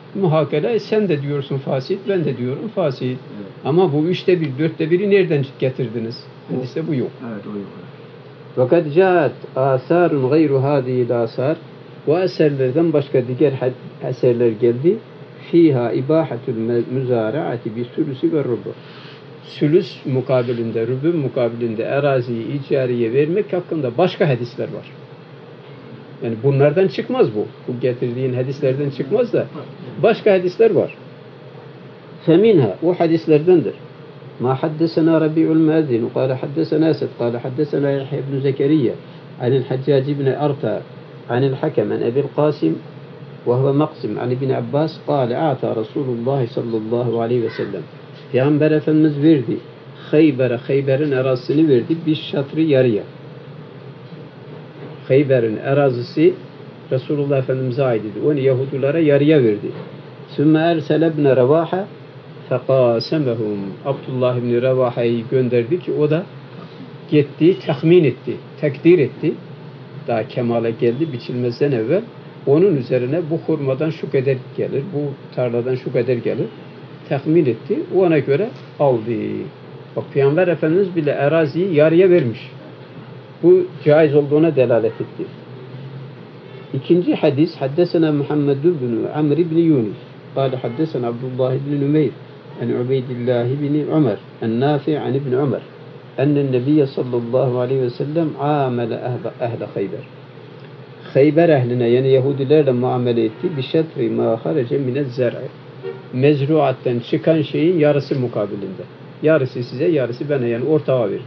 Muhakele, sen de diyorsun fasit, ben de diyorum fasit. Evet. Ama bu 1/3, 4/1'i nereden getirdiniz? Hadiste bu yok. Evet, o yok. Fakat caat asarun gayru hadihi asar. Bu eserlerden başka diğer eserler geldi. Fiha ibahatul müzaraati bi sülüsü ve rubu. Sülüs mukabilinde, rübü mukabilinde araziyi icariye vermek hakkında başka hadisler var. Yani bunlardan çıkmaz bu. Bu getirdiğin hadislerden çıkmaz da başka hadisler var. Feminha, o hadislerdendir. Ma haddesena Rabi'ul Muezzin, kâle haddesena Esed, kâle haddesena Yahya ibn Zekeriya, anil Haccac ibn Arta, anil Hakem, an Ebil Qasim, ve huve Maqsim, an İbn Abbas, kâle a'ta Resulullah sallallahu aleyhi ve sellem. Peygamber Efendimiz verdi. Hayber'in arazisini verdi. Bir şatrı yarıya. Hayber'in arazisi Resulullah Efendimiz'e ait idi. Onu Yahudilara yarıya verdi. Sümme ersele ibn Revaha fekasemehum. Abdullah ibn Revaha'yı gönderdi ki o da gitti, tahmin etti, takdir etti. Daha kemale geldi biçilmezden evvel. Onun üzerine bu hurmadan şu kadar gelir, bu tarladan şu kadar gelir. Tahmin etti. Ona göre aldı. Bak Peygamber Efendimiz bile araziyi yarıya vermiş. Bu caiz olduğuna delalet etti. İkinci hadis, haddesena Muhammed ibn Amr ibn Yunus. Kâle haddesena Abdullah ibn Nümeyr. En Ubeydillah ibn Ömer. En Nafi' an ibn Ömer. Ennen Nebiye sallallahu aleyhi ve sellem amele ehle Hayber. Hayber ehline yani Yahudilerle muamele etti. Bişetri ma harece minez zer'i. Mezruatten çıkan şeyin yarısı mukabilinde. Yarısı size, yarısı bana, yani ortağa verdi.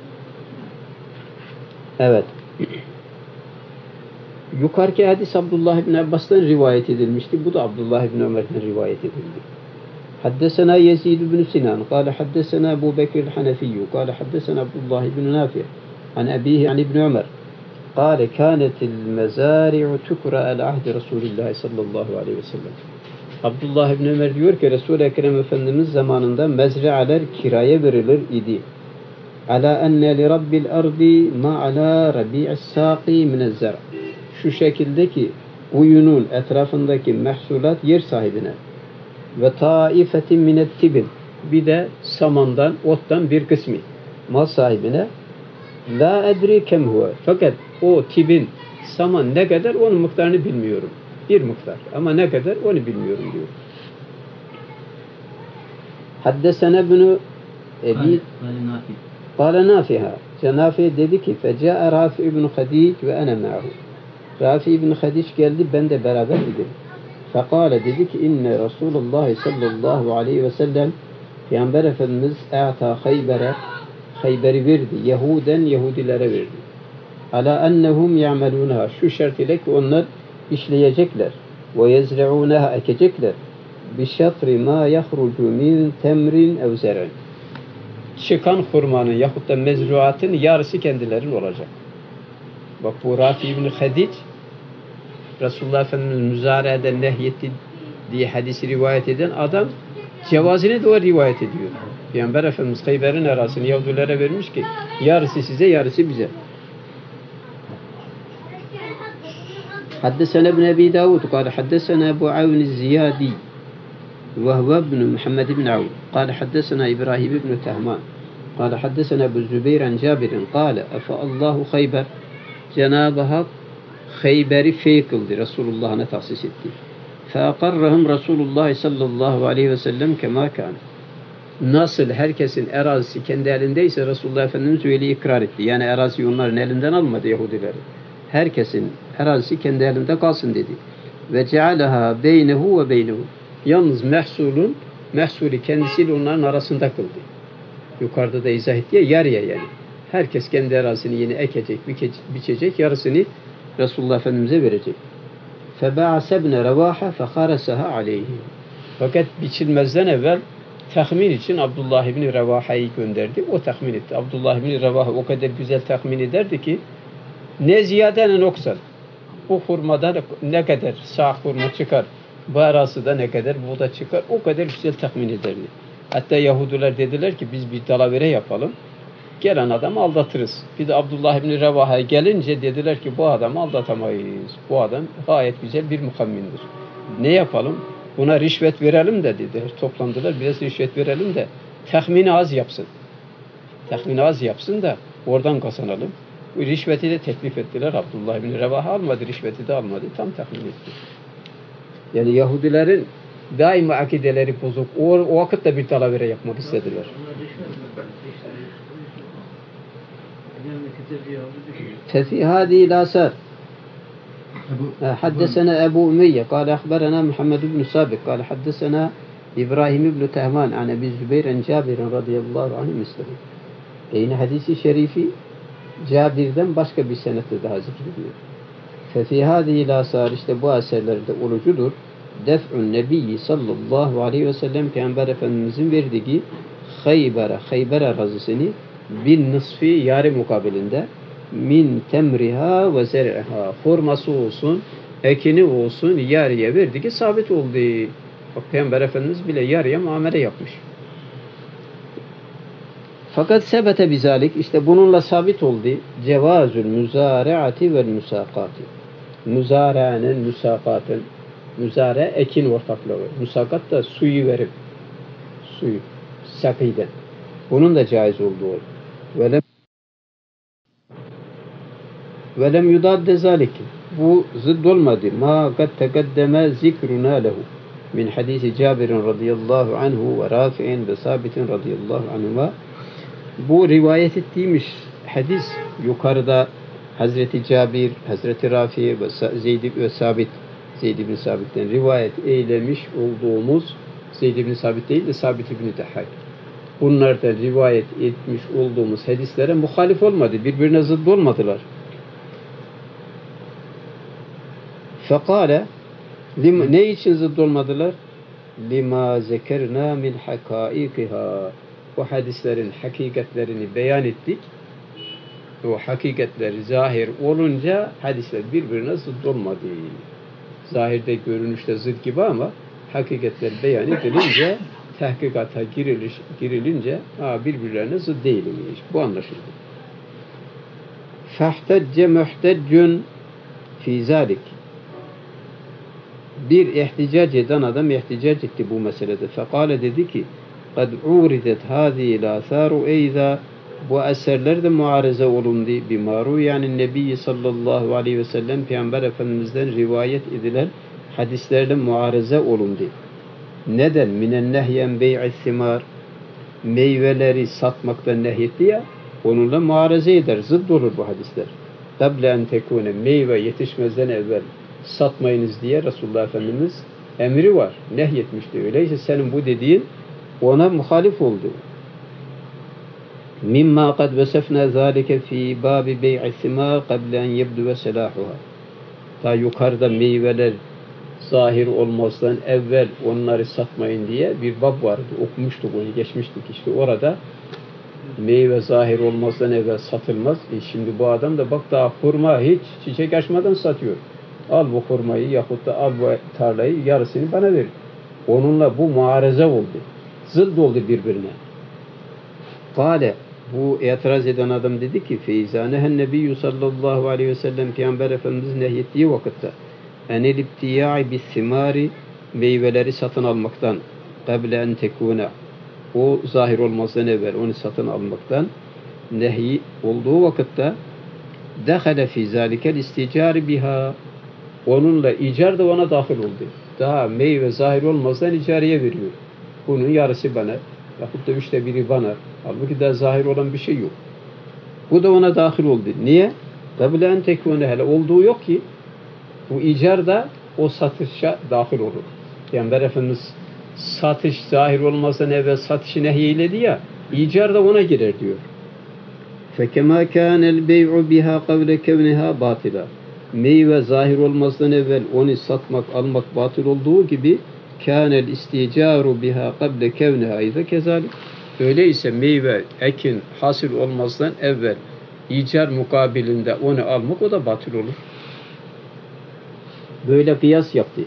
Evet. Yukarıki hadis Abdullah ibn Abbas'tan rivayet edilmişti. Bu da Abdullah ibn Ömer'den rivayet edildi. Haddesena Yezid ibn Sinan. Kâle haddesena Ebu Bekir el-Hanefiyyü. Kâle haddesena Abdullah ibn Nafi'. An abihi an ibn Ömer. Kâle kânetil mezâri'u tukra el-ahdi Resulullah sallallahu aleyhi ve sellem. Abdullah ibn Ömer diyor ki Resul-i Ekrem Efendimiz zamanında mezralar kiraya verilir idi. Ala enne li rabbil ardi ma ala rabi'is saqi minez zar'. Şu şekildeki uyunun etrafındaki mahsulat yer sahibine ve taifetin minet tibin, bir de samandan, ottan bir kısmı mal sahibine. La edri kem huve. Fakat o tibin saman ne kadar onun miktarını bilmiyorum. Bir miktar. Ama ne kadar onu bilmiyorum diyor. Haddesene bunu Ebi Kâle Nafiha. Nafi dedi ki Fecâe Rafi ibn Hadic ve ene ma'hu. Rafi ibn Hadic geldi, ben de beraber idim. Fekâle dedi ki inne Resulullah sallallahu aleyhi ve sellem Peygamber Efendimiz e'ta Hayber'i verdi. Yahuden Yahudilere verdi. Ala ennehum ya'melûneha. Şu şart ile ki onlar işleyecekler. Ve yezre'ûneha, ekecekler. Bi şatri ma yahrucu min temrin ev zer'in. Çıkan hurmanın yahut da mezruatın yarısı kendilerinin olacak. Bak bu Rafi ibn Hadic Resulullah Efendimiz müzareeden nehyetti diye hadisi rivayet eden adam cevazını da o rivayet ediyor. Peygamber Efendimiz Hayber'in arasını Yahudilere vermiş ki yarısı size, yarısı bize. Haddesena ibn Ebi Davud kâle haddesena Ebu Avn el-Ziyadi ve huve ibn Muhammed ibn Avn kâle haddesena İbrahim ibn Tehman kâle haddesena Ebu Zübeyir an Cabir'in kâle efe Allahu Hayber. Cenab-ı Hak Hayber'i fey kıldı, Resulullah'ına tahsis etti. Feakarrahum Resulullah sallallahu aleyhi ve sellem kema kâne. Nasıl herkesin arazisi kendi elindeyse Resulullah Efendimiz öyle ikrar etti. Yani araziyi onların elinden almadı Yahudileri. Herkesin arazisi kendi elinde kalsın dedi. Ve cealaha beynehu ve beynehu. Yalnız mahsulü kendisiyle onların arasında kıldı. Yukarıda da izah etti ya, yarıya yani. Herkes kendi arazisini yine ekecek, biçecek, yarısını Resulullah Efendimiz'e verecek. فَبَعَسَ بْنَ رَوَاحَ فَخَارَسَهَا عَلَيْهِ. Fakat biçilmezden evvel tahmin için Abdullah ibn Revaha'yı gönderdi. O tahmin etti. Abdullah ibn Revaha o kadar güzel tahmin ederdi ki ne ziyade ne noksan. Bu hurmadan ne kadar sağ hurma çıkar, bu arasında ne kadar buğda çıkar, o kadar güzel tahmin ederdi. Hatta Yahudiler dediler ki biz bir dalavere yapalım. Gelen adamı aldatırız. Bir de Abdullah ibn Revaha'ya gelince dediler ki bu adamı aldatamayız. Bu adam gayet güzel bir muhammindir. Ne yapalım? buna rişvet verelim de dedi. Toplandılar, biraz rişvet verelim de tahmini az yapsın. Tahmini az yapsın da oradan kazanalım. Bu rişveti de teklif ettiler. Abdullah bin Revaha almadı, rişveti de almadı. Tam tahmin etti. Yani Yahudilerin daima akideleri bozuk. O vakitte bir dalavere yapmak istediler. ففي هذه الآثار حدثنا أبو أمية قال أخبرنا محمد بن سابق قال حدثنا إبراهيم بن تهمان عن أبي الزبير عن جابر رضي الله عنه مثله. Yine hadisi şerifi Cabir'den başka bir senette daha zikrediyor. ففي هذه الآثار işte bu eserlerde olucudur. Def'un Nebiyyi sallallahu aleyhi ve sellem Peygamber Efendimizin verdiği Hayber arazisini bin nısfi yarı mukabilinde min temriha ve zer'iha hurması olsun, ekini olsun yarıya verdiği sabit oldu. Bak Peygamber Efendimiz bile yarıya muamele yapmış. Fakat sebete bizalik işte bununla sabit oldu. Cevazül müzareati ve musakati. Müzare'nin, musakatın, müzare ekin ortaklığı. Musakat da suyu verip, suyu, sakiden. Bunun da caiz olduğu. Velem yudadde zalik. Bu zıdd olmadı. Ma kad tegaddeme zikruna lehu. Min hadisi Cabir'in radıyallahu anhu ve Rafi'in ve Sabit'in radıyallahu anhuma. Bu rivayet ettiğimiz hadis yukarıda Hazreti Cabir, Hazreti Rafi ve Zeyd ibn Sabit'ten rivayet eylemiş olduğumuz Zeyd ibn Sabit değil de Sabit ibn Dahhak. Bunlardan rivayet etmiş olduğumuz hadislere muhalif olmadı. Birbirine zıt olmadılar. Fekale ne için zıt olmadılar? Lima zekerna min hakaikiha. Bu hadislerin hakikatlerini beyan ettik. O hakikatler zahir olunca hadisler birbirine zıt olmadı. Zahirde görünüşte zıt gibi ama hakikatler beyan edilince tahkikata girilince birbirlerine zıt değilmiş. Bu anlaşıldı. Fahtecce muhteccun fi zalik. Bir ihticac eden adam ihticac etti bu meselede. Fekale dedi ki قَدْ عُورِدَتْ هَذِهِ الْآثَارُ اَيْذَا Bu eserler de muareze olundu. Bimaru yani Nebi sallallahu aleyhi ve sellem Peygamber Efendimiz'den rivayet edilen hadislerle muareze olundu. Neden? Minen nehyen bey'i thimar meyveleri satmaktan nehyetti ya onunla muareze eder. Zıdd olur bu hadisler. Table en tekune meyve yetişmezden evvel satmayınız diye Resulullah Efendimiz emri var. Nehyetmişti. Öyleyse senin bu dediğin ona muhalif oldu. Mimma kad vesefna zalike fi babi bey'i thimar qabla en yebdu selahuha. Ta yukarıda meyveler zahir olmazdan evvel onları satmayın diye bir bab vardı. Okumuştuk onu, geçmiştik işte orada. Meyve zahir olmazdan evvel satılmaz. Şimdi bu adam da bak daha hurma hiç çiçek açmadan satıyor. Al bu hurmayı yahut da al bu tarlayı yarısını bana ver. Onunla bu muareze oldu. Zıdd oldu birbirine. Kale bu itiraz eden adam dedi ki feyzânehen nebiyyü sallallahu aleyhi ve sellem Peygamber Efendimiz nehyettiği vakitte enel ibtiya'i bis simari meyveleri satın almaktan qabla en tekune o zahir olmazdan evvel onu satın almaktan nehy olduğu vakitte dehale fi zalikel isticari biha onunla icar da ona dahil oldu. Daha meyve zahir olmazdan icareye veriyor. Bunun yarısı bana yahut da üçte biri bana. Halbuki daha zahir olan bir şey yok. Bu da ona dahil oldu. Niye? Qabla en tekune hele olduğu yok ki bu icar da o satışa dahil olur. Peygamber Efendimiz satış zahir olmazdan evvel satışı nehyeledi ya, icar da ona girer diyor. فَكَمَا كَانَ الْبَيْعُ بِهَا قَبْلَ كَوْنِهَا بَاطِلًا Meyve zahir olmazdan evvel onu satmak, almak batıl olduğu gibi كَانَ الْاِسْتِيجَارُ بِهَا قَبْلَ كَوْنِهَا اِذَا كَذَلِكَ Öyleyse meyve, ekin hasıl olmazdan evvel icar mukabilinde onu almak o da batıl olur. Böyle kıyas yaptı.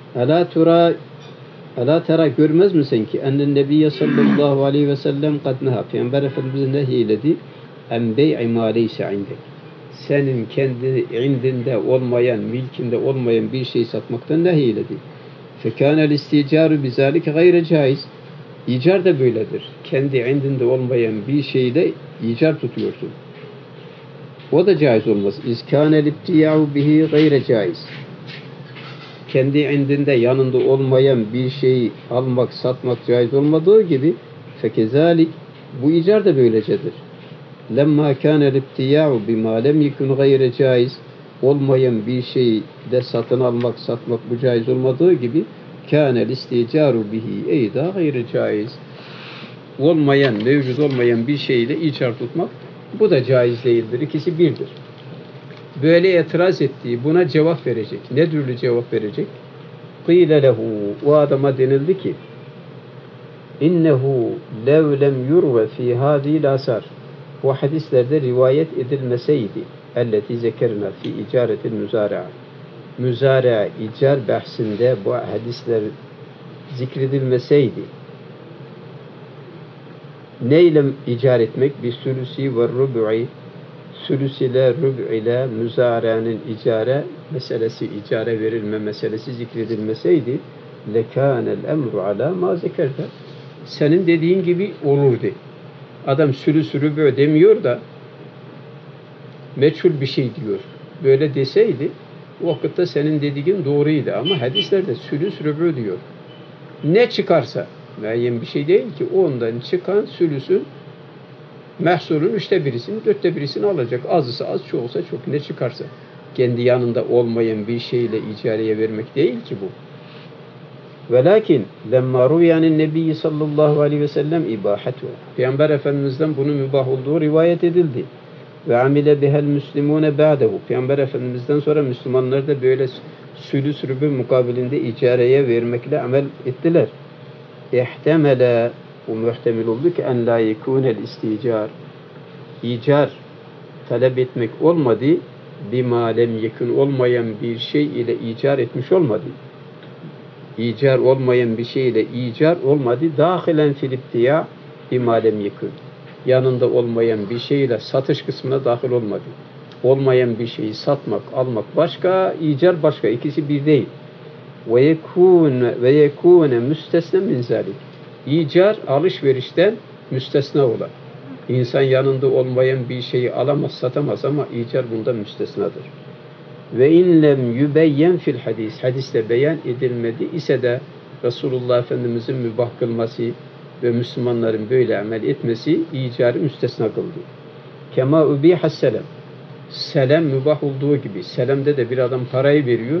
Ala tera görmez misin ki ennen nebiyye sallallahu aleyhi ve sellem kad neha Peygamber Efendimiz nehyeledi en bey'i ma leyse indek senin kendi indinde olmayan, milkinde olmayan bir şey satmaktan nehyeledi. Fekânel isticaru bizâlike gayre caiz. İcar da böyledir. Kendi indinde olmayan bir şeyle icar tutuyorsun. O da caiz olmaz. İzkânel ibtiyâ'u bihi gayre caiz. Kendi indinde yanında olmayan bir şeyi almak, satmak caiz olmadığı gibi fekezalik bu icar da böylecedir. Lemma kânel ibtiyâ'u bimâ lem yekun gayre caiz. Olmayan bir şeyi de satın almak, satmak bu caiz olmadığı gibi kânel isticaru bihi eyda gayre caiz. Olmayan, mevcut olmayan bir şeyle icar tutmak bu da caiz değildir. İkisi birdir. Böyle itiraz ettiği buna cevap verecek. Ne türlü cevap verecek? Qîle lehu, o adama denildi ki innehu lev lem yurve fî hâzîl asar, bu hadislerde rivayet edilmeseydi elleti zekerna fi icaretil müzâre'a, müzâre'a icar bahsinde bu hadisler zikredilmeseydi, neyle icar etmek? Bir sülüsi ve rüb'i, sülüs ile rüb' ile müzare'nin icare meselesi, icare verilme meselesi zikredilmeseydi lekânel emru alâ mâ zekerde, senin dediğin gibi olurdu. Adam sülüs rüb'ü demiyor da meçhul bir şey diyor. Böyle deseydi o vakitte senin dediğin doğruydu ama hadislerde sülüs rüb'ü diyor. Ne çıkarsa, müeyyen bir şey değil ki, ondan çıkan sülüsün mehsulün 1/3'sini, 4/1'sini alacak. Azısı az, çoğusa çok. Ne çıkarsa. Kendi yanında olmayan bir şeyle icareye vermek değil ki bu. Velakin lemma ruyanin nebiyyi sallallahu aleyhi ve sellem ibahatu. Peygamber Efendimiz'den bunun mübah olduğu rivayet edildi. Ve amile bihel müslimune ba'dehu. Peygamber Efendimiz'den sonra Müslümanlar da böyle sülüs rübü mukabilinde icareye vermekle amel ettiler. İhtemele, bu muhtemel oldu ki en la yekunel isticar, icar talep etmek olmadı, bima lem yekun, olmayan bir şey ile icar etmiş olmadı. İcar olmayan bir şey ile icar olmadı. Dahilen fil ibtiya bima lem yekun, yanında olmayan bir şey ile satış kısmına dahil olmadı. Olmayan bir şeyi satmak, almak başka, icar başka. İkisi bir değil. Ve yekûne müstesne min zâlik. İcar alışverişten müstesna olan. İnsan yanında olmayan bir şeyi alamaz, satamaz ama icar bundan müstesnadır. Ve in lem yübeyyen fil hadis. Hadiste beyan edilmedi ise de Resulullah Efendimizin mübah kılması ve Müslümanların böyle amel etmesi icarı müstesna kıldı. Kema ubihas selam. Selam mübah olduğu gibi. Selam'da da bir adam parayı veriyor.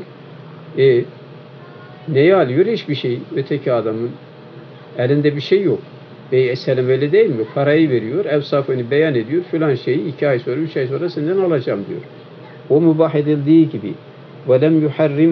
Neyi alıyor? Hiçbir şey. Öteki adamın elinde bir şey yok. Selam öyle değil mi? Parayı veriyor, evsafını beyan ediyor. Filan şeyi 2 ay sonra, 3 ay sonra senden alacağım diyor. O mübah edildiği gibi. وَلَمْ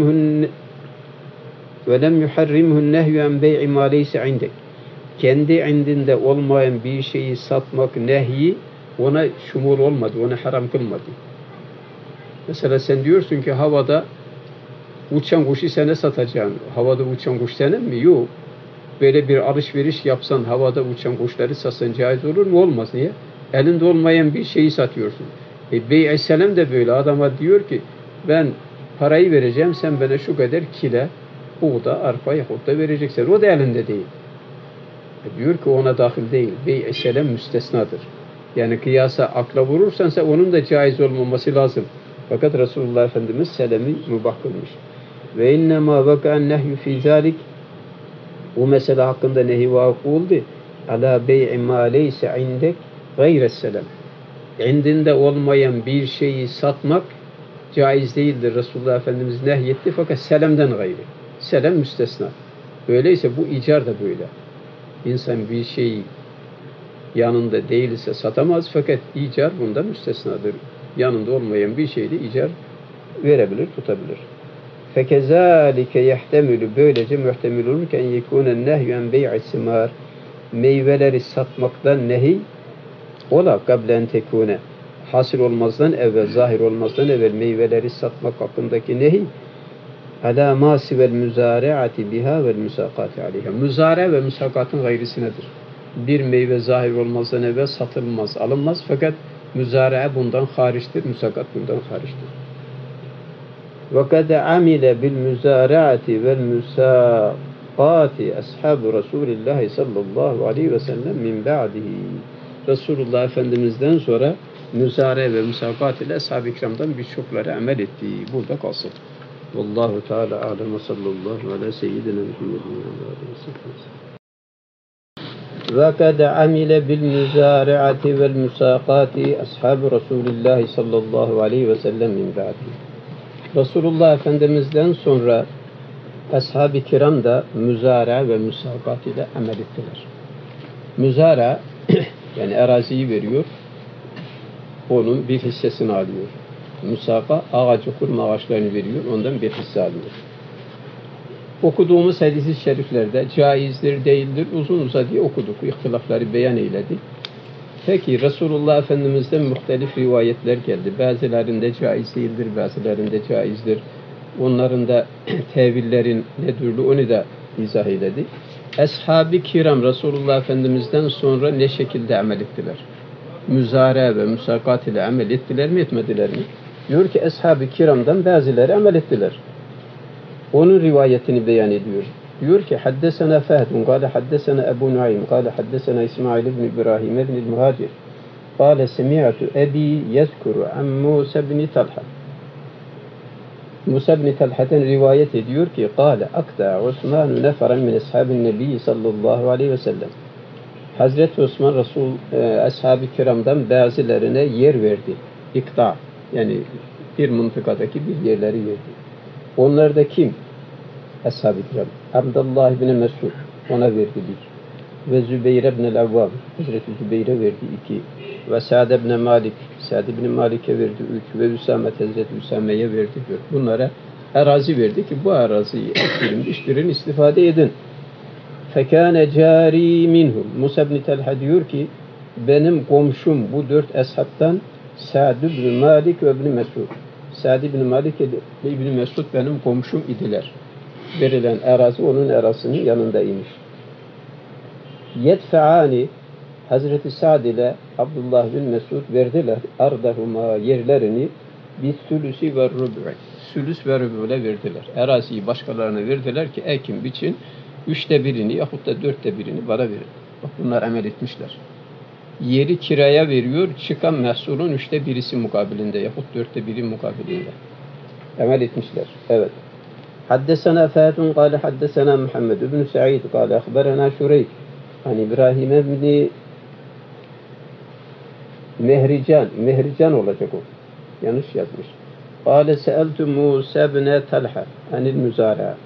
يُحَرِّمْهُ النَّهْيُ عَنْ بَيْعِ مَا لَيْسَ عِنْدَكَ. Kendi indinde olmayan bir şeyi satmak nehyi ona şumul olmadı, ona haram kılmadı. Mesela sen diyorsun ki havada uçan kuşu sana satacağım. Havada uçan kuş senin mi? Yok. Böyle bir alışveriş yapsan, havada uçan kuşları satsan caiz olur mu? Olmaz. Niye? Elinde olmayan bir şeyi satıyorsun. Bey-i selam da böyle. Adama diyor ki ben parayı vereceğim, sen bana şu kadar kile buğda, arpa yahut da vereceksin. O da elinde değil. Diyor ki ona dahil değil. Bey-i selam müstesnadır. Yani kıyasa akla vurursansa onun da caiz olmaması lazım. Fakat Resulullah Efendimiz selemi mübah kılmış. Ve innemâ vaka'en nehyü fî zâlik, bu mesele hakkında nehi vakı oldu. Alâ bey'i mâ leyse indek gayres selam. İndinde olmayan bir şeyi satmak caiz değildir. Resulullah Efendimiz nehyetti fakat selamdan gayrı. Selam müstesna. Öyleyse bu icar da böyle. İnsan bir şey yanında değilse satamaz fakat icar bunda müstesnadır. Yanında olmayan bir şeyde icar verebilir, tutabilir. Fekezalike yehtemülü, böylece muhtemel olurken yekûnen nehyuen bey'i simâr, meyveleri satmaktan nehi ola kablen tekûne, hasıl olmazdan evvel, zahir olmazdan evvel meyveleri satmak hakkındaki nehi alâ mâ sivel müzâre'ati biha vel müsâkâti aleyha. Müzâre ve müsâkatın gayrisinedir. Bir meyve zahir olmazdan evvel satılmaz, alınmaz fakat müzâre bundan hariçtir, müsâkat bundan hariçtir. وَقَدْ عَمِلَ بِالْمُزَارَعَةِ وَالْمُسَاقَاتِ أَصْحَابُ رَسُولِ اللّٰهِ sallallahu aleyhi ve sellem min ba'dihi. Resulullah Efendimiz'den sonra müzare ve müsakat ile ashab-ı kiramdan birçokları amel ettiği burada kalsın. Vallahu Teala alem ve sallallahu ala seyyidina Muhammedin ve aleyhi ve sellem. وَقَدْ عَمِلَ بِالْمُزَارَعَةِ وَالْمُسَاقَاتِ أَصْحَابُ رَسُولِ اللّٰهِ sallallahu aleyhi ve sellem min ba'dihi. Resulullah Efendimiz'den sonra ashab-ı kiram da müzara ve müsakat ile amel ettiler. Müzara yani araziyi veriyor, onun bir hissesini alıyor. Musaka ağacı, hurma ağaçlarını veriyor, ondan bir hisse alıyor. Okuduğumuz hadis-i şeriflerde caizdir, değildir, uzun uzadıya okuduk, ihtilafları beyan eyledik. Peki Resulullah Efendimiz'den muhtelif rivayetler geldi. Bazılarında caiz değildir, bazılarında caizdir. Onların da tevillerin ne türlü onu da izah eyledik. Ashab-ı kiram Resulullah Efendimiz'den sonra ne şekilde amel ettiler? Müzare ve müsakat ile amel ettiler mi, etmediler mi? Diyor ki ashab-ı kiramdan bazıları amel ettiler. Onun rivayetini beyan ediyor. Diyor ki haddesena Fehdun, kâle haddesena Ebu Nuaym, kâle haddesena İsmail ibn İbrahim ibn el-Muhacir, kâle semi'tu ebi yezkuru an Musa ibn Talha. Musa ibn Talha'dan rivayet ediyor ki kâle akta Osman neferen min ashabin nebi sallallahu aleyhi ve sellem. Hazreti Osman Resul ashab-ı kiramdan bazılarına yer verdi. İkta yani bir mıntıkadaki bir yerleri verdi. Onlar da kim? Ashab-ı kiram. Abdullah ibn Mesud ona verdi bir. Ve Zübeyir ibn el-Avvam Hazreti Zübeyir'e verdi iki. Ve Sa'd ibn Malik Sa'd ibn Malik'e verdi üç. Ve Üsame Hazreti Üsame'ye verdi dört. Bunlara arazi verdi ki bu araziyi ektirin, iştirin, istifade edin. Fekâne cari minhum. Musa ibn Talha diyor ki benim komşum bu dört ashabtan Sa'd ibn Malik ve ibn Mesud. Sa'd ibn Malik ve ibn Mesud benim komşum idiler. Verilen arazi onun arasının yanındaymış. Yedfe'ani Hazreti Sa'd ile Abdullah bin Mesud verdiler ardahuma yerlerini bir sülüsü ve rüb'ü. Sülüs ve rüb'üle verdiler. Araziyi başkalarına verdiler ki ekim biçin 1/3 yahut da 4/1 bana verin. Bak bunlar amel etmişler. Yeri kiraya veriyor, çıkan mahsulun 1/3 mukabilinde yahut 4/1 mukabilinde. Amel etmişler. Evet. Haddesena Fâtun kâle haddesena Muhammed ibn Sa'id kâle akhberena Şureyk an İbrahim ibn Mehrican olacak o. Yanlış yazmış. Kâle se'eltu Musa ibn Talha anil müzâra.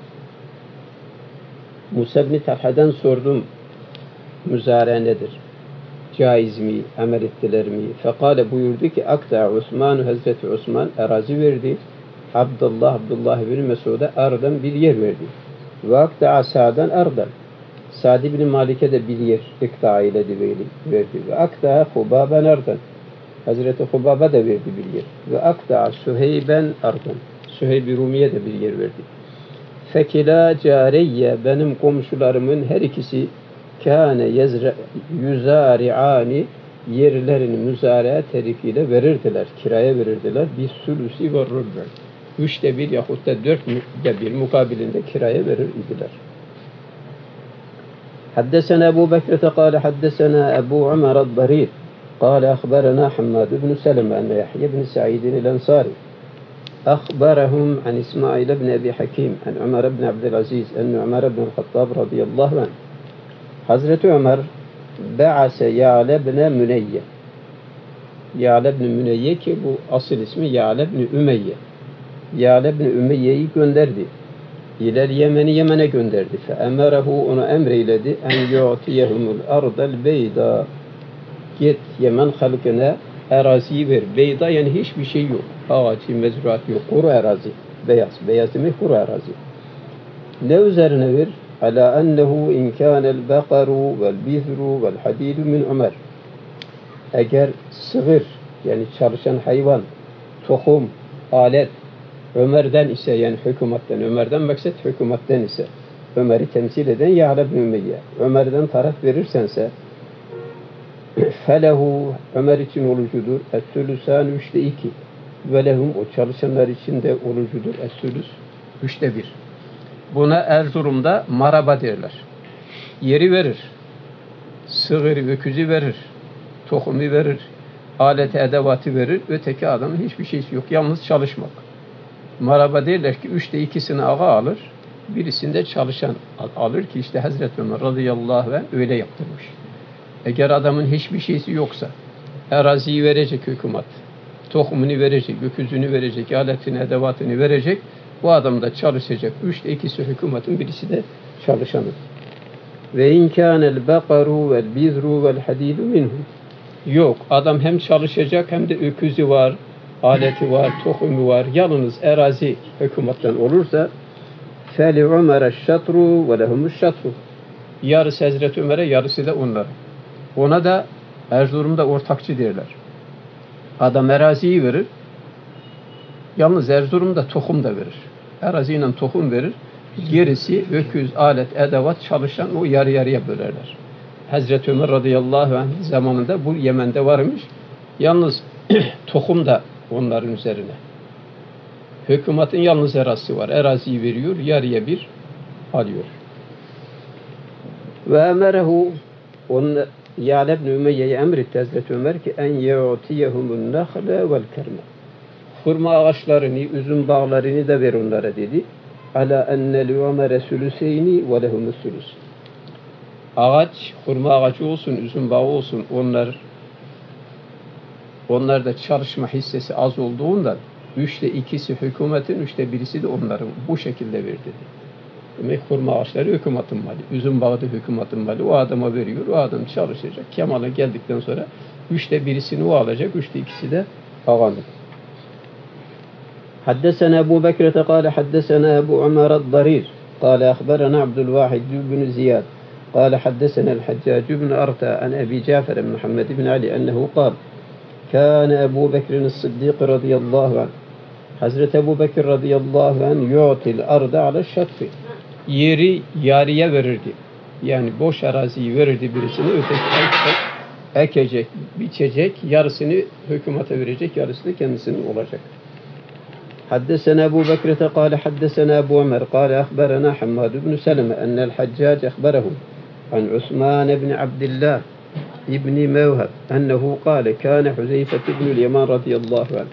Musa ibn Talha'dan sordum müzâra nedir? Caiz mi? Amel ettiler mi? Fekâle buyurdu ki akta Osman Hazreti Osman arazi verdi. Abdullah bin Mesud'a ardan bir yer verdi. Ve akta Sa'dan ardan. Sa'd ibn Malik'e de bir yer ikta ile verdi. Ve akta Hubaben ardan. Hazreti Hubab'a da verdi bir yer. Ve akta Süheyben ardan. Süheyb-i Rumi'ye de bir yer verdi. Fekila cariyye benim komşularımın her ikisi kâne yüzâri'âni yerlerini müzâre'ye terifiyle verirdiler. Kiraya verirdiler. Bir sülüsü ve rüb'ü. 1/3 yahut da 4/1 mukabilinde kiraya verir idiler. Haddesena Ebu Bekir'te kâle haddesena Ebu Ömer el-Darir kâle akhberena Hammad ibn Seleme enne Yahya ibn Sa'idin el-Ansari akhberahum an İsmail ibn Ebi Hakim an Ömer ibn Abdülaziz enne Ömer ibn el-Hattab radıyallahu anh Hazreti Ömer ba'ase Ya'le ibn Müneyye. Ya'le ibn Müneyye ki bu asıl ismi Ya'le ibn Ümeyye. Ya'le ibn Ümeyye'yi gönderdi. İler Yemen'i Yemen'e gönderdi. Fe emerehu onu emreyledi en yu'tiyehumul ardal beyda. Git Yemen halkına araziyi ver. Beyda yani hiçbir şey yok. Ağacı, mezruat yok. Kuru arazi. Beyaz. Beyaz demek kuru arazi. Ne üzerine ver? Ala ennehu in kânel bakaru vel bizru vel hadidu min Ömer. Eğer sığır yani çalışan hayvan, tohum, alet Ömer'den ise yani hükümetten, Ömer'den maksat hükümetten ise Ömer'i temsil eden Ya'le ibn Ümeyye. Ömer'den taraf verirsense felehu Ömer için olucudur. Es-sülüsân 2/3. Ve lehum, o çalışanlar için de olucudur. Es-sülüs, 1/3. Buna Erzurum'da maraba derler. Yeri verir. Sığır, öküzü verir. Tohumu verir. Alet edevatı verir. Öteki adamın hiçbir şeysi yok. Yalnız çalışmak. Maraba derler ki 2/3'sini ağa alır. Birisinde çalışan alır ki işte Hazreti Ömer radıyallahu anh öyle yaptırmış. Eğer adamın hiçbir şeysi yoksa araziyi verecek hükümet. Tohumunu verecek, öküzünü verecek, aletini, edevatını verecek. Bu adam da çalışacak. 2/3'ü hükümetin, birisi de çalışanın. Ve in kânel bakaru vel bizru vel hadidu minhum. Yok, adam hem çalışacak hem de öküzü var, aleti var, tohumu var. Yalnız arazi hükümetten olursa feli Ömer'e şatru ve lehumuş şatru. Yarısı Hazreti Ömer'e, yarısı da onlara. Ona da Erzurum'da ortakçı derler. Adam araziyi verir. Yalnız Erzurum'da tohum da verir. Araziyle tohum verir. Gerisi öküz, alet, edevat, çalışan o yarı yarıya bölerler. Hazreti Ömer radıyallahu anh zamanında bu Yemen'de varmış. Yalnız tohum da onların üzerine. Hükümetin yalnız arazisi var. Araziyi veriyor, yarıya bir alıyor. Ve emerehu, onun Yâle ibn Ümeyye'ye emretti Hazreti Ömer ki en ye'utiyehumun nahle vel kerme. Hurma ağaçlarını, üzüm bağlarını da ver onlara dedi. Ala enne li Ömer'e sülüseyni ve lehumus sülüs. Ağaç, hurma ağacı olsun, üzüm bağı olsun, onlarda çalışma hissesi az olduğundan 2/3'ü hükümetin, 1/3'ü de onların, bu şekilde ver dedi. Demek hurma ağaçları hükümetin malı, üzüm bağı da hükümetin malı. O adama veriyor, o adam çalışacak. Kemale geldikten sonra 1/3'ünü o alacak, 2/3'ü de ağanın. حدثنا أبو بكر قال حدثنا أبو عمر الضرير قال أخبرنا عبد الواحد بن زياد قال حدثنا الحجاج بن أرتى عن أبي جعفر بن محمد بن علي أنه قال كان أبو بكر الصديق رضي الله عنه Hazreti Ebu Bekir radıyallahu anh yu'til arda ala şatfi. Yeri yarıya verirdi. Yani boş araziyi verirdi birisine, öteki ekecek, biçecek, yarısını hükümete verecek, yarısı da kendisinin olacak. حدثنا أبو بكر قال حدثنا أبو عمر قال أخبرنا حماد بن سلمة أن الحجاج أخبرهم عن عثمان بن عبد الله ابن موهب أنه قال كان حذيفة بن اليمان رضي الله عنه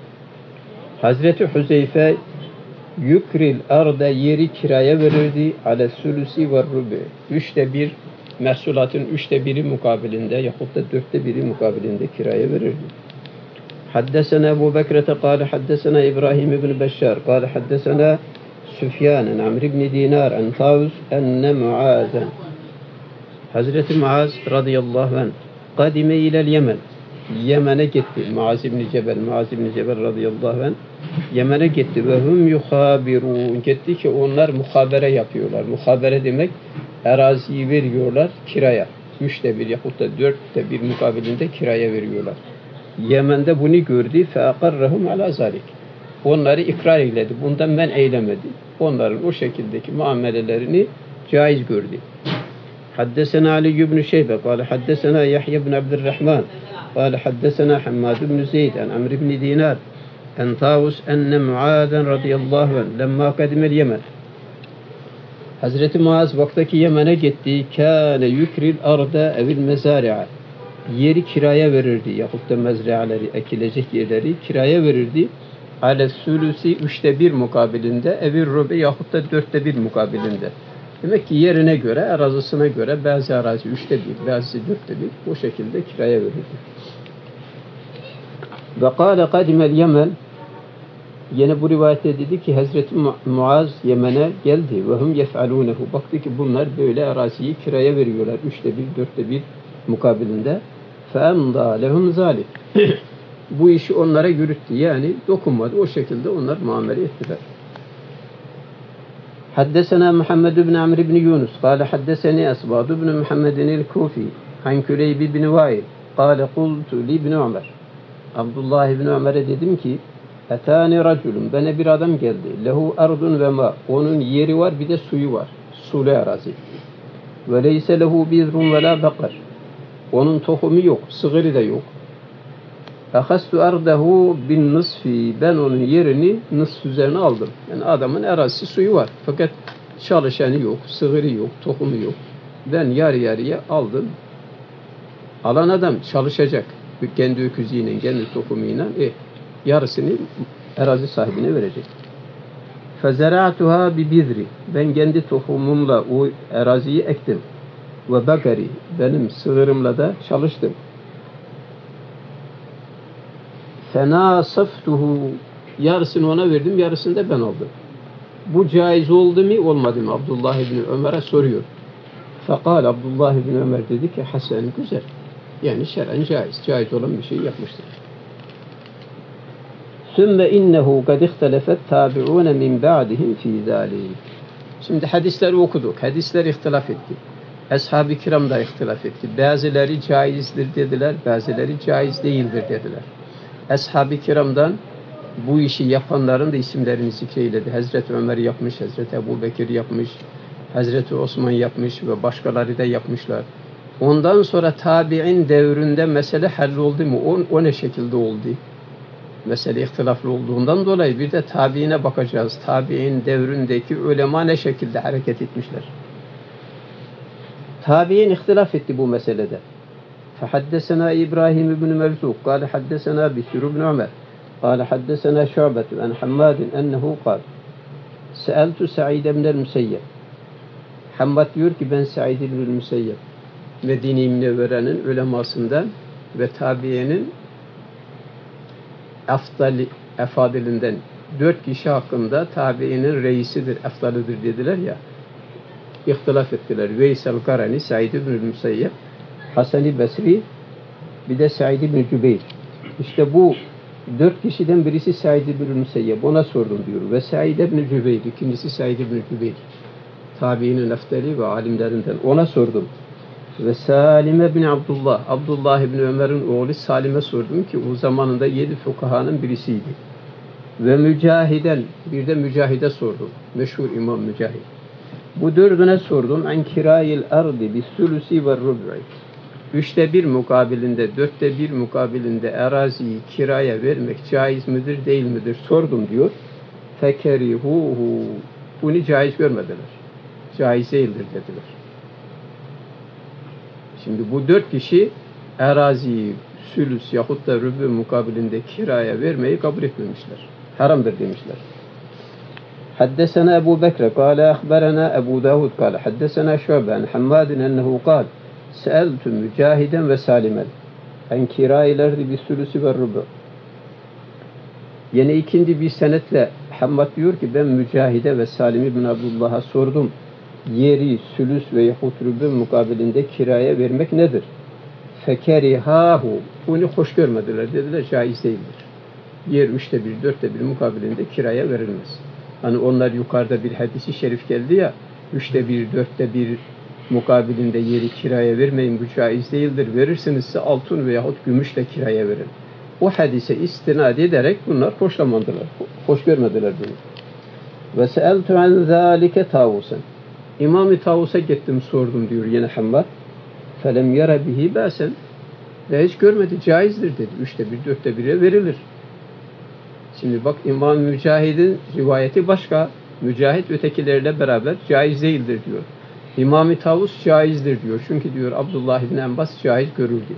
Hazreti Hüzeyfe yükril arda, yeri kiraya verirdi ale sülüsi ve rubi. 1/3 mahsulatın 1/3'i mukabilinde yahut da 4/1'i mukabilinde kiraya verirdi. Haddesena Ebu Bekre kâle haddesena İbrahim ibn Beşşar kâle haddesena Süfyan Amr ibn Dinar an Tavus enne Muazen. Hazreti Muaz radıyallahu anh kadime ilel Yemen. Yemen'e gitti. Muaz ibn Cebel radıyallahu anh Yemen'e gitti ve hum yuhabirun. Gitti ki onlar muhabere yapıyorlar. Muhabere demek araziyi veriyorlar kiraya. 1/3 yahut da 4/1 mukabilinde kiraya veriyorlar. Yemen'de bunu gördü. Fe akarrahum ala zalik. Onları ikrar eyledi. Bundan men eylemedi. Onların o şekildeki muamelelerini caiz gördü. Haddesena Ali ibn Şeybe kâle haddesena Yahya ibn Abdurrahman قال حدثنا حماد بن زيد عن عمرو بن دينار عن طاووس أن معاذا رضي الله عنه لما قدم اليمن Hazreti Muaz vaktaki Yemen'e gitti. Kâne yükril arda evil mezari'a. Yeri kiraya verirdi. Yahut da mezraları, ekilecek yerleri kiraya verirdi. Ale sülüsi 1/3 mukabilinde, evil rubi yahut da 4/1 mukabilinde. Demek ki yerine göre, arazisine göre bazı arazi 1/3, bazı 4/1 bu şekilde kiraya verildi. Ve kâle kadimel Yemen, yine bu rivayette dedi ki Hazreti Muaz Yemen'e geldi ve hum yef'alûnehu. Baktı ki bunlar böyle araziyi kiraya veriyorlar 1/3, 4/1 mukabilinde. Fe'emdâ lehum zâlik. Bu işi onlara yürüttü. Yani dokunmadı. O şekilde onlar muamele ettiler. حدثنا محمد بن عمرو بن يونس قال حدثني أسباط بن محمد الكوفي عن كليب بن وائل قال قلت لابن عمر Abdullah ibn Ömer'e dedim ki etani raculun, bana bir adam geldi. Lehu ardun ve ma, onun yeri var bir de suyu var. Sulu arazi. Ve leyse lehu bizrun ve la bakar. Onun tohumu yok, sığırı da yok. Ahastu ardahu bin nısfi. Ben onun yerini nısf üzerine aldım. Yani adamın arazisi suyu var. Fakat çalışanı yok, sığırı yok, tohumu yok. Ben yarı yarıya aldım. Alan adam çalışacak. Kendi öküzüyle, kendi tohumuyla yarısını arazi sahibine verecek. فَزَرَعْتُهَا بِبِذْرِ. Ben kendi tohumumla o araziyi ektim. وَبَقَرِ. Benim sığırımla da çalıştım. فَنَاسَفْتُهُ. Yarısını ona verdim, yarısını da ben aldım. Bu caiz oldu mu, olmadı mı? Abdullah İbni Ömer'e soruyor. Fekal Abdullah İbni Ömer dedi ki, hasen, güzel. Yani şer'en caiz. Caiz olan bir şey yapmıştır. Sümme innehu kad ihtelefet tabi'une min ba'dihim fî zâlik. Şimdi hadisleri okuduk. Hadisler ihtilaf etti. Ashab-ı kiram da ihtilaf etti. Bazıları caizdir dediler, bazıları caiz değildir dediler. Ashab-ı kiramdan bu işi yapanların da isimlerini zikreyledi. Hazreti Ömer yapmış, Hazreti Ebu Bekir yapmış, Hazreti Osman yapmış ve başkaları da yapmışlar. Ondan sonra tabi'in devrinde mesele halloldu mu? O ne şekilde oldu? Mesele ihtilaflı olduğundan dolayı bir de tabiine bakacağız. Tabi'in devrindeki ulema ne şekilde hareket etmişler? Tabi'in ihtilaf etti bu meselede. فحدثنا إبراهيم بن مرزوق قال حدثنا بشر بن عمر قال حدثنا شعبة عن حماد أنه قال سألت سعيد بن المسيب. Hammad diyor ki ben Said ibn Müseyyep, Medine-i Münevvere'nin ulemasından ve tabiinin efadilinden 4 kişi hakkında tabiinin reisidir, efdalıdır dediler ya, ihtilaf ettiler. Veysel Karani, Said ibn Müseyyep, Hasan-ı Basri, bir de Said ibn Cübeyr. İşte bu 4 kişiden birisi Said ibn Müseyyep. Ona sordum diyor. Ve Said ibn Cübeyr, ikincisi Said ibn Cübeyr. Tabiinin efteli ve alimlerinden. Ona sordum. Ve Salim bin Abdullah, Abdullah ibn Ömer'in oğlu Salim'e sordum ki o zamanında 7 fukahanın birisiydi. Ve Mücahiden, bir de Mücahid'e sordum. Meşhur İmam Mücahid. Bu 4'üne sordum. En kirayil ardi bis sulusi ve rub'i. 1/3 mukabilinde, 1/4 mukabilinde araziyi kiraya vermek caiz midir, değil midir sordum diyor. Fekerihuhu. Bunu caiz görmediler. Caiz değildir dediler. Şimdi bu 4 kişi araziyi sülüs yahut da rübü mukabilinde kiraya vermeyi kabul etmemişler. Haramdır demişler. Haddesena Ebu Bekre kâle ahberena Ebu Davud kâle haddesena Şu'ben Hammadin ennehu kâle seeltü Mücahiden ve Salimen en kirailerdi bir sülüsü ve rübü. Yine ikinci bir senetle Hammad diyor ki ben Mücahide ve Salim ibn Abdullah'a sordum. Yeri, sülüs ve yahut rübü mukabilinde kiraya vermek nedir? Fekerihahu. Bunu hoş görmediler. Dediler caiz değildir. Yer 1/3, 4/1 mukabilinde kiraya verilmez. Hani onlar yukarıda bir hadisi şerif geldi ya, 1/3, 4/1 mukabilinde yeri kiraya vermeyin, bu caiz değildir. Verirsinizse altın veyahut gümüşle kiraya verin. O hadise istinad ederek bunlar hoşlamadılar. Hoş görmediler bunu. Ve seeltu an zalike Tavus'an. İmam-ı Tavus'a gittim sordum diyor yine Hammad. Felem yara bihi basen. Ve hiç görmedi, caizdir dedi. 1/3, 4/1'e verilir. Şimdi bak İmam Mücahid'in rivayeti başka. Mücahid ötekilerle beraber caiz değildir diyor. İmam-ı Tavus caizdir diyor. Çünkü diyor Abdullah ibn Abbas caiz görüldü.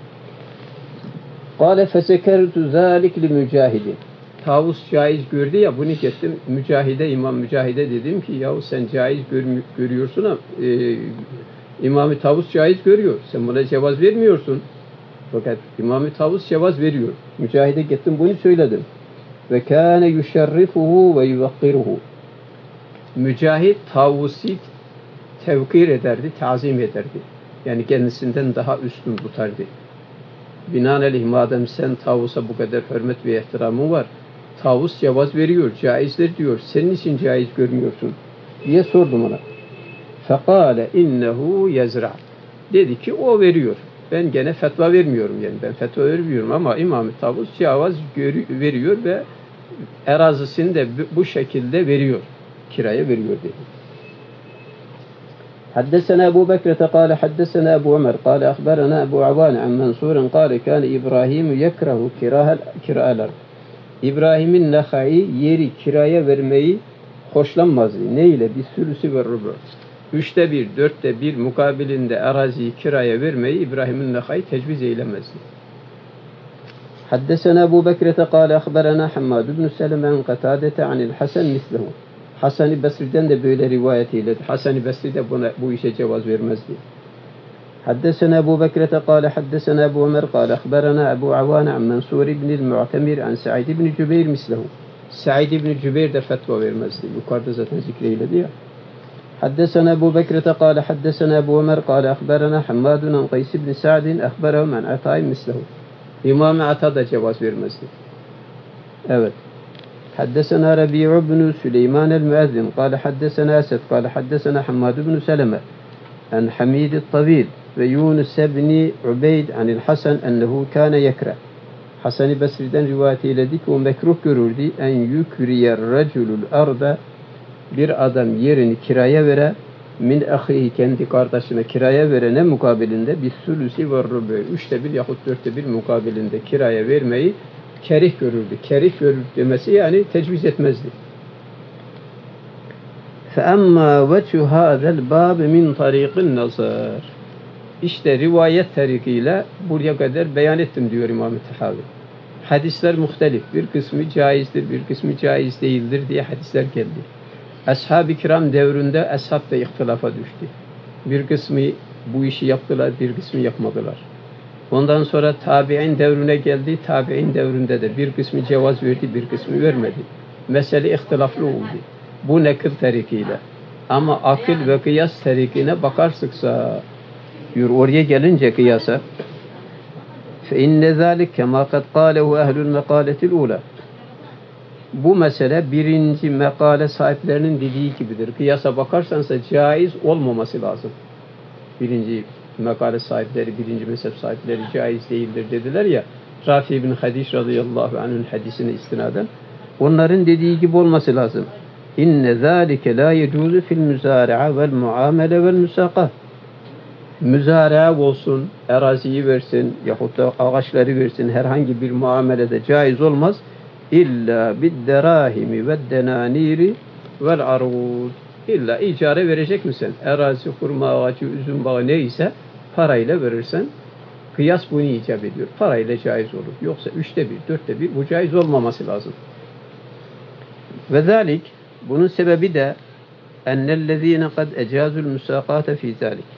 Kâle fesekertu zâlik li Mücahidin. Tavus caiz gördü ya, bunu gittim Mücahide, İmam Mücahide dedim ki yahu sen caiz görüyorsun ama İmam-ı Tavus caiz görüyor. Sen buna cevaz vermiyorsun. Fakat İmam-ı Tavus cevaz veriyor. Mücahide gittim bunu söyledim. Ve kâne yuşerrifuhu ve yuvakkiruhu. Mücahid Tavus'u tevkir ederdi, tazim ederdi. Yani kendisinden daha üstün tutardı. Binaenaleyh madem sen Tavus'a bu kadar hürmet ve ihtiramın var, Tavus cevaz veriyor, caizdir diyor. Senin için caiz görmüyorsun diye sordum ona. Fekale innehu yezra. Dedi ki o veriyor. Ben gene fetva vermiyorum yani. Ben fetva vermiyorum ama İmam-ı Tavus cevaz veriyor ve erazisini de bu şekilde veriyor. Kiraya veriyor dedi. حدثنا أبو بكرة قال حدثنا أبو عمر قال أخبرنا أبو عوان عن منصور قال كان إبراهيم يكره كراء الأرض. İbrahim'in Nahai yeri kiraya vermeyi hoşlanmazdı. Ne ile? Bir sülüsü ve rubu. 3'te 1, 4'te 1 mukabilinde araziyi kiraya vermeyi İbrahim'in Nahai tecviz eylemezdi. Haddesena Ebu Bekir'e kâle akhberena Hammad ibn Seleme an Katâdete anil Hasan mislehu. Hasan-ı Basri'den de böyle rivayet eyledi. Hasan-ı Basri de bu işe cevaz vermezdi. حدثنا أبو بكرة قال حدثنا أبو عمر قال أخبرنا أبو عوان عن منصور بن المعتمر عن سعيد بن جبير مثله. Said ibn Cübeyr de fetva vermezdi. Yukarıda zaten zikreyledi ya. حدثنا أبو بكرة قال حدثنا أبو عمر قال أخبرنا حماد عن قيس بن سعد أخبرهم عن عطاء مثله. İmam Ata da cevaz vermezdi. Evet. حدثنا ربيع بن سليمان المؤذن قال حدثنا أسد قال حدثنا حماد بن سلمة عن حميد الطويل ويونس بن عبيد عن الحسن أنه كان يكره. Hasan-ı Basri'den rivayet eyledik. O mekruh görürdü. En yükriyer raculul arda, bir adam yerini kiraya vere, min ahihi, kendi kardeşine kiraya verene mukabilinde bir sülüsi ve rubu, 3'te 1 yahut 4'te 1 mukabilinde kiraya vermeyi kerih görürdü. Kerih görür demesi yani tecviz etmezdi. فَأَمَّا وَجْهُ هَذَا الْبَابِ مِنْ طَرِيقِ النَّظَرِ. İşte rivayet tarikiyle buraya kadar beyan ettim diyor İmam-ı Tahavi. Hadisler muhtelif. Bir kısmı caizdir, bir kısmı caiz değildir diye hadisler geldi. Ashab-ı kiram devrinde ashab da ihtilafa düştü. Bir kısmı bu işi yaptılar, bir kısmı yapmadılar. Ondan sonra tabi'in devrine geldi. Tabi'in devrinde de bir kısmı cevaz verdi, bir kısmı vermedi. Mesele ihtilaflı oldu. Bu nekil tarikiyle. Ama akıl ve kıyas tarikine bakarsıksa, diyor oraya gelince kıyasa, فَاِنَّ ذَٰلِكَ كَمَا قَدْ قَالَهُ اَهْلُ الْمَقَالَةِ الْعُولَى. Bu mesele birinci mekale sahiplerinin dediği gibidir. Kıyasa bakarsansa caiz olmaması lazım. Birinci mekale sahipleri, birinci mezhep sahipleri caiz değildir dediler ya, Rafi ibn Hadiş radıyallahu anh'ın hadisine istinaden, onların dediği gibi olması lazım. İnne zâlike lâ yecûzü fil müzâre'a vel muamele vel müsâkâ. Müzâre'a olsun, araziyi versin yahut da ağaçları versin, herhangi bir muamelede caiz olmaz. İlla bidderâhimi ve denânîri vel arûd. İlla icare verecek misin? Arazi, hurma ağacı, üzüm bağı neyse parayla verirsen, kıyas bunu icap ediyor. Parayla caiz olur. Yoksa 3'te 1, 4'te 1 bu caiz olmaması lazım. Ve zâlik, bunun sebebi de ennellezîne kad ecâzul müsâkâte fî zâlik.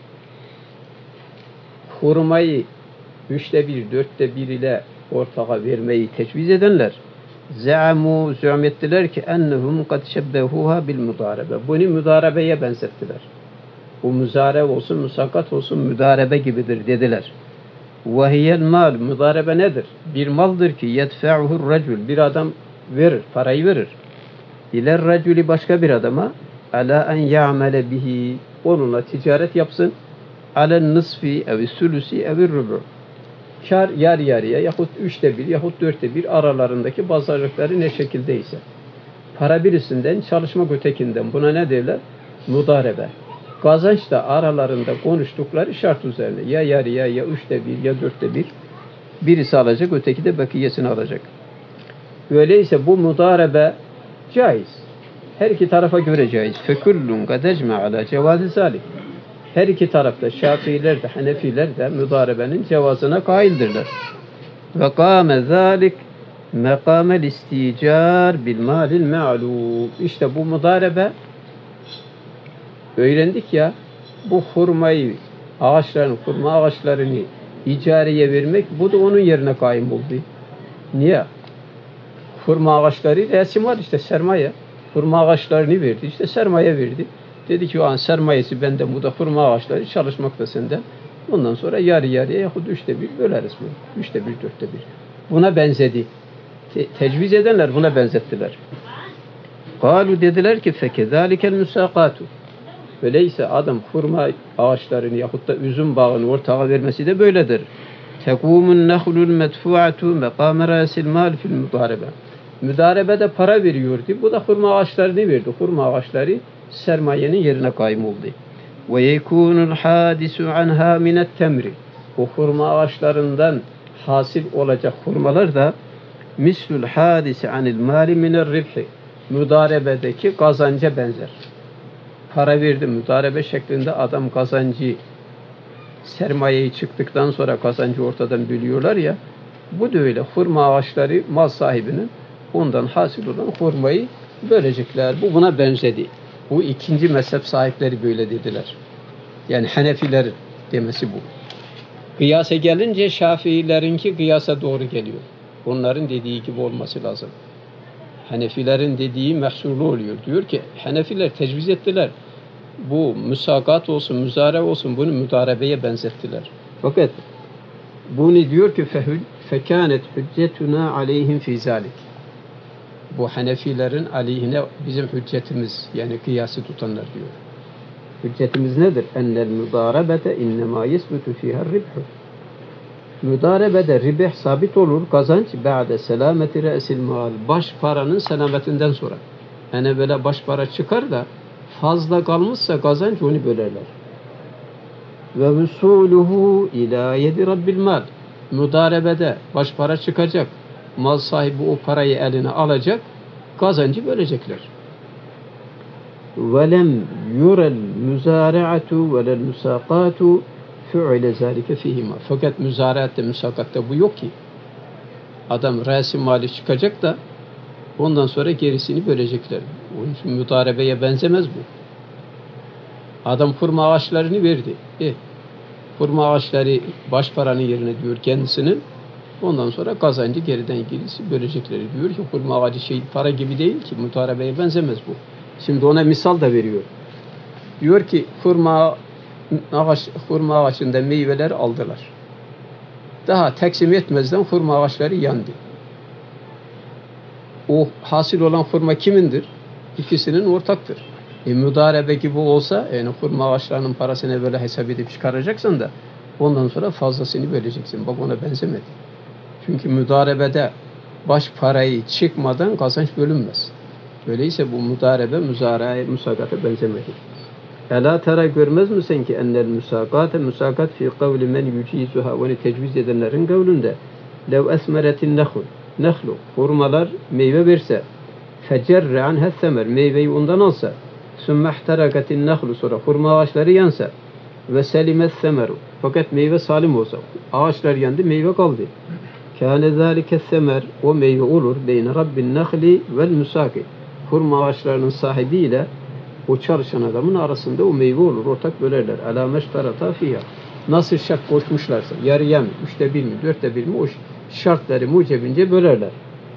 Hurmayı 3'te 1, 4'te 1 ile ortağa vermeyi tecviz edenler ze'amû, zü'mettiler ki ennehum kad şebbehuha bil müdarebe. Bunu müdarebeye benzettiler. Bu müzare olsun, musakat olsun müdarebe gibidir dediler. Ve hiyel mal, müdarebe nedir? Bir maldır ki yedfe'uhur racul, bir adam verir, parayı verir. İler raculi, başka bir adama, ala en ya'mele bihi, onunla ticaret yapsın, alen nısfi evi sülüsi evi rubu. Kar yarı yarıya yahut 3'te 1 yahut 4'te 1 aralarındaki pazarlıkları ne şekildeyse. Para birisinden, çalışmak ötekinden. Buna ne derler? Mudarebe. Kazanç da aralarında konuştukları şart üzerine. Ya yarıya, ya 3'te 1, ya 4'te 1. Birisi alacak, öteki de bakiyesini alacak. Öyleyse bu mudarebe caiz. Her iki tarafa göre caiz. Fekullun kad ecme ala cevazi zalik. Her iki tarafta, Şafiiler de, Hanefiler de müdarebenin cevazına kaildirler. Ve kâme zâlik mekâmel isticar bil mâlil me'lûm. İşte bu müdarebe, öğrendik ya, bu hurmayı, hurma ağaçlarını icareye vermek, bu da onun yerine kaim oldu. Niye? Hurma ağaçları resim var işte, sermaye. Hurma ağaçlarını verdi, işte sermaye verdi. Dedi ki o an sermayesi benden, bu da hurma ağaçları, çalışmak da senden. Ondan sonra yarı yarıya yahut 3'te 1 böleriz bunu. 3'te 1, 4'te 1. Buna benzedi. Tecviz edenler buna benzettiler. Kalu, dediler ki fekezalikel müsakatu. Öyleyse adam hurma ağaçlarını yahut da üzüm bağını ortağa vermesi de böyledir. Tekumun nehlul medfu'atu mekâme râsil mal fil müdarebe. Müdarebede para veriyordu. Bu da hurma ağaçlarını verdi. Hurma ağaçları sermayenin yerine kaim oldu. Ve yekunul hadisu anha minet temri. O hurma ağaçlarından hasil olacak hurmalar da mislul hadisi anil mali minel ribhi. Müdarebedeki kazanca benzer. Para verdi müdarebe şeklinde adam kazancı, sermayeyi çıktıktan sonra kazancı ortadan biliyorlar ya, bu da öyle. Hurma ağaçları mal sahibinin ondan hasıl olan hurmayı bölecekler. Bu buna benzedi. Bu ikinci mezhep sahipleri böyle dediler. Yani Hanefilerin demesi bu. Kıyasa gelince Şafiilerinki kıyasa doğru geliyor. Onların dediği gibi olması lazım. Hanefilerin dediği mehsulü oluyor. Diyor ki Hanefiler tecviz ettiler. Bu müsakat olsun, müzare olsun bunu müdarebeye benzettiler. Fakat bunu diyor ki fekânet hüccetuna aleyhim fî zâlik. Bu Hanefilerin aleyhine bizim hüccetimiz yani kıyası tutanlar diyor. Hüccetimiz nedir? Ennel müdarebete innemâ yesbutu fîhâ ribhu. Müdarebede ribih sabit olur, kazanç ba'de selameti re'sil mal. Baş paranın selametinden sonra. Yani böyle baş para çıkar da fazla kalmışsa kazanç onu bölerler. Ve vusuluhu ila yedi rabbil mal. Müdarebede baş para çıkacak. Mal sahibi o parayı eline alacak. Kazancı bölecekler. Ve lem yurel müzare'atu ve lel musaqatu fu'ile zâlike fîhimâ. Fakat müzareatte, müsakatta bu yok ki. Adam resim mali çıkacak da ondan sonra gerisini bölecekler. Onun için müdarebeye benzemez bu. Adam hurma ağaçlarını verdi. Hurma ağaçları baş paranın yerine diyor kendisinin. Ondan sonra kazancı geriden gerisi bölecekleri diyor ki hurma ağacı para gibi değil ki müdarebeye benzemez bu. Şimdi ona misal da veriyor. Diyor ki hurma ağaçında meyveler aldılar. Daha teksim etmezden hurma ağaçları yandı. O hasil olan hurma kimindir? İkisinin ortaktır. Müdarebe gibi olsa yani hurma ağaçlarının parasını böyle hesap edip çıkaracaksın da ondan sonra fazlasını böleceksin. Bak ona benzemedi. Çünkü müdarebede baş parayı çıkmadan kazanç bölünmez. Öyleyse bu müdarebe musakata benzemedi. Ela tara görmez misin ki ennel musakat fi kavli men yücizuha onu tecviz edenlerin kavlinde lev esmeretin nehlu hurmalar meyve verse fecerre anha semer meyveyi ondan alsa sümme ihterakatin nehlu sonra hurma ağaçları yansa ve selimet semeru fakat meyve salim olsa ağaçlar yandı meyve kaldı. Kâne zâlike semer o meyve olur beyne rabbin nehli vel musaki hurma ağaçlarının sahibiyle o çalışan adamın arasında o meyve olur. Ortak bölerler. Alâ meşterata fîhâ. Nasıl şart koşmuşlarsa yarıya mı, 1/3 mi, 4/1 mi o şartları mucebince bölerler.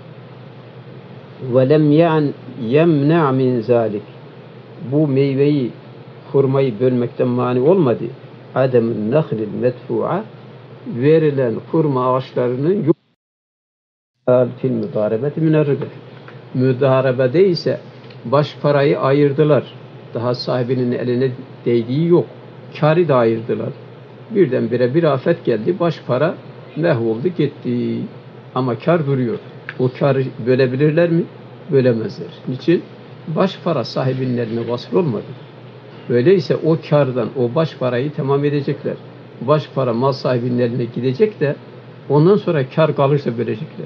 Ve lem yemna min zâlik. Bu meyveyi, hurmayı bölmekten mani olmadı. Ademün nehlil medfu'a verilen hurma ağaçlarının yok. Fil müdarebeti minerribih. Müdarebede ise baş parayı ayırdılar. Daha sahibinin eline değdiği yok. Kârı da ayırdılar. Birdenbire bir afet geldi. Baş para mehvoldu gitti. Ama kâr duruyor. O kârı bölebilirler mi? Bölemezler. Niçin? Baş para sahibinin eline vasıl olmadı. Öyleyse o kârdan o baş parayı tamam edecekler. Baş para mal sahibinin eline gidecek de ondan sonra kâr kalırsa bölecekler.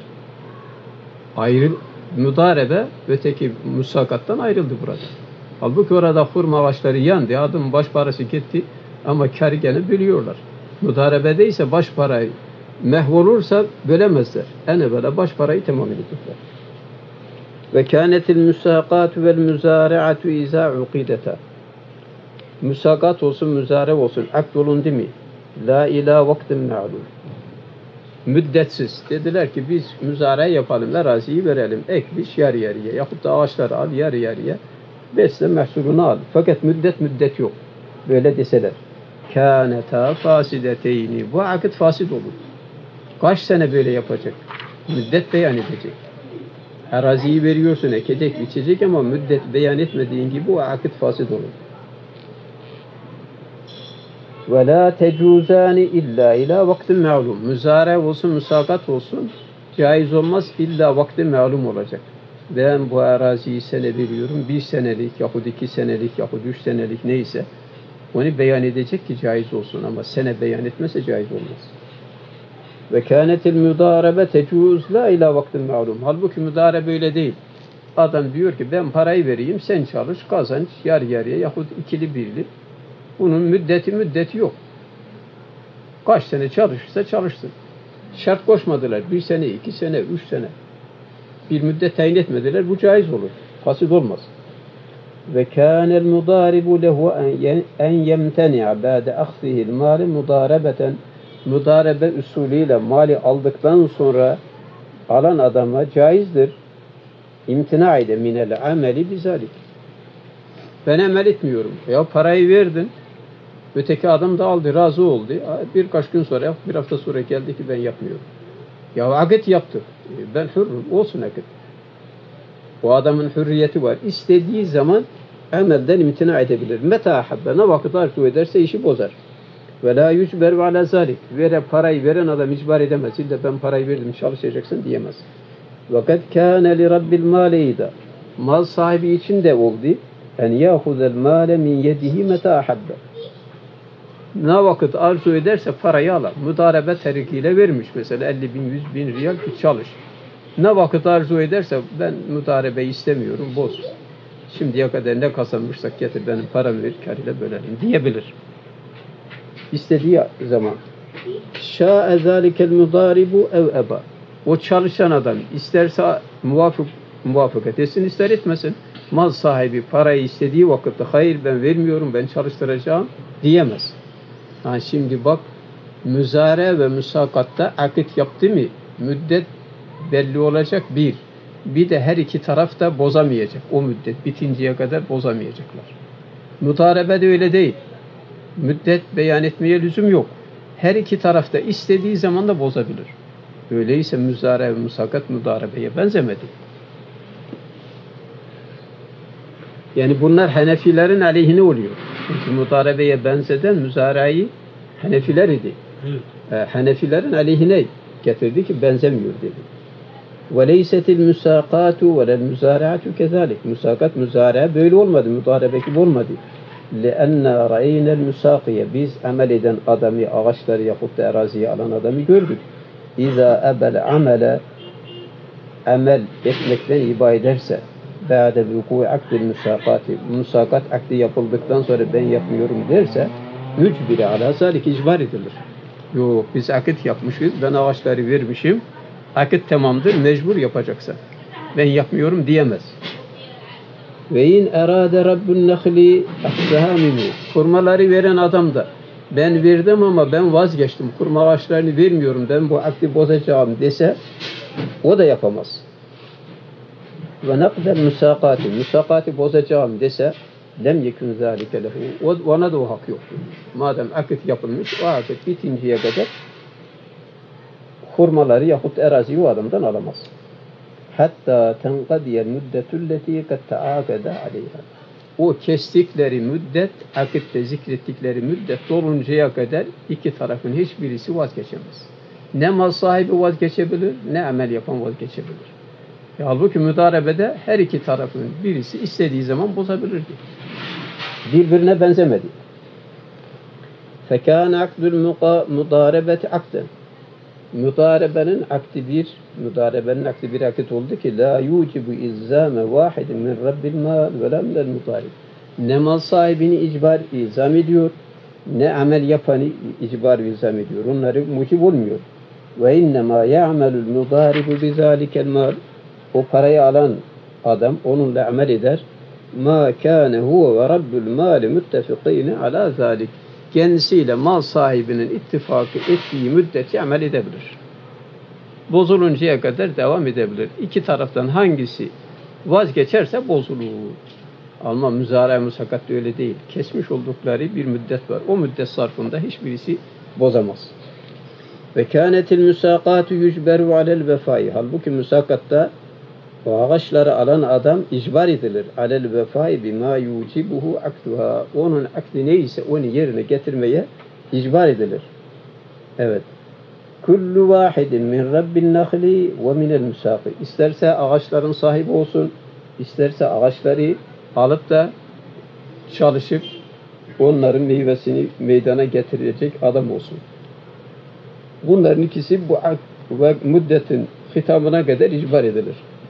Müdarebe öteki musakattan ayrıldı burada. Halbuki orada hurma ağaçları yandı. Adamın baş parası gitti ama kârı gene bölüyorlar. Müdarebede ise baş parayı mehvolursa bölemezler. En evvela baş parayı tamam edecekler. Ve kânetil müsakatu vel müzare'atu izâ uqideta. Müsakat olsun, müzare olsun. Akd olundu mu? La ilâ vaktin ma'lum. Müddetsiz. Dediler ki biz müzare yapalım, araziyi verelim. Ek biç yarı yarıya. Yahut da ağaçları al yarı yarıya. Besle mahsulunu al. Fakat müddet yok. Böyle deseler. Kânetâ fâsideteyni. Bu akit fasid olur. Kaç sene böyle yapacak? Müddet beyan edecek. Araziyi veriyorsun, ekecek, biçecek ama müddet beyan etmediğin gibi o akit fasid olur. Ve la tecuzani illa ila vaktin ma'lum. Müzare olsun, müsakat olsun caiz olmaz illa vakti ma'lum olacak. Ben bu araziyi sene veriyorum. 1 senelik yahut 2 senelik yahut 3 senelik neyse Onu beyan edecek ki caiz olsun ama sene beyan etmese caiz olmaz. Ve kânetil müdârebe tecûz la ilâ vaktin ma'lum. Halbuki müdârebe öyle değil. Adam diyor ki ben parayı vereyim, sen çalış, kazanç yarı yarıya yahut ikili birli. Bunun müddeti yok. Kaç sene çalışırsa çalışsın. Şart koşmadılar. 1 sene, 2 sene, 3 sene. Bir müddet tayin etmediler. Bu caiz olur. Fasid olmaz. Ve kânel mudâribu lehu en yemteni'a ba'de akhzihil mâli mudârebeten. Müdarebe usulüyle mali aldıktan sonra alan adama caizdir. İmtina ile minel ameli bizalik. Ben amel etmiyorum. Ya parayı verdin. Öteki adam da aldı, razı oldu. Birkaç gün sonra, bir hafta sonra geldi ki ben yapmıyorum. Ya akit yaptık. Ben hürrüm. Olsun akit. O adamın hürriyeti var. İstediği zaman amelden imtina edebilir. Meta habbe. Ne vakit arzu ederse işi bozar. Ve la yücber ve ala zalik. Parayı veren adam icbar edemez. İlla ben parayı verdim çalışacaksın diyemez. Vakat kâne li rabbil mâleyda. Mal sahibi için de oldu. En yâhuzel mâle min yedihi meta habbe. Ne vakit arzu ederse parayı alır. Müdarebe terikiyle vermiş mesela 50 bin, 100 bin riyal ki çalış. Ne vakit arzu ederse ben müdarebeyi istemiyorum, boz. Şimdiye kadar ne kazanmışsak getir benim paramı ver, kârıyla bölelim diyebilir. İstediği zaman. Şâ'e zâlikel müdâribu ev eba. O çalışan adam isterse muvaffakat etsin, ister etmesin. Mal sahibi parayı istediği vakitte hayır ben vermiyorum, ben çalıştıracağım diyemez. Ha şimdi bak müzare ve müsakatta akit yaptı mı müddet belli olacak bir. Bir de her iki taraf da bozamayacak. O müddet bitinceye kadar bozamayacaklar. Mudarebe de öyle değil. Müddet beyan etmeye lüzum yok. Her iki taraf da istediği zaman da bozabilir. Öyleyse müzare ve müsakat mudarebeye benzemedi. Yani bunlar Hanefilerin aleyhine oluyor. Çünkü mudarebeye benzeden müzareyi Hanefiler idi. Hanefilerin aleyhine getirdi ki benzemiyor dedi. وَلَيْسَتِ الْمُسَاقَاتُ وَلَا الْمُزَارَعَةُ كَذَلِكَ. Müsakat, müzare böyle olmadı, mudarebe gibi olmadı. لِأَنَّا رَأَيْنَا الْمُسَاقِيَ. Biz amel eden adamı, ağaçları yapıp da araziye alan adamı gördük. اِذَا أَبَلْ عَمَلَ amel etmekten iba ederse ba'de vuku akdil musakati, musakat akdi yapıldıktan sonra ben yapmıyorum derse mücbiri ala zalik icbar edilir. Yok biz akit yapmışız, ben ağaçları vermişim, akit tamamdır, mecbur yapacaksa ben yapmıyorum diyemez. Ve in erade rabbun nehli ahsaha minhu. Kurmaları veren adam da ben verdim ama ben vazgeçtim, kurma ağaçlarını vermiyorum, ben bu akdi bozacağım dese o da yapamaz. Ve nakdel müsakati bozacağım dese lem yekun zâlike lehu. Ona da o hak yoktur. Madem akit yapılmış, o akit bitinceye kadar hurmaları yahut eraziyi o adamdan alamaz. Hatta tenkadiyel müddetülleti kad taakada aleyha. O kestikleri müddet, akitte zikrettikleri müddet doluncaya kadar iki tarafın hiçbirisi vazgeçemez. Ne mal sahibi vazgeçebilir, ne amel yapan vazgeçebilir. Halbuki müdarebede her iki tarafın birisi istediği zaman bozabilirdi. Birbirine benzemedi. فَكَانَ عَقْدُ الْمُدَارَبَةِ عَقْدًا. Müdarebenin akdi bir akit oldu ki la yucibu izzame vahidin min rabbil mal ve la minel mudarib. Ne mal sahibini ilzam ediyor, ne amel yapanı icbar ilzam ediyor. Onları mucib olmuyor. Ve innema ya'melul mudaribu bizalikel mal. O parayı alan adam onunla amel eder. Ma kana huve ve rabbul mal muttafiqine ala zalik. Kendisiyle mal sahibinin ittifakı ettiği müddetçe amel edebilir. Bozuluncaya kadar devam edebilir. İki taraftan hangisi vazgeçerse bozulur. Ama müzare musakat öyle değil. Kesmiş oldukları bir müddet var. O müddet sarfında hiçbirisi bozamaz. Ve kânetil müsâkâtu yücberu alel vefâi. Halbuki müsakatta o ağaçları alan adam icbar edilir. Alel vefâi bimâ yucibuhu akduha. Onun akdi neyse onu yerine getirmeye icbar edilir. Evet. Kullu vâhidin min rabbin nahli ve minel müsâkî. İsterse ağaçların sahibi olsun, isterse ağaçları alıp da çalışıp onların meyvesini meydana getirecek adam olsun. Bunların ikisi bu akd ve müddetin hitamına kadar icbar edilir.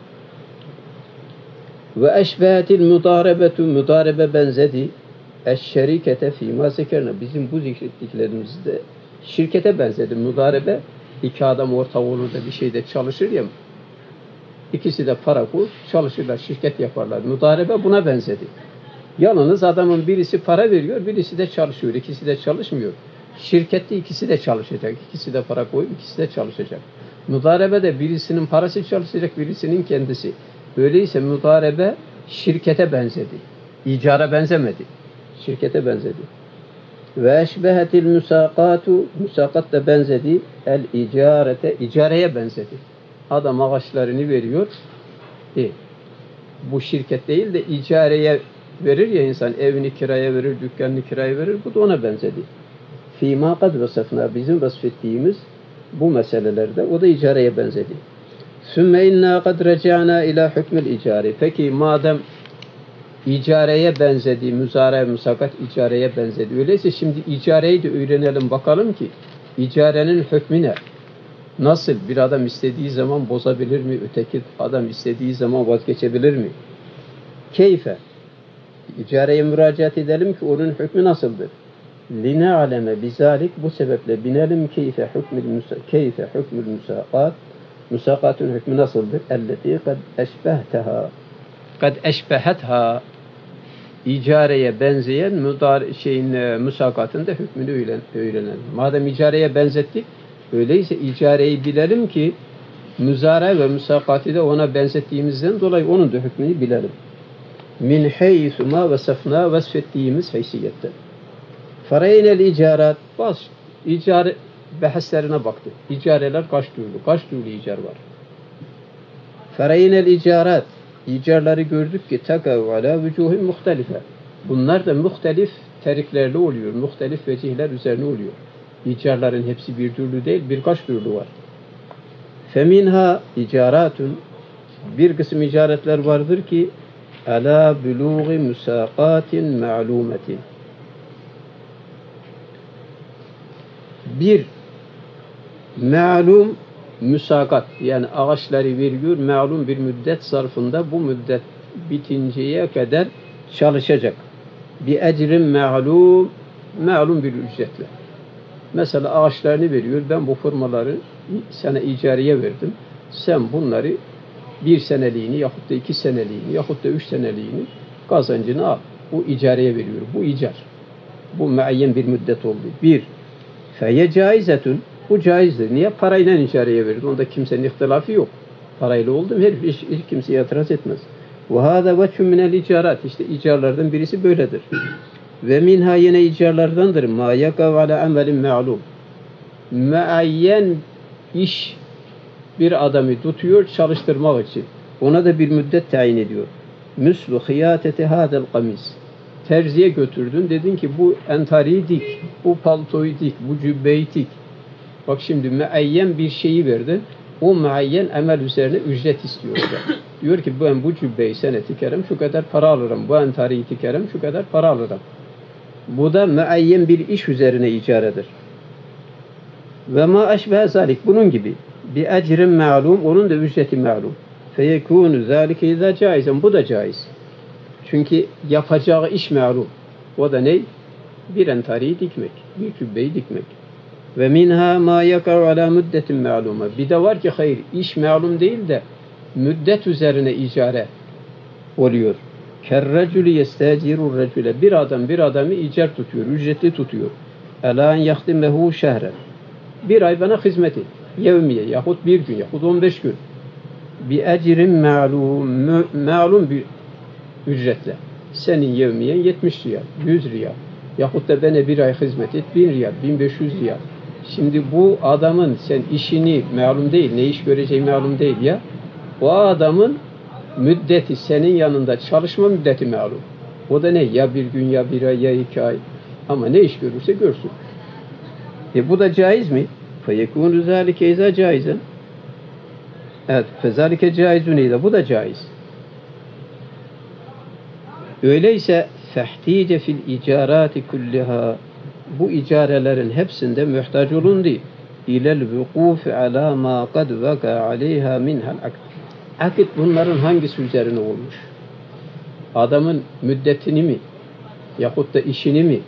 Ve eşbehetil mudarebetu mudarebe benzedi eşşerikete fîmâ zekerna bizim bu zikrettiklerimizde şirkete benzedi. Mudarebe iki adam ortak olur da bir şeyde çalışır ya, ikisi de para koyup çalışırlar, şirket yaparlar. Mudarebe buna benzedi. Yalnız adamın birisi para veriyor, birisi de çalışıyor. İkisi de çalışmıyor. Şirkette ikisi de çalışacak. İkisi de para koyup ikisi de çalışacak. Mudarebede birisinin parası çalışacak, birisinin kendisi. Öyleyse mudarebe şirkete benzedi. İcara benzemedi. Şirkete benzedi. Ve eşbehetil müsakatu müsakat da benzedi. El icarete icareye benzedi. Adam ağaçlarını veriyor. Bu şirket değil de icareye verir ya insan, evini kiraya verir, dükkanını kiraya verir. Bu da ona benzedi. Fîmâ kad vasafna bizim vasfettiğimiz bu meselelerde o da icareye benzedi. Sümme inna kad reca'na ila hükmül icari. Peki madem icareye benzedi, müzare, müsakat icareye benzedi. Öyleyse şimdi icareyi de öğrenelim bakalım ki icarenin hükmü ne? Nasıl bir adam istediği zaman bozabilir mi? Öteki adam istediği zaman vazgeçebilir mi? Keyfe. İcareye müracaat edelim ki onun hükmü nasıldır? Line'aleme bizalik bu sebeple binelim keyfe hükmül müsakat. Müsakatın hükmü nasıldır? Elleti kad eşbehetha icareye benzeyen müsakatın da hükmünü öğrenelim. Madem icareye benzettik, öyleyse icareyi bilelim ki müzare ve müsakatı da ona benzettiğimizden dolayı onun da hükmünü bilelim. Min heysu ma vasafna vasfettiğimiz haysiyetten. Fereynel icarat icare bahslerine baktı. İcareler kaç türlü icar var. Fereynel icarat icarları gördük ki takav ala vücuhin muhtelife. Bunlar da muhtelif teriklerle oluyor. Muhtelif vecihler üzerine oluyor. İcarların hepsi bir türlü değil, birkaç türlü var. Feminha icaratun bir kısım icaretler vardır ki ala buluği müsakatin ma'lumetin. Bir ma'lum müsakat yani ağaçları veriyor ma'lum bir müddet zarfında bu müddet bitinceye kadar çalışacak. Bir ecrin ma'lum bir ücretle. Mesela ağaçlarını veriyor. Ben bu firmaları sana icareye verdim. Sen bunları bir seneliğini yahut da 2 seneliğini yahut da 3 seneliğini kazancını al. Bu icareye veriyor. Bu icar. Bu muayyen bir müddet oldu. Bir. Feye caizetun. Bu caizdir. Niye? Parayla icareye verdi. Onda kimsenin ihtilafı yok. Parayla oldu mu hiç kimseye itiraz etmez. Ve hâzâ veçhun minel icarat. İşte icarlardan birisi böyledir. Ve minha yine icarlardandır. Ma yakav ala amelin ma'lum. Muayyen iş bir adamı tutuyor çalıştırmak için. Ona da bir müddet tayin ediyor. Müslu hıyateti hadel kamis. Terziye götürdün. Dedin ki bu entariyi dik, bu paltoyu dik, bu cübbeyi dik. Bak şimdi muayyen bir şeyi verdi. O muayyen emel üzerine ücret istiyor. Diyor ki ben bu cübbeyi sene tikerim, şu kadar para alırım. Bu entariyi tikerim, şu kadar para alırım. Bu da muayyen bir iş üzerine icaredir. Ve ma eşbehe zalik bunun gibi. Bir ecrin ma'lum, onun da ücreti ma'lum. Feyekûnü zâlike izâ caizen. Bu da caiz. Çünkü yapacağı iş ma'lum. O da ne? Bir entariyi dikmek, bir cübbeyi dikmek. Ve minha ma yakav ala müddetin ma'luma. Bir de var ki hayır, iş ma'lum değil de müddet üzerine icare oluyor. Kerrecülü yestecirur recüle. Bir adamı icar tutuyor, ücretli tutuyor. Elâ en yahdimehu şehre. Bir ay bana hizmet et. Yevmiye yahut bir gün yahut 15 gün. Bir ecrin ma'lum bir ücretle. Senin yevmiyen 70 riyal, 100 riyal. Yahut da bana bir ay hizmet et 1000 riyal, 1500 riyal. Şimdi bu adamın sen işini ma'lum değil, ne iş göreceği ma'lum değil ya. O adamın müddeti senin yanında çalışma müddeti ma'lum. O da ne? Ya bir gün ya bir ay ya 2 ay. Ama ne iş görürse görsün. Bu da caiz mi? فَيَكُونُ ذَٰلِكَ اِذَا caizen. Evet. فَذَٰلِكَ caizun. Bu da caiz. Öyleyse Fehtice fil icarati kulliha. Bu icarelerin hepsinde mühtaç olundu. İlel vukufi ala ma kad vaka aleyha minhal akd. Akit bunların hangisi üzerine olmuş? Adamın müddetini mi? Yahut da işini mi?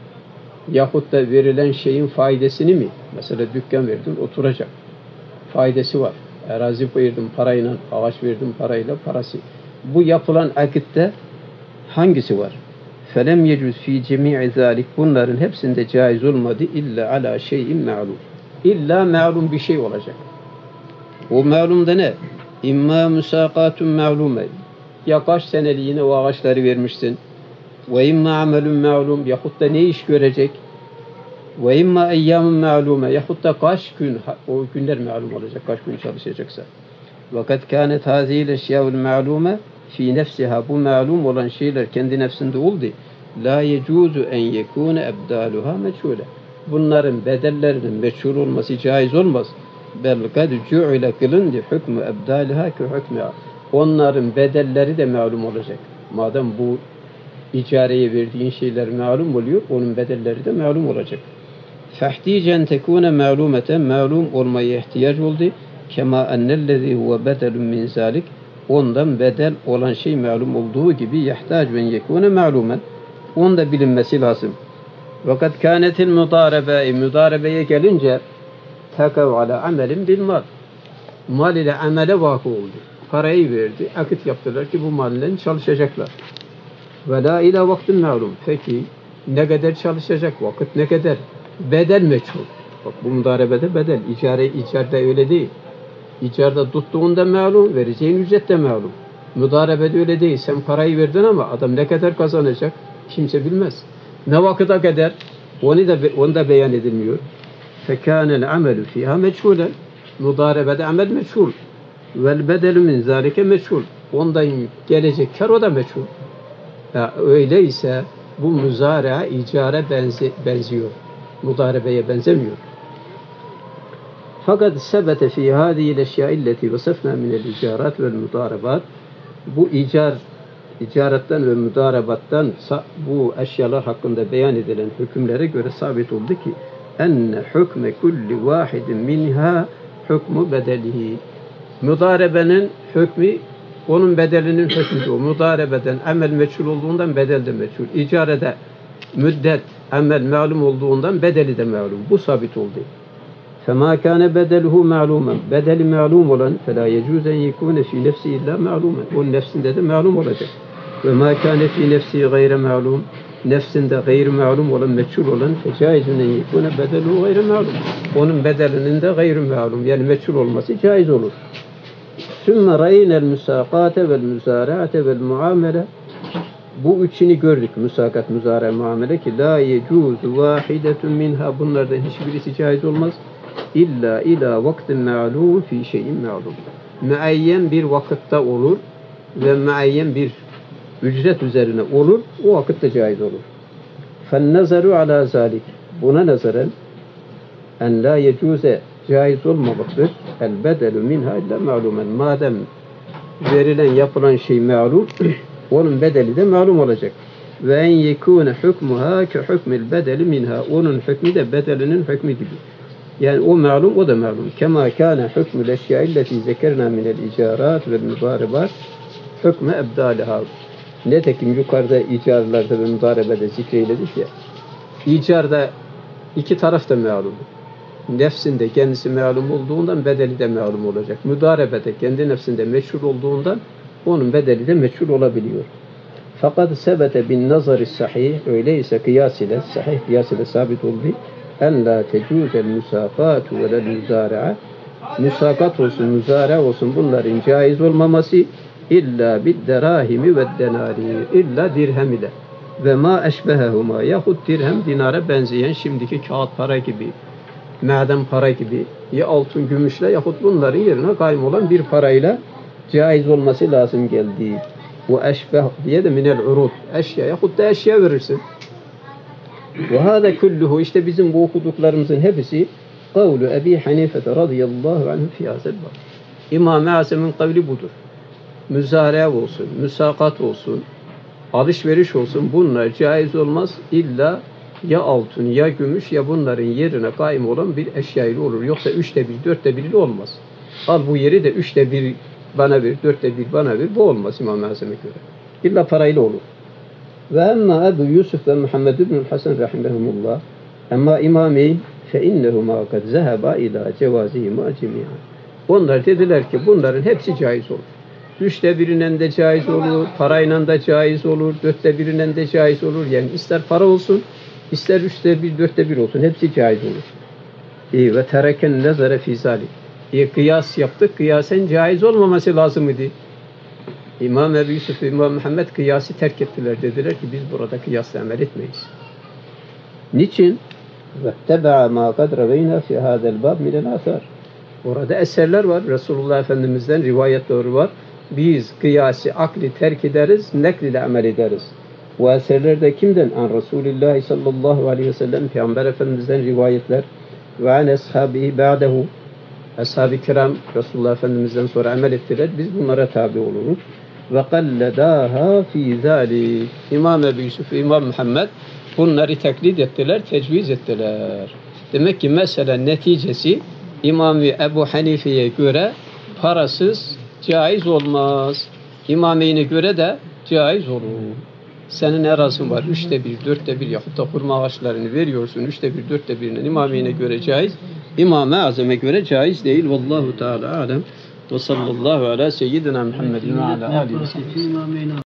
Yahut da verilen şeyin faydasını mı? Mesela dükkan verdin, oturacak. Faydası var. Arazi verdim parayla, ağaç verdim parayla, parası. Bu yapılan akitte hangisi var? Felem yecuz fi cemii zalik. Bunların hepsinde caiz olmadı illa ala şeyin ma'lum. İlla ma'lum bir şey olacak. O ma'lum da ne? İmma musaqatun ma'lume. Ya kaç seneliğine o ağaçları vermişsin. Ve imma amelun ma'lum. Yahut da ne iş görecek? Ve imma eyyamun ma'lume. Yahut da kaç gün, o günler ma'lum olacak. Kaç gün çalışacaksa. Vakat kânet hâzîl eşyâul ma'lume fi nefsiha. Bu ma'lum olan şeyler kendi nefsinde oldu. La yecuzu en yekûne ebdâluha meçhûle. Bunların bedellerinin meçhul olması caiz olmaz. Bel kad cu'ile kılındı hükmü ebdâliha ki hükmüha. Onların bedelleri de ma'lum olacak. Madem bu icareye verdiğin şeyler ma'lum oluyor, onun bedelleri de ma'lum olacak. Fehticen tekune ma'lumeten, ma'lum olmaya ihtiyaç oldu. Kema ennellezî huve bedelun min zâlik. Ondan bedel olan şey ma'lum olduğu gibi yahtac ben yekune ma'lumen. Onda bilinmesi lazım. Fakat kânetil müdârebe, müdârebeye gelince tekav ala amelin bil mal. Mal ile amele vakı oldu. Parayı verdi, akit yaptılar ki bu malle çalışacaklar. Ve la ila vaktin ma'lum. Peki ne kadar çalışacak, vakit ne kadar? Bedel meçhul. Bak bu müdarebede bedel. İcarede öyle değil. İcarda tuttuğunda ma'lum, vereceğin ücret de ma'lum. Müdarebede öyle değil. Sen parayı verdin ama adam ne kadar kazanacak? Kimse bilmez. Ne vakıta kadar? Onu da beyan edilmiyor. Fekânel amelü fîhâ meçhûlen. Müdarebede amel meçhul. Vel bedelü min zâlike meçhul. Ondan gelecek kar o da meçhul. Öyleyse bu müzara icara benziyor. Mudarebeye benzemiyor. Fakat sebete fi hâzihil eşyâilleti vasafnâ minel icarat vel mudarebat. Bu icaretten ve mudarebattan bu eşyalar hakkında beyan edilen hükümlere göre sabit oldu ki enne hükme kulli vahidin minha hükmü bedelihi. Mudarebenin hükmü onun bedelinin hükmü o. Mudarebeden amel meçhul olduğundan bedel de meçhul. İcarede müddet amel malum olduğundan bedeli de malum. Bu sabit oldu. فَمَا كَانَ بَدَلُهُ مَعْلُومًا. Bedeli malum olan فَلَا يَجُوزَ اَنْ يَكُونَ فِي نَفْسِهِ اِلَّا مَعْلُومًا. Onun nefsinde de malum olacak. وَمَا كَانَ فِي نَفْسِهِ غَيْرَ مَعْلُومًا. Nefsinde gayr malum olan, meçhul olan فَجَائِزٌ اَنْ يَكُونَ بَدَلُهُ غَيْرَ مَعْلُومًا. Onun bedelinin de gayr malum, yani meçhul olması caiz olur. ثُمَّ رَيْنَ الْمُسَاقَاتَ وَالْمُزَارَعَةَ وَالْمُعَامَلَةَ. Bu üçünü gördük. Müsakat, müzara, muamele ki la yecuzu vahidetun minha. Bunlardan hiçbirisi caiz olmaz. İlla ila vaktin ma'lum fi şeyin ma'lum. Müeyyen bir vakitte olur ve müeyyen bir ücret üzerine olur. O vakitte caiz olur. فَالنَّزَرُ ala zalik. Buna nazaren en la yecuze caiz olmamaktır. El bedelu minha illa ma'lumen. Madem verilen yapılan şey ma'lum, onun bedeli de malum olacak. Ve en yekûne hükmüha ke hükmül bedeli minha. Onun hükmü de bedelinin hükmü gibi. Yani o malum, o da malum. Kema kâne hükmül eşyâilleti zekerna minel icarat ve müdarebat hükmü ebdâliha. Netekim yukarıda icarlarda ve müdarebede zikreyledik ya. İcarda iki taraf da malum. Nefsinde kendisi malum olduğundan bedeli de malum olacak. Müdarebede kendi nefsinde meçhul olduğundan onun bedeli de meçhul olabiliyor. Fakat sebete bin nazari sahih, öyleyse kıyas ile sahih, kıyas ile sabit oldu. En la tecuzel musakatu ve la müzara'a. Musakat olsun, müzara olsun, bunların caiz olmaması illa bid derahimi ve denari, illa dirhem ile ve ma eşbehehuma, yahut dirhem dinara benzeyen şimdiki kağıt para gibi, maden para gibi, ya altın gümüşle yahut bunların yerine kaym olan bir parayla caiz olması lazım geldi. Ve eşbeh diye de minel urud, eşya yahut da eşya verirsin. Ve hâze kulluhu, işte bizim bu okuduklarımızın hepsi kavlu Ebi Hanife radıyallahu anh fi hazel bab. İmam-ı Azam'ın kavli budur. Müzare olsun, müsakat olsun, alışveriş olsun, bunlar caiz olmaz. İlla ya altın ya gümüş ya bunların yerine kaim olan bir eşya ile olur. Yoksa 1/3, 4'te 1 ile olmaz. Al bu yeri de 3'te 1 bana ver, 4'te 1 bana ver. Bu olmaz İmam-ı Azam'a göre. İlla parayla olur. Ve emma Ebu Yusuf ve Muhammed ibn Hasan rahimehumullah, ama İmameyn fe innehuma kad zeheba ila cevazihima cemiyan. Onlar dediler ki bunların hepsi caiz olur. 3'te 1'inen de caiz olur, parayla da caiz olur, 4'te 1'inen de caiz olur. Yani ister para olsun, ister 3'te 1, 4'te 1 olsun. Hepsi caiz olur. Ve tereken nezare fî zâlik. Kıyas yaptık. Kıyasen caiz olmaması lazım idi. İmam Ebu Yusuf ve İmam Muhammed kıyası terk ettiler. Dediler ki biz burada kıyasla amel etmeyiz. Niçin? وَاتَّبَعَ مَا قَدْ رَوَيْنَا فِي هَذَا الْبَابِ مِنَ الْآثَارِ. Orada eserler var. Resulullah Efendimiz'den rivayetleri var. Biz kıyası akli terk ederiz, nekl ile amel ederiz. Bu eserlerde kimden? An Resulullah sallallahu aleyhi ve sellem, Peygamber Efendimiz'den rivayetler. Ve an ashabihi ba'dehu. Ashab-ı kiram Resulullah Efendimiz'den sonra amel ettiler. Biz bunlara tabi oluruz. Ve qalledaha fi zalik. İmam Ebu Yusuf ve İmam Muhammed bunları taklit ettiler, tecviz ettiler. Demek ki mesela neticesi İmam Ebu Hanife'ye göre parasız caiz olmaz. İmameyn'e göre de caiz olur. Senin erazın var. 3'te 1, 4'te 1 yahut da hurma ağaçlarını veriyorsun. 3'te 1, 4'te 1'inin İmameyn'e göre caiz. İmam-ı Azam'a göre caiz değil. Vallahu Teala alem. Ve sallallahu ala seyyidina Muhammedin ve ala alihi ve sellem.